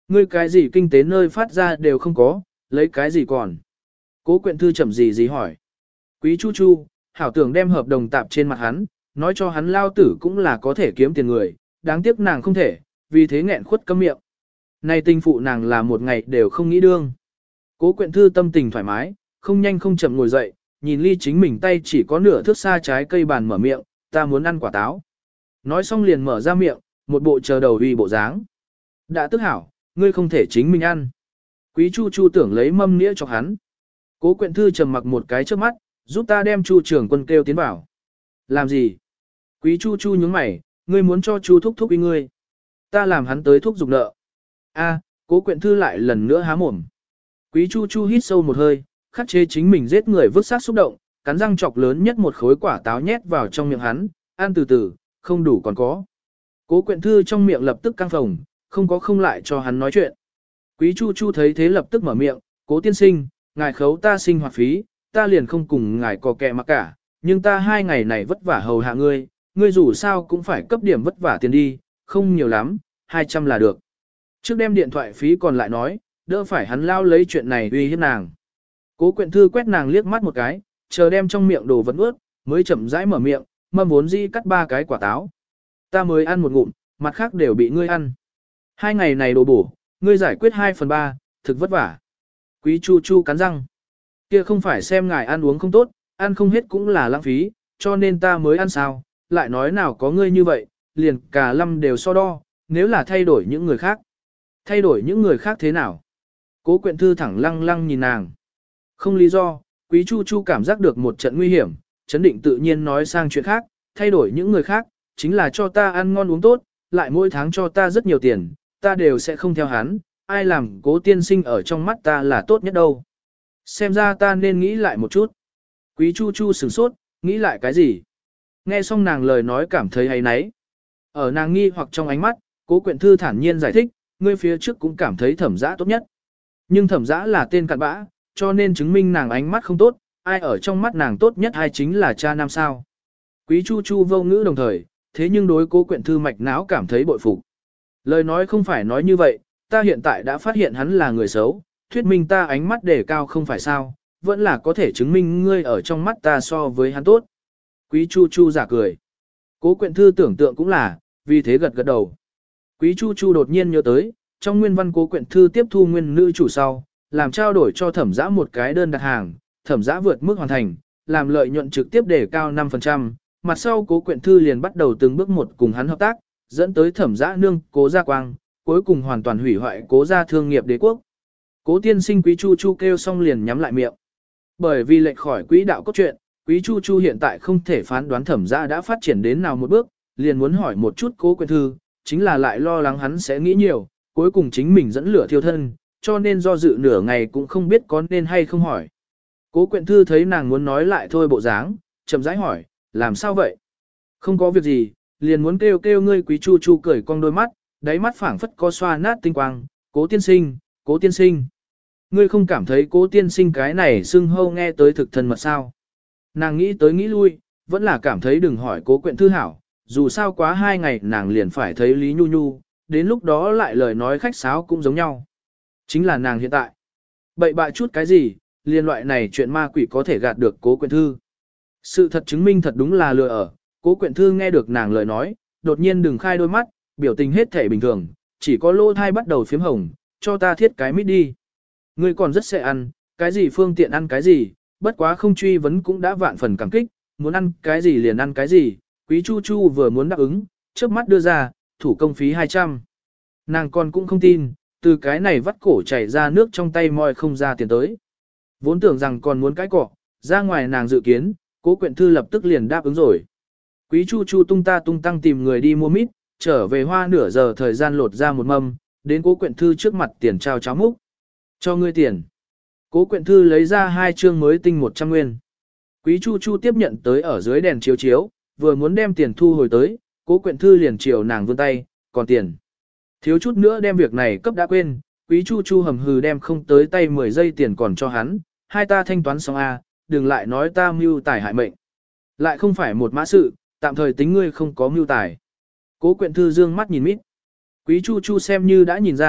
Speaker 1: Ngươi cái gì kinh tế nơi phát ra đều không có, lấy cái gì còn. Cố Quyện Thư chậm gì hỏi. Quý Chu Chu, hảo tưởng đem hợp đồng tạp trên mặt hắn, nói cho hắn lao tử cũng là có thể kiếm tiền người, đáng tiếc nàng không thể, vì thế nghẹn khuất câm miệng. Này tình phụ nàng là một ngày đều không nghĩ đương. Cố Quyện Thư tâm tình thoải mái, không nhanh không chậm ngồi dậy, nhìn ly chính mình tay chỉ có nửa thước xa trái cây bàn mở miệng, ta muốn ăn quả táo. Nói xong liền mở ra miệng, một bộ chờ đầu uy bộ dáng. Đã tức hảo, ngươi không thể chính mình ăn. Quý Chu Chu tưởng lấy mâm nĩa cho hắn. Cố Quyện Thư trầm mặc một cái trước mắt, giúp ta đem Chu trưởng quân kêu tiến vào. Làm gì? Quý Chu Chu nhướng mày, ngươi muốn cho Chu thúc thúc ý ngươi. Ta làm hắn tới thúc giục nợ. A, Cố Quyện Thư lại lần nữa há mồm. Quý Chu Chu hít sâu một hơi, khắc chế chính mình giết người vứt xác xúc động, cắn răng chọc lớn nhất một khối quả táo nhét vào trong miệng hắn, ăn từ từ, không đủ còn có. Cố Quyện Thư trong miệng lập tức căng phồng, không lại cho hắn nói chuyện. Quý Chu Chu thấy thế lập tức mở miệng, Cố tiên sinh, ngài khấu ta sinh hoạt phí, ta liền không cùng ngài có kẻ mà cả, nhưng ta 2 ngày này vất vả hầu hạ ngươi, ngươi dù sao cũng phải cấp điểm vất vả tiền đi, không nhiều lắm, 200 là được. Trước đem điện thoại phí còn lại nói, đỡ phải hắn lao lấy chuyện này uy hiếp nàng. Cố Quyện Thư quét nàng liếc mắt một cái, chờ đem trong miệng đồ vẫn ướt, mới chậm rãi mở miệng, mâm vốn dĩ cắt 3 cái quả táo. Ta mới ăn một ngụm, mặt khác đều bị ngươi ăn. 2 ngày này đồ bổ, ngươi giải quyết 2/3, thực vất vả. Quý Chu Chu cắn răng. Kia không phải xem ngài ăn uống không tốt, ăn không hết cũng là lãng phí, cho nên ta mới ăn sao, lại nói nào có ngươi như vậy, liền cả lâm đều so đo, nếu là thay đổi những người khác. Thay đổi những người khác thế nào? Cố Quyện Thư thẳng lăng lăng nhìn nàng. Không lý do, Quý Chu Chu cảm giác được một trận nguy hiểm, chấn định tự nhiên nói sang chuyện khác, thay đổi những người khác, chính là cho ta ăn ngon uống tốt, lại mỗi tháng cho ta rất nhiều tiền, ta đều sẽ không theo hắn, ai làm Cố tiên sinh ở trong mắt ta là tốt nhất đâu. Xem ra ta nên nghĩ lại một chút. Quý Chu Chu sửng sốt, nghĩ lại cái gì? Nghe xong nàng lời nói cảm thấy hay náy. Ở nàng nghi hoặc trong ánh mắt, Cố Quyện Thư thản nhiên giải thích, ngươi phía trước cũng cảm thấy Thẩm Dã tốt nhất. Nhưng Thẩm Dã là tên cặn bã, cho nên chứng minh nàng ánh mắt không tốt, ai ở trong mắt nàng tốt nhất hay chính là cha nam sao. Quý Chu Chu vô ngữ đồng thời, thế nhưng đối Cố Quyện Thư mạch não cảm thấy bội phục. Lời nói không phải nói như vậy, ta hiện tại đã phát hiện hắn là người xấu, thuyết minh ta ánh mắt đề cao không phải sao, vẫn là có thể chứng minh ngươi ở trong mắt ta so với hắn tốt. Quý Chu Chu giả cười. Cố Quyện Thư tưởng tượng cũng là, vì thế gật gật đầu. Quý Chu Chu đột nhiên nhớ tới, trong nguyên văn Cố Quyện Thư tiếp thu nguyên nữ chủ sau, làm trao đổi cho Thẩm Dã một cái đơn đặt hàng, Thẩm Dã vượt mức hoàn thành, làm lợi nhuận trực tiếp đề cao 5%, mặt sau Cố Quyện Thư liền bắt đầu từng bước một cùng hắn hợp tác, dẫn tới Thẩm Dã nương Cố Gia Quang, cuối cùng hoàn toàn hủy hoại Cố gia thương nghiệp đế quốc. Cố tiên sinh Quý Chu Chu kêu xong liền nhắm lại miệng. Bởi vì lệch khỏi quỹ đạo cốt truyện, Quý Chu Chu hiện tại không thể phán đoán Thẩm Dã đã phát triển đến nào một bước, liền muốn hỏi một chút Cố Quyện Thư, chính là lại lo lắng hắn sẽ nghĩ nhiều, cuối cùng chính mình dẫn lửa thiêu thân, cho nên do dự nửa ngày cũng không biết có nên hay không hỏi. Cố Quyện Thư thấy nàng muốn nói lại thôi bộ dáng, chậm rãi hỏi, làm sao vậy? Không có việc gì, liền muốn kêu kêu ngươi. Quý Chu Chu cười cong đôi mắt, đáy mắt phảng phất có xoa nát tinh quang, Cố tiên sinh, Cố tiên sinh. Ngươi không cảm thấy Cố tiên sinh cái này xưng hô nghe tới thực thân mật sao? Nàng nghĩ tới nghĩ lui, vẫn là cảm thấy đừng hỏi Cố Quyện Thư hảo, dù sao quá 2 ngày nàng liền phải thấy Lý Nhu Nhu, đến lúc đó lại lời nói khách sáo cũng giống nhau. Chính là nàng hiện tại. Bậy bạ chút cái gì, liên loại này chuyện ma quỷ có thể gạt được Cố Quyện Thư. Sự thật chứng minh thật đúng là lừa ở, Cố Quyện Thư nghe được nàng lời nói, đột nhiên đừng khai đôi mắt, biểu tình hết thể bình thường, chỉ có lỗ thai bắt đầu phiếm hồng, cho ta thiết cái mít đi. Ngươi còn rất sẽ ăn, cái gì phương tiện ăn cái gì, bất quá không truy vấn cũng đã vạn phần cảm kích, muốn ăn cái gì liền ăn cái gì. Quý Chu Chu vừa muốn đáp ứng, trước mắt đưa ra, thủ công phí 200. Nàng còn cũng không tin, từ cái này vắt cổ chảy ra nước trong tay moi không ra tiền tới. Vốn tưởng rằng còn muốn cái cọ, ra ngoài nàng dự kiến, Cố Quyện Thư lập tức liền đáp ứng rồi. Quý Chu Chu tung ta tung tăng tìm người đi mua mít, trở về hoa nửa giờ thời gian lột ra một mâm, đến Cố Quyện Thư trước mặt tiền trao cháo múc. Cho ngươi tiền. Cố Quyện Thư lấy ra 2 trương mới tinh 100 nguyên. Quý Chu Chu tiếp nhận tới ở dưới đèn chiếu chiếu, vừa muốn đem tiền thu hồi tới, Cố Quyện Thư liền chiều nàng vươn tay, còn tiền. Thiếu chút nữa đem việc này cấp đã quên, Quý Chu Chu hầm hừ đem không tới tay 10 giây tiền còn cho hắn, hai ta thanh toán xong a, đừng lại nói ta mưu tài hại mệnh. Lại không phải một mã sự, tạm thời tính ngươi không có mưu tài. Cố Quyện Thư dương mắt nhìn mít. Quý Chu Chu xem như đã nhìn ra,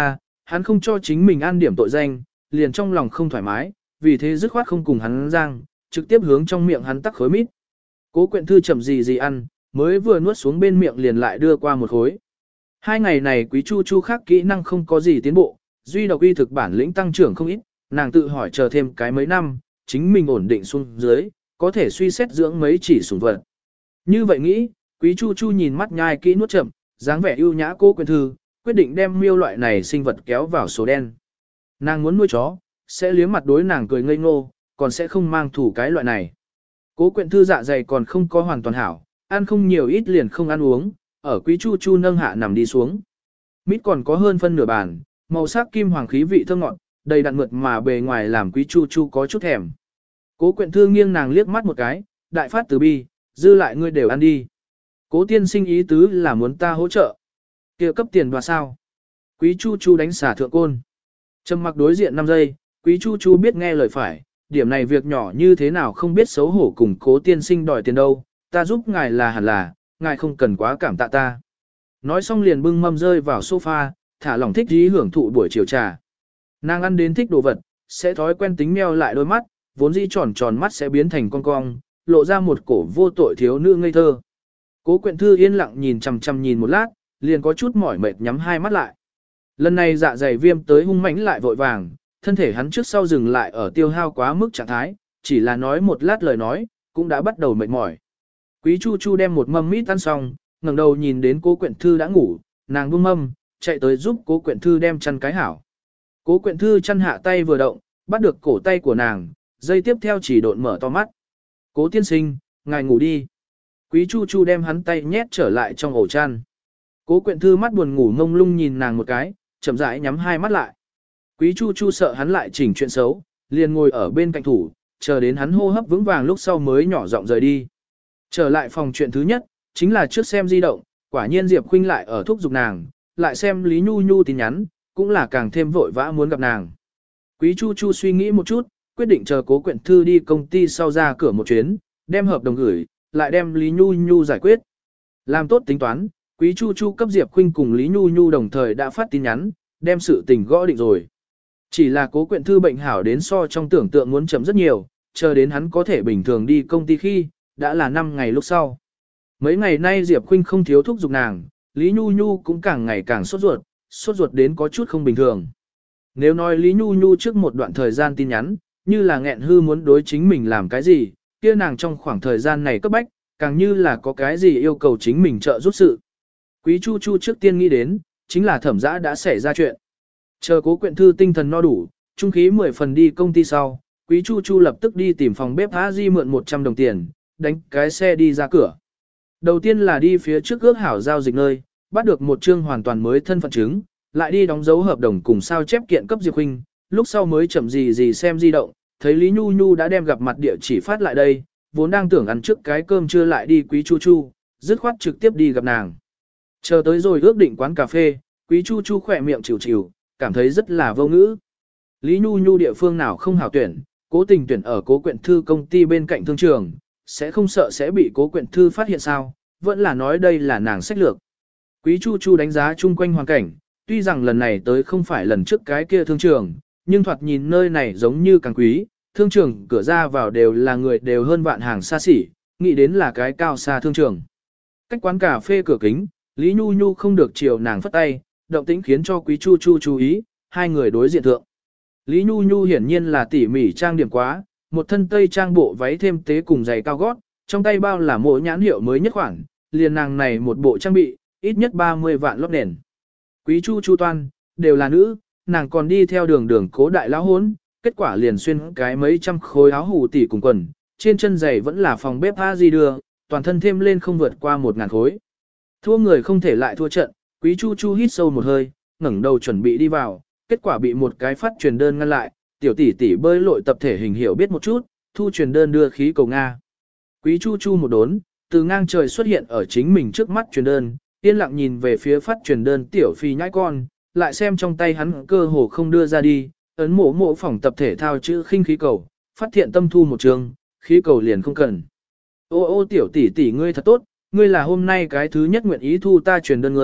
Speaker 1: hắn không cho chính mình an điểm tội danh, liền trong lòng không thoải mái, vì thế dứt khoát không cùng hắn giang, trực tiếp hướng trong miệng hắn tắc khối mít. Cố Quyện Thư chậm gì ăn, mới vừa nuốt xuống bên miệng liền lại đưa qua một khối. 2 ngày này Quý Chu Chu khác kỹ năng không có gì tiến bộ, duy độc y thực bản lĩnh tăng trưởng không ít, nàng tự hỏi chờ thêm cái mấy năm, chính mình ổn định xuống dưới, có thể suy xét dưỡng mấy chỉ sủng vật. Như vậy nghĩ, Quý Chu Chu nhìn mắt nhai kỹ nuốt chậm, dáng vẻ ưu nhã Cố Quyện Thư, quyết định đem miêu loại này sinh vật kéo vào số đen. Nàng muốn nuôi chó, sẽ liếm mặt đối nàng cười ngây ngô, còn sẽ không mang thủ cái loại này. Cố Quyện Thư dạ dày còn không có hoàn toàn hảo, ăn không nhiều ít liền không ăn uống, ở Quý Chu Chu nâng hạ nằm đi xuống. Mít còn có hơn phân nửa bàn, màu sắc kim hoàng khí vị thơm ngọt, đầy đặn mượt mà bề ngoài làm Quý Chu Chu có chút thèm. Cố Quyện Thư nghiêng nàng liếc mắt một cái, đại phát từ bi, dư lại ngươi đều ăn đi. Cố tiên sinh ý tứ là muốn ta hỗ trợ. Kia cấp tiền đoạt sao? Quý Chu Chu đánh xả thượng côn. Trầm mặc đối diện 5 giây, Quý Chu Chu biết nghe lời phải, điểm này việc nhỏ như thế nào không biết xấu hổ cùng Cố tiên sinh đòi tiền đâu, ta giúp ngài là hẳn là, ngài không cần quá cảm tạ ta. Nói xong liền bưng mâm rơi vào sofa, thả lỏng thích dí hưởng thụ buổi chiều trà. Nàng ăn đến thích đồ vật, sẽ thói quen tính meo lại đôi mắt, vốn dĩ tròn tròn mắt sẽ biến thành con cong, lộ ra một cổ vô tội thiếu nữ ngây thơ. Cố Quyện Thư yên lặng nhìn chằm chằm nhìn một lát, liền có chút mỏi mệt nhắm hai mắt lại. Lần này dạ dày viêm tới hung mãnh lại vội vàng, thân thể hắn trước sau dừng lại ở tiêu hao quá mức trạng thái, chỉ là nói một lát lời nói, cũng đã bắt đầu mệt mỏi. Quý Chu Chu đem một mâm mít ăn xong, ngẩng đầu nhìn đến Cố Quyện Thư đã ngủ, nàng buông mâm, chạy tới giúp Cố Quyện Thư đem chăn cái hảo. Cố Quyện Thư chăn hạ tay vừa động, bắt được cổ tay của nàng, dây tiếp theo chỉ độn mở to mắt. Cố tiên sinh, ngài ngủ đi. Quý Chu Chu đem hắn tay nhét trở lại trong ổ chăn. Cố Quyện Thư mắt buồn ngủ mông lung nhìn nàng một cái, chậm rãi nhắm hai mắt lại. Quý Chu Chu sợ hắn lại chỉnh chuyện xấu, liền ngồi ở bên cạnh thủ, chờ đến hắn hô hấp vững vàng lúc sau mới nhỏ giọng rời đi. Trở lại phòng chuyện thứ nhất, chính là trước xem di động, quả nhiên Diệp Khuynh lại ở thúc giục nàng, lại xem Lý Nhu Nhu tin nhắn, cũng là càng thêm vội vã muốn gặp nàng. Quý Chu Chu suy nghĩ một chút, quyết định chờ Cố Quyện Thư đi công ty sau ra cửa một chuyến, đem hợp đồng gửi, lại đem Lý Nhu Nhu giải quyết. Làm tốt tính toán, Quý Chu Chu cấp Diệp Khuynh cùng Lý Nhu Nhu đồng thời đã phát tin nhắn, đem sự tình gõ định rồi. Chỉ là Cố Quyện Thư bệnh hảo đến so trong tưởng tượng muốn chậm rất nhiều, chờ đến hắn có thể bình thường đi công ty khi, đã là 5 ngày lúc sau. Mấy ngày nay Diệp Khuynh không thiếu thúc giục nàng, Lý Nhu Nhu cũng càng ngày càng sốt ruột đến có chút không bình thường. Nếu nói Lý Nhu Nhu trước một đoạn thời gian tin nhắn, như là nghẹn hư muốn đối chính mình làm cái gì, kia nàng trong khoảng thời gian này cấp bách, càng như là có cái gì yêu cầu chính mình trợ giúp sự. Quý Chu Chu trước tiên nghĩ đến, chính là Thẩm Dã đã xảy ra chuyện. Chờ Cố Quyện Thư tinh thần no đủ, trung khí 10 phần đi công ty sau, Quý Chu Chu lập tức đi tìm phòng bếp A Di mượn 100 đồng tiền, đánh cái xe đi ra cửa. Đầu tiên là đi phía trước ước hảo giao dịch nơi, bắt được một chương hoàn toàn mới thân phận chứng, lại đi đóng dấu hợp đồng cùng sao chép kiện cấp Diệp Khuynh, lúc sau mới chậm gì xem di động, thấy Lý Nhu Nhu đã đem gặp mặt địa chỉ phát lại đây, vốn đang tưởng ăn trước cái cơm trưa lại đi Quý Chu Chu, dứt khoát trực tiếp đi gặp nàng. Chờ tới rồi ước định quán cà phê, Quý Chu Chu khỏe miệng chịu, cảm thấy rất là vô ngữ. Lý Nhu Nhu địa phương nào không hảo tuyển, cố tình tuyển ở Cố Quyện Thư công ty bên cạnh thương trường, sẽ không sợ sẽ bị Cố Quyện Thư phát hiện sao, vẫn là nói đây là nàng sách lược. Quý Chu Chu đánh giá chung quanh hoàn cảnh, tuy rằng lần này tới không phải lần trước cái kia thương trường, nhưng thoạt nhìn nơi này giống như càng quý, thương trường cửa ra vào đều là người đều hơn vạn hàng xa xỉ, nghĩ đến là cái cao xa thương trường. Cách quán cà phê cửa kính, Lý Nhu Nhu không được chiều nàng phất tay, động tĩnh khiến cho Quý Chu Chu chú ý, hai người đối diện thượng. Lý Nhu Nhu hiển nhiên là tỉ mỉ trang điểm quá, một thân tây trang bộ váy thêm tế cùng giày cao gót, trong tay bao là mỗi nhãn hiệu mới nhất khoản, liền nàng này một bộ trang bị, ít nhất 30 vạn lót nền. Quý Chu Chu toan, đều là nữ, nàng còn đi theo đường Cố đại lão hốn, kết quả liền xuyên cái mấy trăm khối áo hủ tỉ cùng quần, trên chân giày vẫn là phòng bếp A Di đưa, toàn thân thêm lên không vượt qua 1.000 khối. Thua người không thể lại thua trận, Quý Chu Chu hít sâu một hơi, ngẩng đầu chuẩn bị đi vào, kết quả bị một cái phát truyền đơn ngăn lại, tiểu tỷ tỷ bơi lội tập thể hình hiểu biết một chút, thu truyền đơn đưa khí cầu Nga. Quý Chu Chu một đốn, từ ngang trời xuất hiện ở chính mình trước mắt truyền đơn, yên lặng nhìn về phía phát truyền đơn tiểu phi nhãi con, lại xem trong tay hắn cơ hồ không đưa ra đi, ấn mộ phòng tập thể thao chữ khinh khí cầu, phát hiện tâm thu một trường, khí cầu liền không cần. Ô tiểu tỷ tỷ ngươi thật tốt, ngươi là hôm nay cái thứ nhất nguyện ý thu ta truyền đơn người,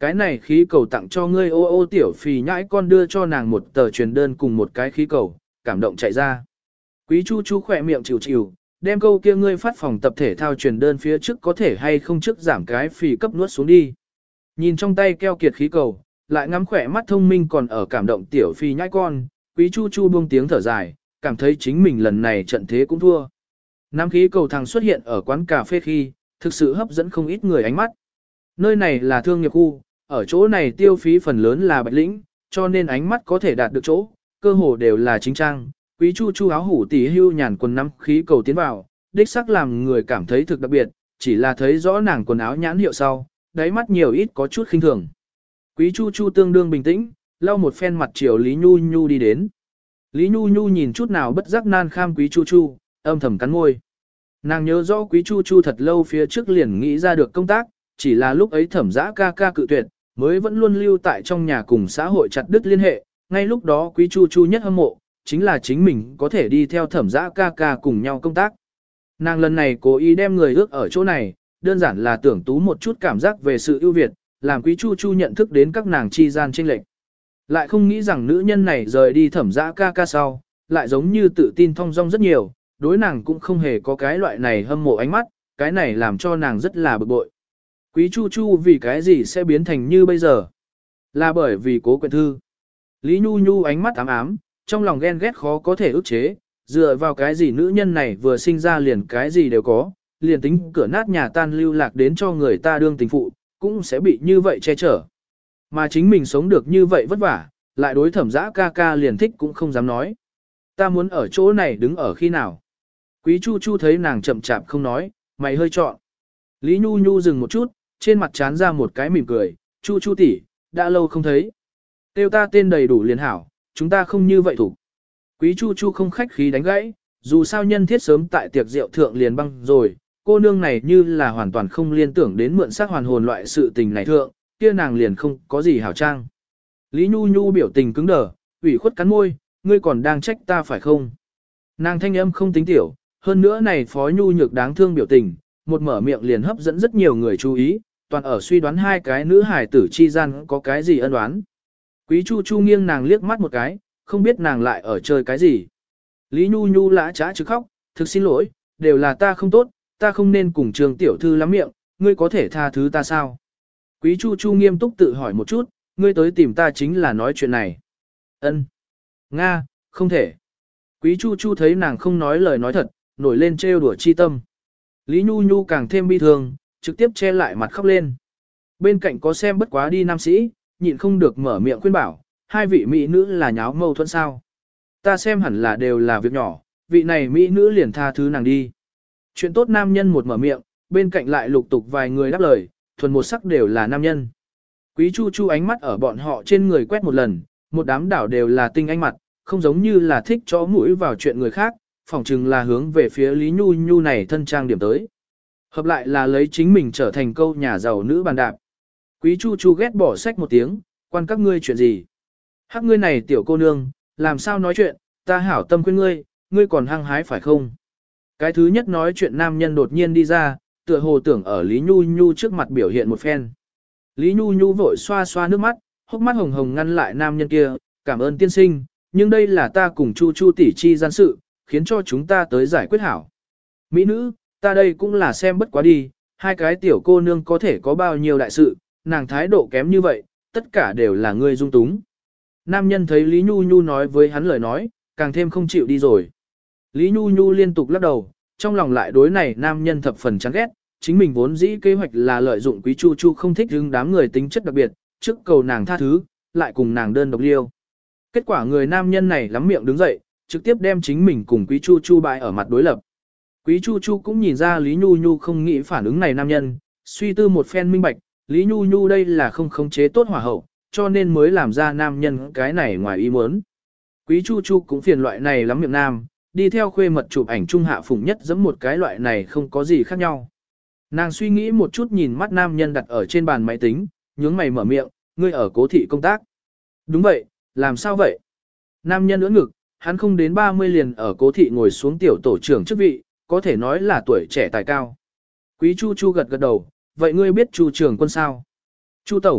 Speaker 1: cái này khí cầu tặng cho ngươi ô ô tiểu phì nhãi con đưa cho nàng một tờ truyền đơn cùng một cái khí cầu, cảm động chạy ra. Quý Chu Chu khỏe miệng chịu chịu, đem câu kia ngươi phát phòng tập thể thao truyền đơn phía trước có thể hay không trước giảm cái phì cấp nuốt xuống đi. Nhìn trong tay keo kiệt khí cầu, lại ngắm khỏe mắt thông minh còn ở cảm động tiểu phì nhãi con, Quý Chu Chu buông tiếng thở dài, cảm thấy chính mình lần này trận thế cũng thua. Nam khí cầu thằng xuất hiện ở quán cà phê khi, thực sự hấp dẫn không ít người ánh mắt. Nơi này là thương nghiệp khu, ở chỗ này tiêu phí phần lớn là bạch lĩnh, cho nên ánh mắt có thể đạt được chỗ, cơ hồ đều là chính trang. Quý Chu Chu áo hủ tỉ hưu nhàn quần nắm khí cầu tiến vào, đích sắc làm người cảm thấy thực đặc biệt, chỉ là thấy rõ nàng quần áo nhãn hiệu sau, đáy mắt nhiều ít có chút khinh thường. Quý Chu Chu tương đương bình tĩnh, lau một phen mặt chiều Lý Nhu Nhu đi đến. Lý Nhu Nhu nhìn chút nào bất giác nan kham Quý Chu Chu, âm thầm cắn môi. Nàng nhớ rõ Quý Chu Chu thật lâu phía trước liền nghĩ ra được công tác, chỉ là lúc ấy Thẩm Dã ca ca cự tuyệt, mới vẫn luôn lưu tại trong nhà cùng xã hội chặt đứt liên hệ, ngay lúc đó Quý Chu Chu nhất hâm mộ, chính là chính mình có thể đi theo Thẩm Dã ca ca cùng nhau công tác. Nàng lần này cố ý đem người ước ở chỗ này, đơn giản là tưởng tú một chút cảm giác về sự ưu việt, làm Quý Chu Chu nhận thức đến các nàng chi gian chênh lệch. Lại không nghĩ rằng nữ nhân này rời đi Thẩm Dã ca ca sau, lại giống như tự tin thong dong rất nhiều, đối nàng cũng không hề có cái loại này hâm mộ ánh mắt, cái này làm cho nàng rất là bực bội. Quý Chu Chu vì cái gì sẽ biến thành như bây giờ? Là bởi vì Cố Quyện Thư. Lý Nhu Nhu ánh mắt ám ám, trong lòng ghen ghét khó có thể ức chế, dựa vào cái gì nữ nhân này vừa sinh ra liền cái gì đều có, liền tính cửa nát nhà tan lưu lạc đến cho người ta đương tình phụ, cũng sẽ bị như vậy che chở. Mà chính mình sống được như vậy vất vả, lại đối Thẩm Dã ca ca liền thích cũng không dám nói. Ta muốn ở chỗ này đứng ở khi nào? Quý Chu Chu thấy nàng chậm chạp không nói, mày hơi trọn. Lý Nhu Nhu dừng một chút, trên mặt trán ra một cái mỉm cười, Chu Chu tỷ, đã lâu không thấy. Tiêu ta tên đầy đủ liền hảo, chúng ta không như vậy thủ. Quý Chu Chu không khách khí đánh gãy, dù sao nhân thiết sớm tại tiệc rượu thượng liền băng rồi, cô nương này như là hoàn toàn không liên tưởng đến mượn xác hoàn hồn loại sự tình này thượng, kia nàng liền không có gì hảo trang. Lý Nhu Nhu biểu tình cứng đờ, ủy khuất cắn môi, ngươi còn đang trách ta phải không? Nàng thanh âm không tính tiểu, hơn nữa này Phó Nhu nhược đáng thương biểu tình, một mở miệng liền hấp dẫn rất nhiều người chú ý, toàn ở suy đoán hai cái nữ hải tử chi gian có cái gì ân oán. Quý Chu Chu nghiêng nàng liếc mắt một cái, không biết nàng lại ở chơi cái gì. Lý Nhu Nhu lã trá chứ khóc, thực xin lỗi, đều là ta không tốt, ta không nên cùng Trường tiểu thư lắm miệng, ngươi có thể tha thứ ta sao? Quý Chu Chu nghiêm túc tự hỏi một chút, ngươi tới tìm ta chính là nói chuyện này. Ân, Nga, không thể. Quý Chu Chu thấy nàng không nói lời nói thật, nổi lên trêu đùa chi tâm. Lý Nhu Nhu càng thêm bi thương, trực tiếp che lại mặt khóc lên. Bên cạnh có xem bất quá đi nam sĩ, nhịn không được mở miệng khuyên bảo, hai vị mỹ nữ là nháo mâu thuẫn sao. Ta xem hẳn là đều là việc nhỏ, vị này mỹ nữ liền tha thứ nàng đi. Chuyện tốt nam nhân một mở miệng, bên cạnh lại lục tục vài người đáp lời, thuần một sắc đều là nam nhân. Quý Chu Chu ánh mắt ở bọn họ trên người quét một lần, một đám đảo đều là tinh ánh mặt, không giống như là thích chó mũi vào chuyện người khác, phỏng chừng là hướng về phía Lý Nhu Nhu này thân trang điểm tới. Hợp lại là lấy chính mình trở thành câu nhà giàu nữ bàn đạp. Quý Chu Chu ghét bỏ sách một tiếng, quan các ngươi chuyện gì? Hắc ngươi này tiểu cô nương, làm sao nói chuyện, ta hảo tâm khuyên ngươi, ngươi còn hăng hái phải không? Cái thứ nhất nói chuyện nam nhân đột nhiên đi ra, tựa hồ tưởng ở Lý Nhu Nhu trước mặt biểu hiện một phen. Lý Nhu Nhu vội xoa xoa nước mắt, hốc mắt hồng hồng ngăn lại nam nhân kia, cảm ơn tiên sinh, nhưng đây là ta cùng Chu Chu tỷ chi gian sự, khiến cho chúng ta tới giải quyết hảo. Mỹ nữ, ta đây cũng là xem bất quá đi, hai cái tiểu cô nương có thể có bao nhiêu đại sự, nàng thái độ kém như vậy, tất cả đều là ngươi dung túng. Nam nhân thấy Lý Nhu Nhu nói với hắn lời nói, càng thêm không chịu đi rồi. Lý Nhu Nhu liên tục lắc đầu, trong lòng lại đối này nam nhân thập phần chán ghét, chính mình vốn dĩ kế hoạch là lợi dụng Quý Chu Chu không thích hứng đám người tính chất đặc biệt, trước cầu nàng tha thứ, lại cùng nàng đơn độc liêu. Kết quả người nam nhân này lắm miệng đứng dậy, trực tiếp đem chính mình cùng Quý Chu Chu bại ở mặt đối lập. Quý Chu Chu cũng nhìn ra Lý Nhu Nhu không nghĩ phản ứng này nam nhân, suy tư một phen minh bạch, Lý Nhu Nhu đây là không khống chế tốt hỏa hậu, cho nên mới làm ra nam nhân cái này ngoài ý muốn. Quý Chu Chu cũng phiền loại này lắm miệng nam, đi theo khuê mật chụp ảnh trung hạ phụng nhất giống một cái loại này không có gì khác nhau. Nàng suy nghĩ một chút nhìn mắt nam nhân đặt ở trên bàn máy tính, nhướng mày mở miệng, ngươi ở Cố thị công tác. Đúng vậy, làm sao vậy? Nam nhân ưỡn ngực, hắn không đến 30 liền ở Cố thị ngồi xuống tiểu tổ trưởng chức vị, có thể nói là tuổi trẻ tài cao. Quý Chu Chu gật gật đầu, vậy ngươi biết Chu trưởng quân sao? Chu tổng,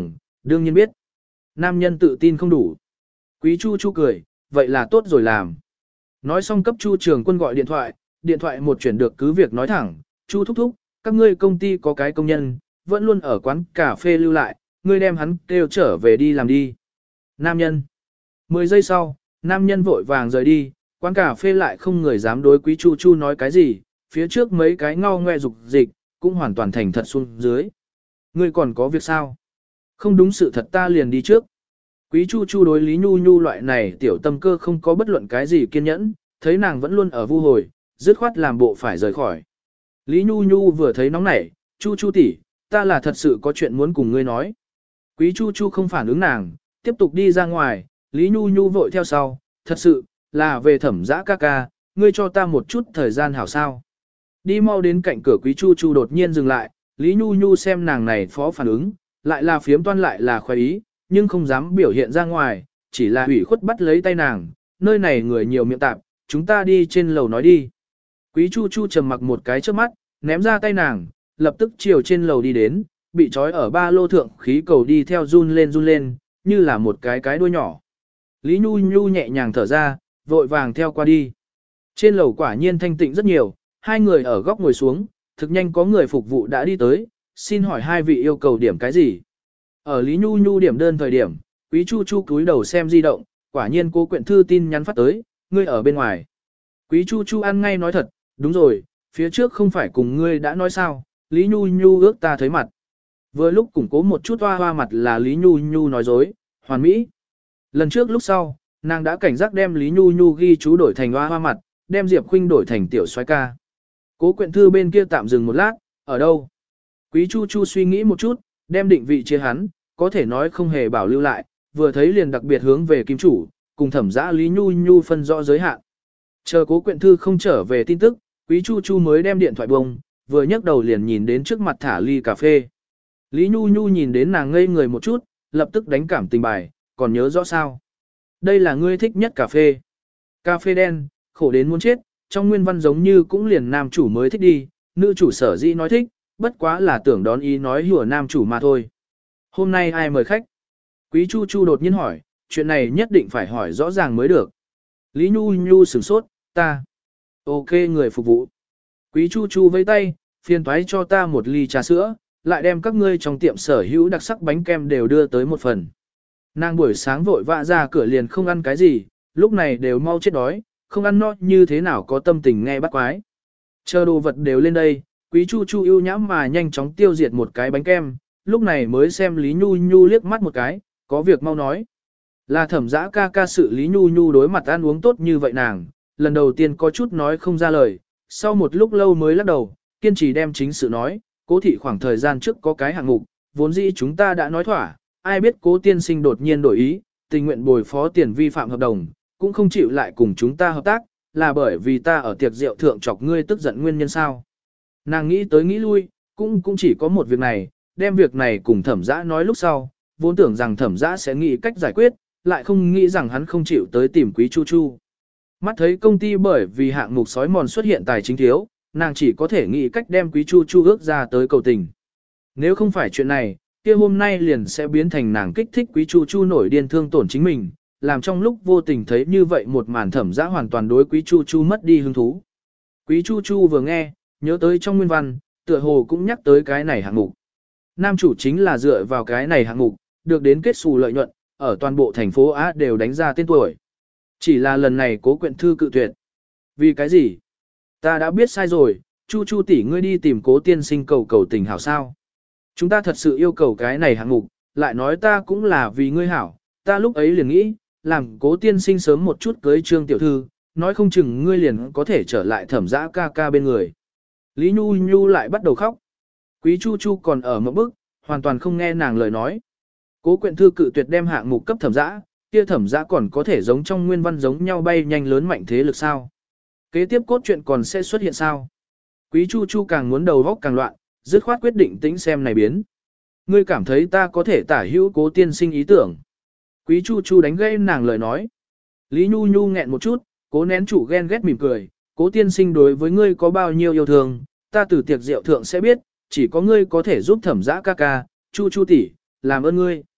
Speaker 1: đương nhiên biết. Nam nhân tự tin không đủ. Quý Chu Chu cười, vậy là tốt rồi làm. Nói xong cấp Chu Trường Quân gọi điện thoại một chuyển được cứ việc nói thẳng, Chu thúc thúc, các ngươi công ty có cái công nhân, vẫn luôn ở quán cà phê lưu lại, ngươi đem hắn kêu trở về đi làm đi. Nam nhân. 10 giây sau, nam nhân vội vàng rời đi, quán cà phê lại không người dám đối Quý Chu Chu nói cái gì, phía trước mấy cái ngao ngoe dục dịch, cũng hoàn toàn thành thật xuống dưới. Ngươi còn có việc sao? Không đúng sự thật ta liền đi trước. Quý Chu Chu đối Lý Nhu Nhu loại này tiểu tâm cơ không có bất luận cái gì kiên nhẫn, thấy nàng vẫn luôn ở vu hồi, dứt khoát làm bộ phải rời khỏi. Lý Nhu Nhu vừa thấy nóng nảy, Chu Chu tỷ, ta là thật sự có chuyện muốn cùng ngươi nói. Quý Chu Chu không phản ứng nàng, tiếp tục đi ra ngoài, Lý Nhu Nhu vội theo sau, thật sự, là về Thẩm Dã ca ca, ngươi cho ta một chút thời gian hảo sao. Đi mau đến cạnh cửa Quý Chu Chu đột nhiên dừng lại, Lý Nhu Nhu xem nàng này phó phản ứng, lại là phiếm toan lại là khoái ý, nhưng không dám biểu hiện ra ngoài, chỉ là ủy khuất bắt lấy tay nàng, nơi này người nhiều miệng tạp, chúng ta đi trên lầu nói đi. Quý Chu Chu trầm mặc một cái trước mắt, ném ra tay nàng, lập tức chiều trên lầu đi đến, bị trói ở ba lô thượng khí cầu đi theo run lên, như là một cái đuôi nhỏ. Lý Nhu Nhu nhẹ nhàng thở ra, vội vàng theo qua đi. Trên lầu quả nhiên thanh tịnh rất nhiều, hai người ở góc ngồi xuống, thực nhanh có người phục vụ đã đi tới, xin hỏi hai vị yêu cầu điểm cái gì. Ở Lý Nhu Nhu điểm đơn thời điểm, Quý Chu Chu cúi đầu xem di động, quả nhiên cô quyện thư tin nhắn phát tới, ngươi ở bên ngoài. Quý Chu Chu ăn ngay nói thật, đúng rồi, phía trước không phải cùng ngươi đã nói sao, Lý Nhu Nhu ước ta thấy mặt. Vừa lúc củng cố một chút hoa mặt là Lý Nhu Nhu nói dối, hoàn mỹ. Lần trước lúc sau, nàng đã cảnh giác đem Lý Nhu Nhu ghi chú đổi thành hoa mặt, đem Diệp Khuynh đổi thành tiểu soái ca. Cố quyện thư bên kia tạm dừng một lát, ở đâu? Quý Chu Chu suy nghĩ một chút, đem định vị chia hắn, có thể nói không hề bảo lưu lại, vừa thấy liền đặc biệt hướng về kim chủ, cùng Thẩm Dã Lý Nhu Nhu phân rõ giới hạn. Chờ cố quyện thư không trở về tin tức, Quý Chu Chu mới đem điện thoại bông, vừa nhấc đầu liền nhìn đến trước mặt thả ly cà phê. Lý Nhu Nhu nhìn đến nàng ngây người một chút, lập tức đánh cảm tình bài, còn nhớ rõ sao? Đây là ngươi thích nhất cà phê. Cà phê đen, khổ đến muốn chết, trong nguyên văn giống như cũng liền nam chủ mới thích đi, nữ chủ sở dĩ nói thích, bất quá là tưởng đón ý nói hùa nam chủ mà thôi. Hôm nay ai mời khách? Quý Chu Chu đột nhiên hỏi, chuyện này nhất định phải hỏi rõ ràng mới được. Lý Nhu Nhu sửng sốt, ta. Ok người phục vụ. Quý Chu Chu vẫy tay, phiền toái cho ta một ly trà sữa, lại đem các ngươi trong tiệm sở hữu đặc sắc bánh kem đều đưa tới một phần. Nàng buổi sáng vội vã ra cửa liền không ăn cái gì, lúc này đều mau chết đói, không ăn no như thế nào có tâm tình nghe bắt quái. Chờ đồ vật đều lên đây, Quý Chu Chu ưu nhãm mà nhanh chóng tiêu diệt một cái bánh kem, lúc này mới xem Lý Nhu Nhu liếc mắt một cái, có việc mau nói. Là Thẩm Dã ca ca sự Lý Nhu Nhu đối mặt ăn uống tốt như vậy nàng, lần đầu tiên có chút nói không ra lời, sau một lúc lâu mới lắc đầu, kiên trì đem chính sự nói, Cố thị khoảng thời gian trước có cái hạng mục, vốn dĩ chúng ta đã nói thỏa, ai biết Cố tiên sinh đột nhiên đổi ý, tình nguyện bồi phó tiền vi phạm hợp đồng, cũng không chịu lại cùng chúng ta hợp tác, là bởi vì ta ở tiệc rượu thượng chọc ngươi tức giận nguyên nhân sao. Nàng nghĩ tới nghĩ lui, cũng chỉ có một việc này, đem việc này cùng Thẩm Dã nói lúc sau, vốn tưởng rằng Thẩm Dã sẽ nghĩ cách giải quyết, lại không nghĩ rằng hắn không chịu tới tìm Quý Chu Chu. Mắt thấy công ty bởi vì hạng mục sói mòn xuất hiện tài chính thiếu, nàng chỉ có thể nghĩ cách đem Quý Chu Chu ước ra tới cầu tình. Nếu không phải chuyện này, kia hôm nay liền sẽ biến thành nàng kích thích Quý Chu Chu nổi điên thương tổn chính mình, làm trong lúc vô tình thấy như vậy một màn Thẩm Dã hoàn toàn đối Quý Chu Chu mất đi hứng thú. Quý Chu Chu vừa nghe, nhớ tới trong nguyên văn, tựa hồ cũng nhắc tới cái này hạng mục. Nam chủ chính là dựa vào cái này hạng mục, được đến kết xù lợi nhuận, ở toàn bộ thành phố Á đều đánh ra tên tuổi. Chỉ là lần này Cố quyện thư cự tuyệt. Vì cái gì? Ta đã biết sai rồi, Chu Chu tỷ ngươi đi tìm Cố tiên sinh cầu tình hảo sao. Chúng ta thật sự yêu cầu cái này hạng mục, lại nói ta cũng là vì ngươi hảo, ta lúc ấy liền nghĩ, làm Cố tiên sinh sớm một chút cưới Trương tiểu thư, nói không chừng ngươi liền có thể trở lại Thẩm Dã ca ca bên người. Lý Nhu Nhu lại bắt đầu khóc. Quý Chu Chu còn ở một bức, hoàn toàn không nghe nàng lời nói. Cố quyện thư cự tuyệt đem hạng mục cấp Thẩm Dã, kia Thẩm Dã còn có thể giống trong nguyên văn giống nhau bay nhanh lớn mạnh thế lực sao? Kế tiếp cốt truyện còn sẽ xuất hiện sao? Quý Chu Chu càng muốn đầu óc càng loạn, dứt khoát quyết định tĩnh xem này biến. Ngươi cảm thấy ta có thể tả hữu Cố tiên sinh ý tưởng? Quý Chu Chu đánh gây nàng lời nói. Lý Nhu Nhu nghẹn một chút, cố nén chủ ghen ghét mỉm cười, Cố tiên sinh đối với ngươi có bao nhiêu yêu thương, ta từ tiệc rượu thượng sẽ biết, chỉ có ngươi có thể giúp Thẩm Dã ca ca, Chu Chu tỷ, làm ơn ngươi.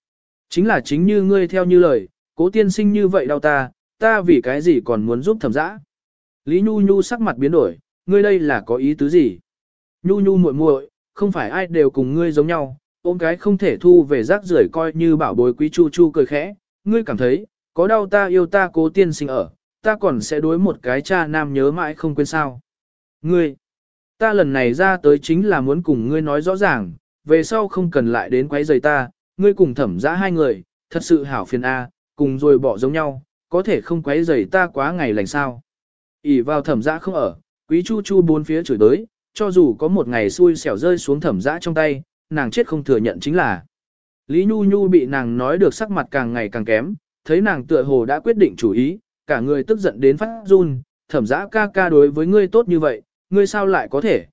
Speaker 1: Chính là chính như ngươi theo như lời, Cố tiên sinh như vậy đau ta vì cái gì còn muốn giúp Thẩm Dã? Lý Nhu Nhu sắc mặt biến đổi, ngươi đây là có ý tứ gì? Nhu Nhu muội muội, không phải ai đều cùng ngươi giống nhau, ôm cái không thể thu về rác rưởi coi như bảo bối. Quý Chu Chu cười khẽ, ngươi cảm thấy, có đau ta yêu ta Cố tiên sinh ở, ta còn sẽ đối một cái cha nam nhớ mãi không quên sao? Ngươi, ta lần này ra tới chính là muốn cùng ngươi nói rõ ràng, về sau không cần lại đến quấy rầy ta, ngươi cùng Thẩm Dã hai người, thật sự hảo phiền a, cùng rồi bỏ giống nhau, có thể không quấy rầy ta quá ngày lành sao? ỷ vào Thẩm Dã không ở, Quý Chu Chu bốn phía chửi tới, cho dù có một ngày xui xẻo rơi xuống Thẩm Dã trong tay, nàng chết không thừa nhận chính là. Lý Nhu Nhu bị nàng nói được sắc mặt càng ngày càng kém, thấy nàng tựa hồ đã quyết định chủ ý, cả người tức giận đến phát run, Thẩm Dã ca ca đối với ngươi tốt như vậy, ngươi sao lại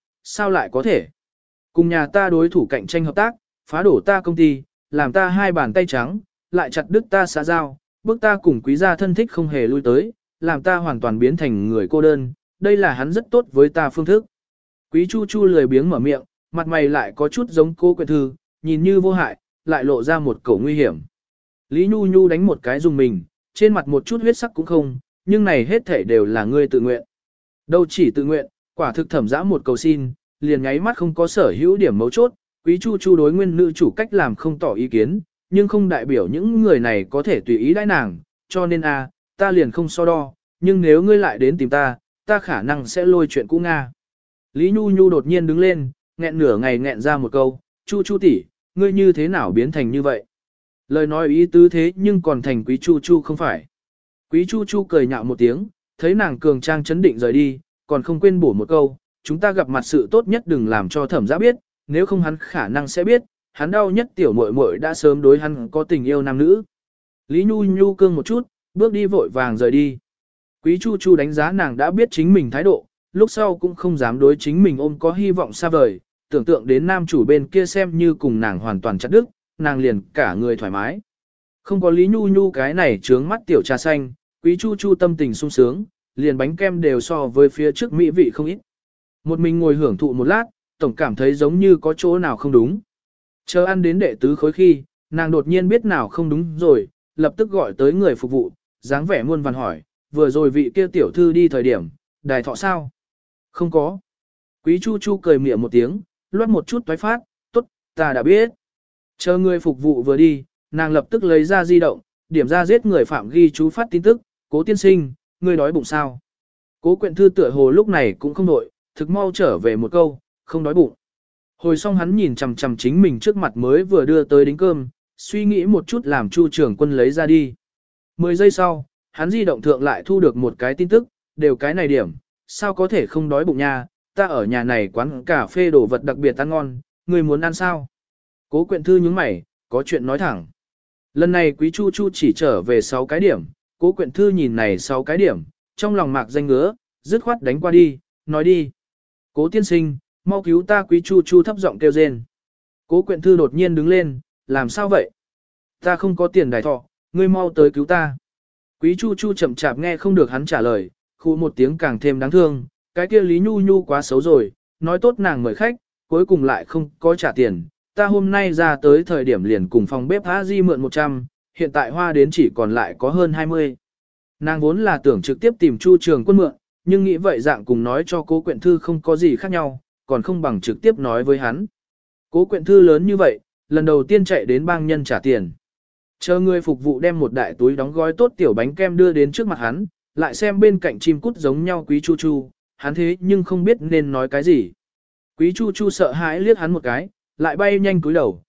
Speaker 1: có thể? Cùng nhà ta đối thủ cạnh tranh hợp tác, phá đổ ta công ty, làm ta hai bàn tay trắng, lại chặt đứt ta xã giao, bước ta cùng quý gia thân thích không hề lui tới, làm ta hoàn toàn biến thành người cô đơn, đây là hắn rất tốt với ta phương thức. Quý Chu Chu lười biếng mở miệng, mặt mày lại có chút giống Cố Quyện Thư, nhìn như vô hại, lại lộ ra một cổ nguy hiểm. Lý Nhu Nhu đánh một cái dùng mình, trên mặt một chút huyết sắc cũng không, nhưng này hết thảy đều là ngươi tự nguyện. Đâu chỉ tự nguyện, quả thực Thẩm Dã một cầu xin, liền nháy mắt không có sở hữu điểm mấu chốt, Quý Chu Chu đối nguyên nữ chủ cách làm không tỏ ý kiến, nhưng không đại biểu những người này có thể tùy ý đãi nàng, cho nên ta liền không so đo, nhưng nếu ngươi lại đến tìm ta khả năng sẽ lôi chuyện cũ Nga. Lý Nhu Nhu đột nhiên đứng lên, nghẹn nửa ngày nghẹn ra một câu, Chu Chu tỷ, ngươi như thế nào biến thành như vậy? Lời nói ý tứ thế nhưng còn thành Quý Chu Chu không phải. Quý Chu Chu cười nhạo một tiếng, thấy nàng cường trang chấn định rời đi, còn không quên bổ một câu, chúng ta gặp mặt sự tốt nhất đừng làm cho Thẩm Dã biết, nếu không hắn khả năng sẽ biết, hắn đau nhất tiểu muội muội đã sớm đối hắn có tình yêu nam nữ. Lý Nhu Nhu cương một chút, bước đi vội vàng rời đi. Quý Chu Chu đánh giá nàng đã biết chính mình thái độ, lúc sau cũng không dám đối chính mình ôm có hy vọng xa vời, tưởng tượng đến nam chủ bên kia xem như cùng nàng hoàn toàn chặt đứt, nàng liền cả người thoải mái. Không có Lý Nhu Nhu cái này trướng mắt tiểu trà xanh, Quý Chu Chu tâm tình sung sướng, liền bánh kem đều so với phía trước mỹ vị không ít. Một mình ngồi hưởng thụ một lát, tổng cảm thấy giống như có chỗ nào không đúng. Chờ ăn đến đệ tứ khối khi, nàng đột nhiên biết nào không đúng rồi, lập tức gọi tới người phục vụ, dáng vẻ muôn vàn hỏi, vừa rồi vị kia tiểu thư đi thời điểm, đài thọ sao? Không có. Quý Chu Chu cười mỉa một tiếng, loát một chút toái phát, tốt, ta đã biết. Chờ người phục vụ vừa đi, nàng lập tức lấy ra di động, điểm ra giết người phạm ghi chú phát tin tức, Cố tiên sinh, ngươi đói bụng sao? Cố Quyện Thư tựa hồ lúc này cũng không đổi, thực mau trở về một câu, không đói bụng. Hồi xong hắn nhìn chằm chằm chính mình trước mặt mới vừa đưa tới đính cơm, suy nghĩ một chút làm Chu trưởng quân lấy ra đi. 10 giây sau, hắn di động thượng lại thu được một cái tin tức, đều cái này điểm, sao có thể không đói bụng nha, ta ở nhà này quán cà phê đồ vật đặc biệt ăn ngon, ngươi muốn ăn sao? Cố Quyện Thư nhướng mày, có chuyện nói thẳng. Lần này Quý Chu Chu chỉ trở về 6 cái điểm, Cố Quyện Thư nhìn này 6 cái điểm, trong lòng mạc danh ngứa, dứt khoát đánh qua đi, nói đi. Cố tiên sinh, mau cứu ta. Quý Chu Chu thấp giọng kêu rên. Cố Quyện Thư đột nhiên đứng lên, làm sao vậy? Ta không có tiền đài thọ, ngươi mau tới cứu ta. Quý Chu Chu chậm chạp nghe không được hắn trả lời, khu một tiếng càng thêm đáng thương, cái kia Lý Nhu Nhu quá xấu rồi, nói tốt nàng mời khách, cuối cùng lại không có trả tiền. Ta hôm nay ra tới thời điểm liền cùng phòng bếp A Di mượn 100, hiện tại hoa đến chỉ còn lại có hơn 20. Nàng vốn là tưởng trực tiếp tìm Chu Trường Quân mượn, nhưng nghĩ vậy dạng cùng nói cho Cố Quyện Thư không có gì khác nhau, còn không bằng trực tiếp nói với hắn. Cố Quyện Thư lớn như vậy, lần đầu tiên chạy đến bang nhân trả tiền. Chờ người phục vụ đem một đại túi đóng gói tốt tiểu bánh kem đưa đến trước mặt hắn, lại xem bên cạnh chim cút giống nhau Quý Chu Chu, hắn thế nhưng không biết nên nói cái gì. Quý Chu Chu sợ hãi liếc hắn một cái, lại bay nhanh cúi đầu,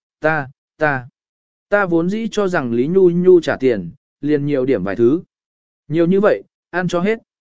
Speaker 1: ta vốn dĩ cho rằng Lý Nhu Nhu trả tiền, liền nhiều điểm vài thứ. Nhiều như vậy, ăn cho hết.